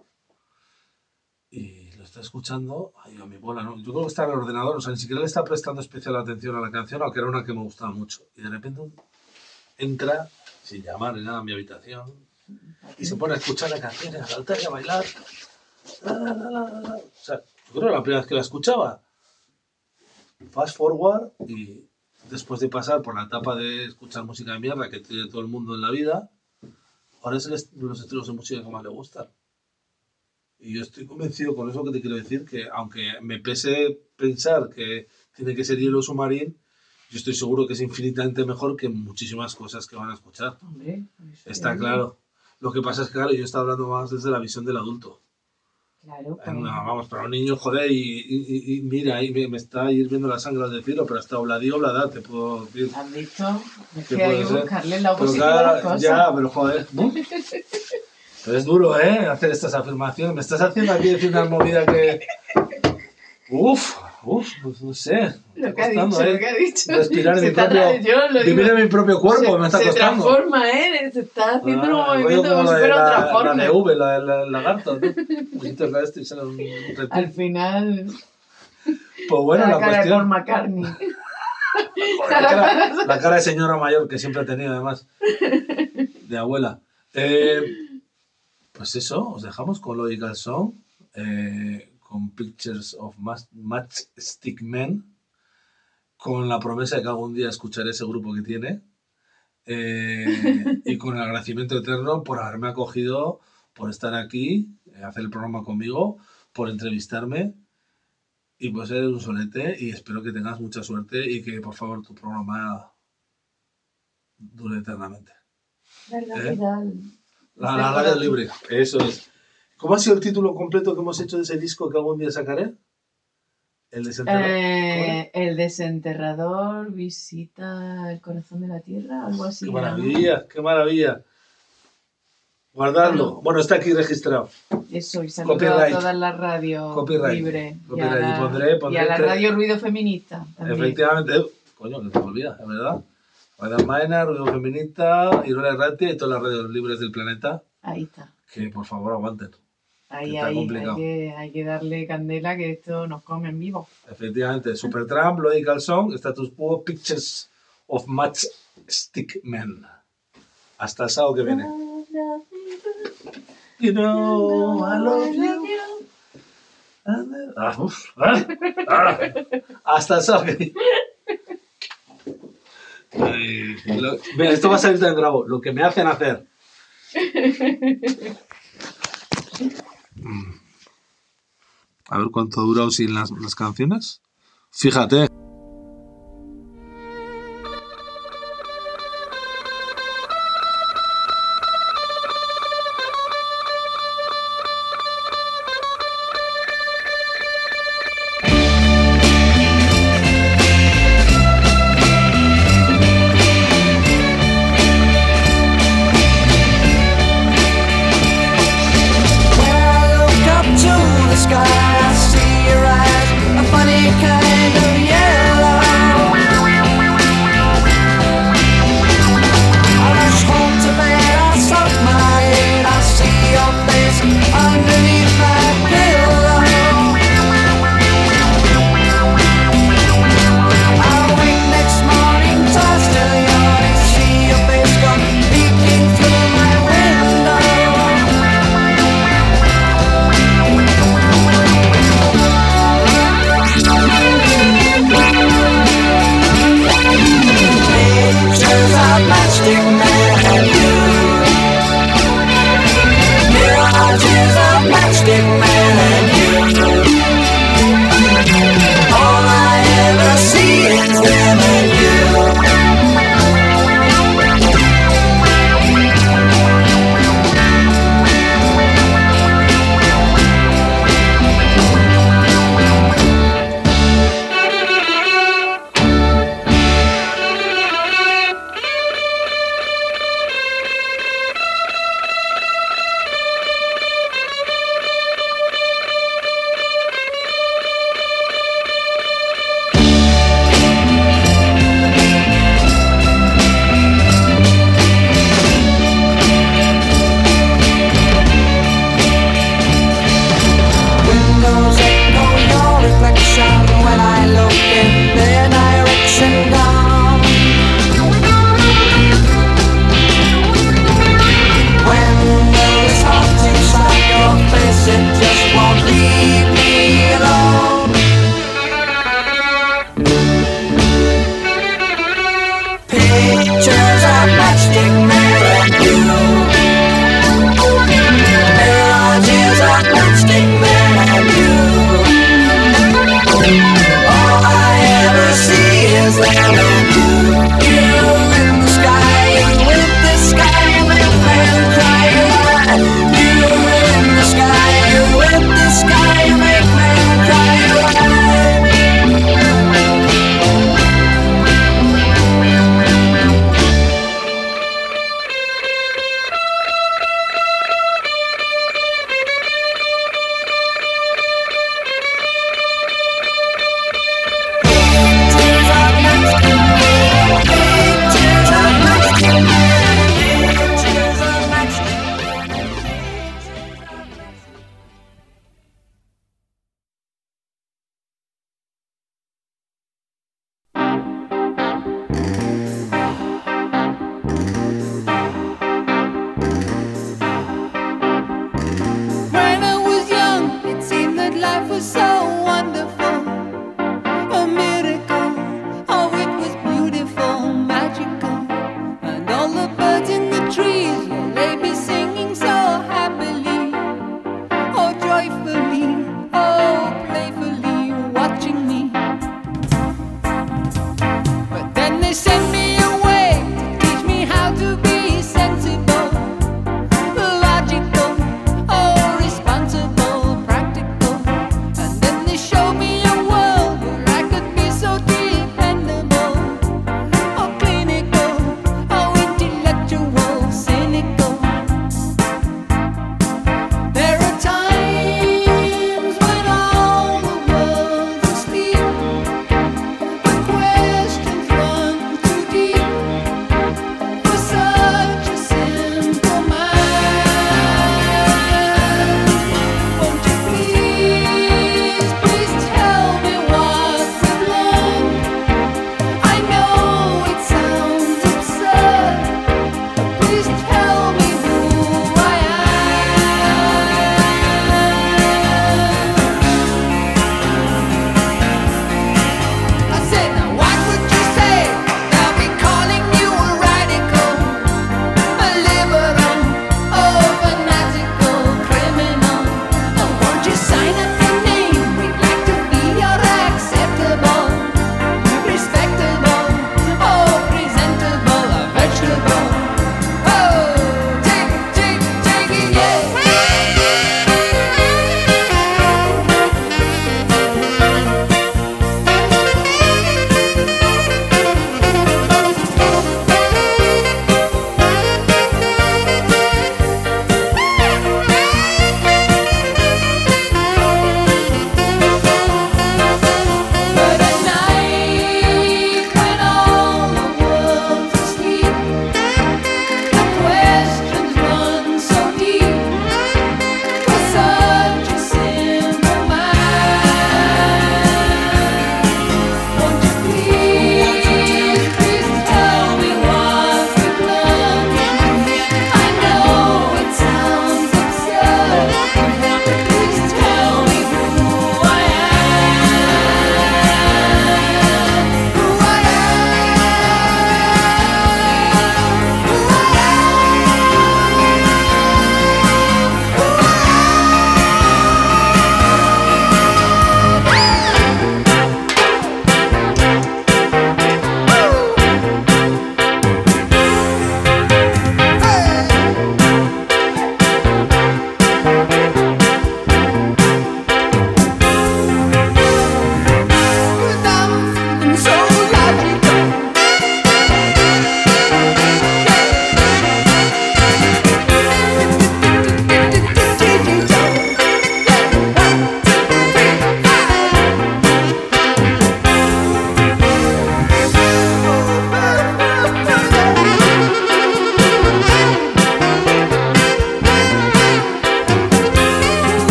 Y lo está escuchando, ay, a mi bola, ¿no? Yo creo que está en el ordenador, o sea, ni siquiera le está prestando especial atención a la canción, aunque era una que me gustaba mucho. Y de repente entra, sin llamar ni nada, a mi habitación y se pone a escuchar la canción, a saltar y a bailar. La, la, la, la, la. O sea, yo creo que era la primera vez que la escuchaba. Fast forward y después de pasar por la etapa de escuchar música de mierda que tiene todo el mundo en la vida, ahora es el est- los estilos de música que más le gustan. Y yo estoy convencido con eso que te quiero decir, que aunque me pese pensar que tiene que ser Yellow Submarine, yo estoy seguro que es infinitamente mejor que muchísimas cosas que van a escuchar. Hombre, eso Está es- claro. Lo que pasa es que, claro, yo estoy hablando más desde la visión del adulto. Claro, Eh, pues, no, vamos, para un niño, joder, y, y- y mira, ahí me, me está hirviendo la sangre al decirlo, pero hasta Obladi Oblada te puedo decir. ¿has visto? Es ¿Qué que hay puede que ser? buscarle la Pero oposición a las claro, cosas. ya, pero joder. Pero es duro, ¿eh? Hacer estas afirmaciones. Me estás haciendo aquí decir una movida que... Uf, uf, pues no sé. Me Lo está que ha costando, dicho, ¿eh? lo que ha dicho. Respirar en Se mi está propio... tra- yo lo Vivir digo. en mi propio cuerpo se, me está se costando. transforma, ¿eh? Se está haciendo Ah, un movimiento rollo como si la de fuera la- otra La forma. de V, la del lagarto, ¿no? Pusiste la este y sale un reptil. Al final, Pues bueno, la, la cara de cuestión... Paul McCartney. Joder, la, cara, la cara de señora mayor que siempre he tenido, además. De abuela. Eh, pues eso, os dejamos con Logical Song, eh, con Pictures of Mas- Matchstick Men, con la promesa de que algún día escucharé ese grupo que tiene, eh, y con el agradecimiento eterno por haberme acogido, por estar aquí, eh, hacer el programa conmigo, por entrevistarme. Y pues eres un solete y espero que tengas mucha suerte y que por favor tu programa dure eternamente. La ¿Eh? vida. La, la radio libre, eso es. ¿Cómo ha sido el título completo que hemos hecho de ese disco que algún día sacaré? El desenterrador. Eh, el desenterrador visita el corazón de la tierra, algo así. ¡Qué era, ¿no? maravilla! ¡Qué maravilla! Guardadlo. Bueno, está aquí registrado. Eso, y saludo Copyright. a todas las radios Copyright. libres. Copyright. Y a la, Y pondré- pondré y a la que- radio Ruido Feminista también. Efectivamente. eh, Coño, que se me olvida, es verdad. Radio Maena, Ruido Feminista, Irola Ratia y todas las radios libres del planeta. Ahí está. Que por favor aguanten. Ahí, Que está ahí, complicado. hay que, hay que darle candela que esto nos come en vivo. Efectivamente. Supertramp, Logical Song, Status Quo, Pictures of Matchstick Men. Hasta el sábado que viene. You know, I love you. Ah, uf, ah, ah. Hasta el sábado que viene. Ay, lo- Mira, esto va a salir tan grabo. Lo que me hacen hacer. A ver cuánto ha durado sin las, las canciones. Fíjate. When I look up to the sky, I see your eyes, a funny kind of yellow. I rush home to bed, I suck my head, I see your face underneath my pillow. I wake next morning, tossed till yawning, see your face come peeking through my window. Pictures of Matchstick Men and you. Mirages of Matchstick Men and you. All I ever see is them and you. Windows echo your reflection when I look in their direction down. When there's hard to sign your face, it just won't leave me alone. Pictures of Matchstick Men and you. Mirages of Matchstick Men and you. All I ever see is them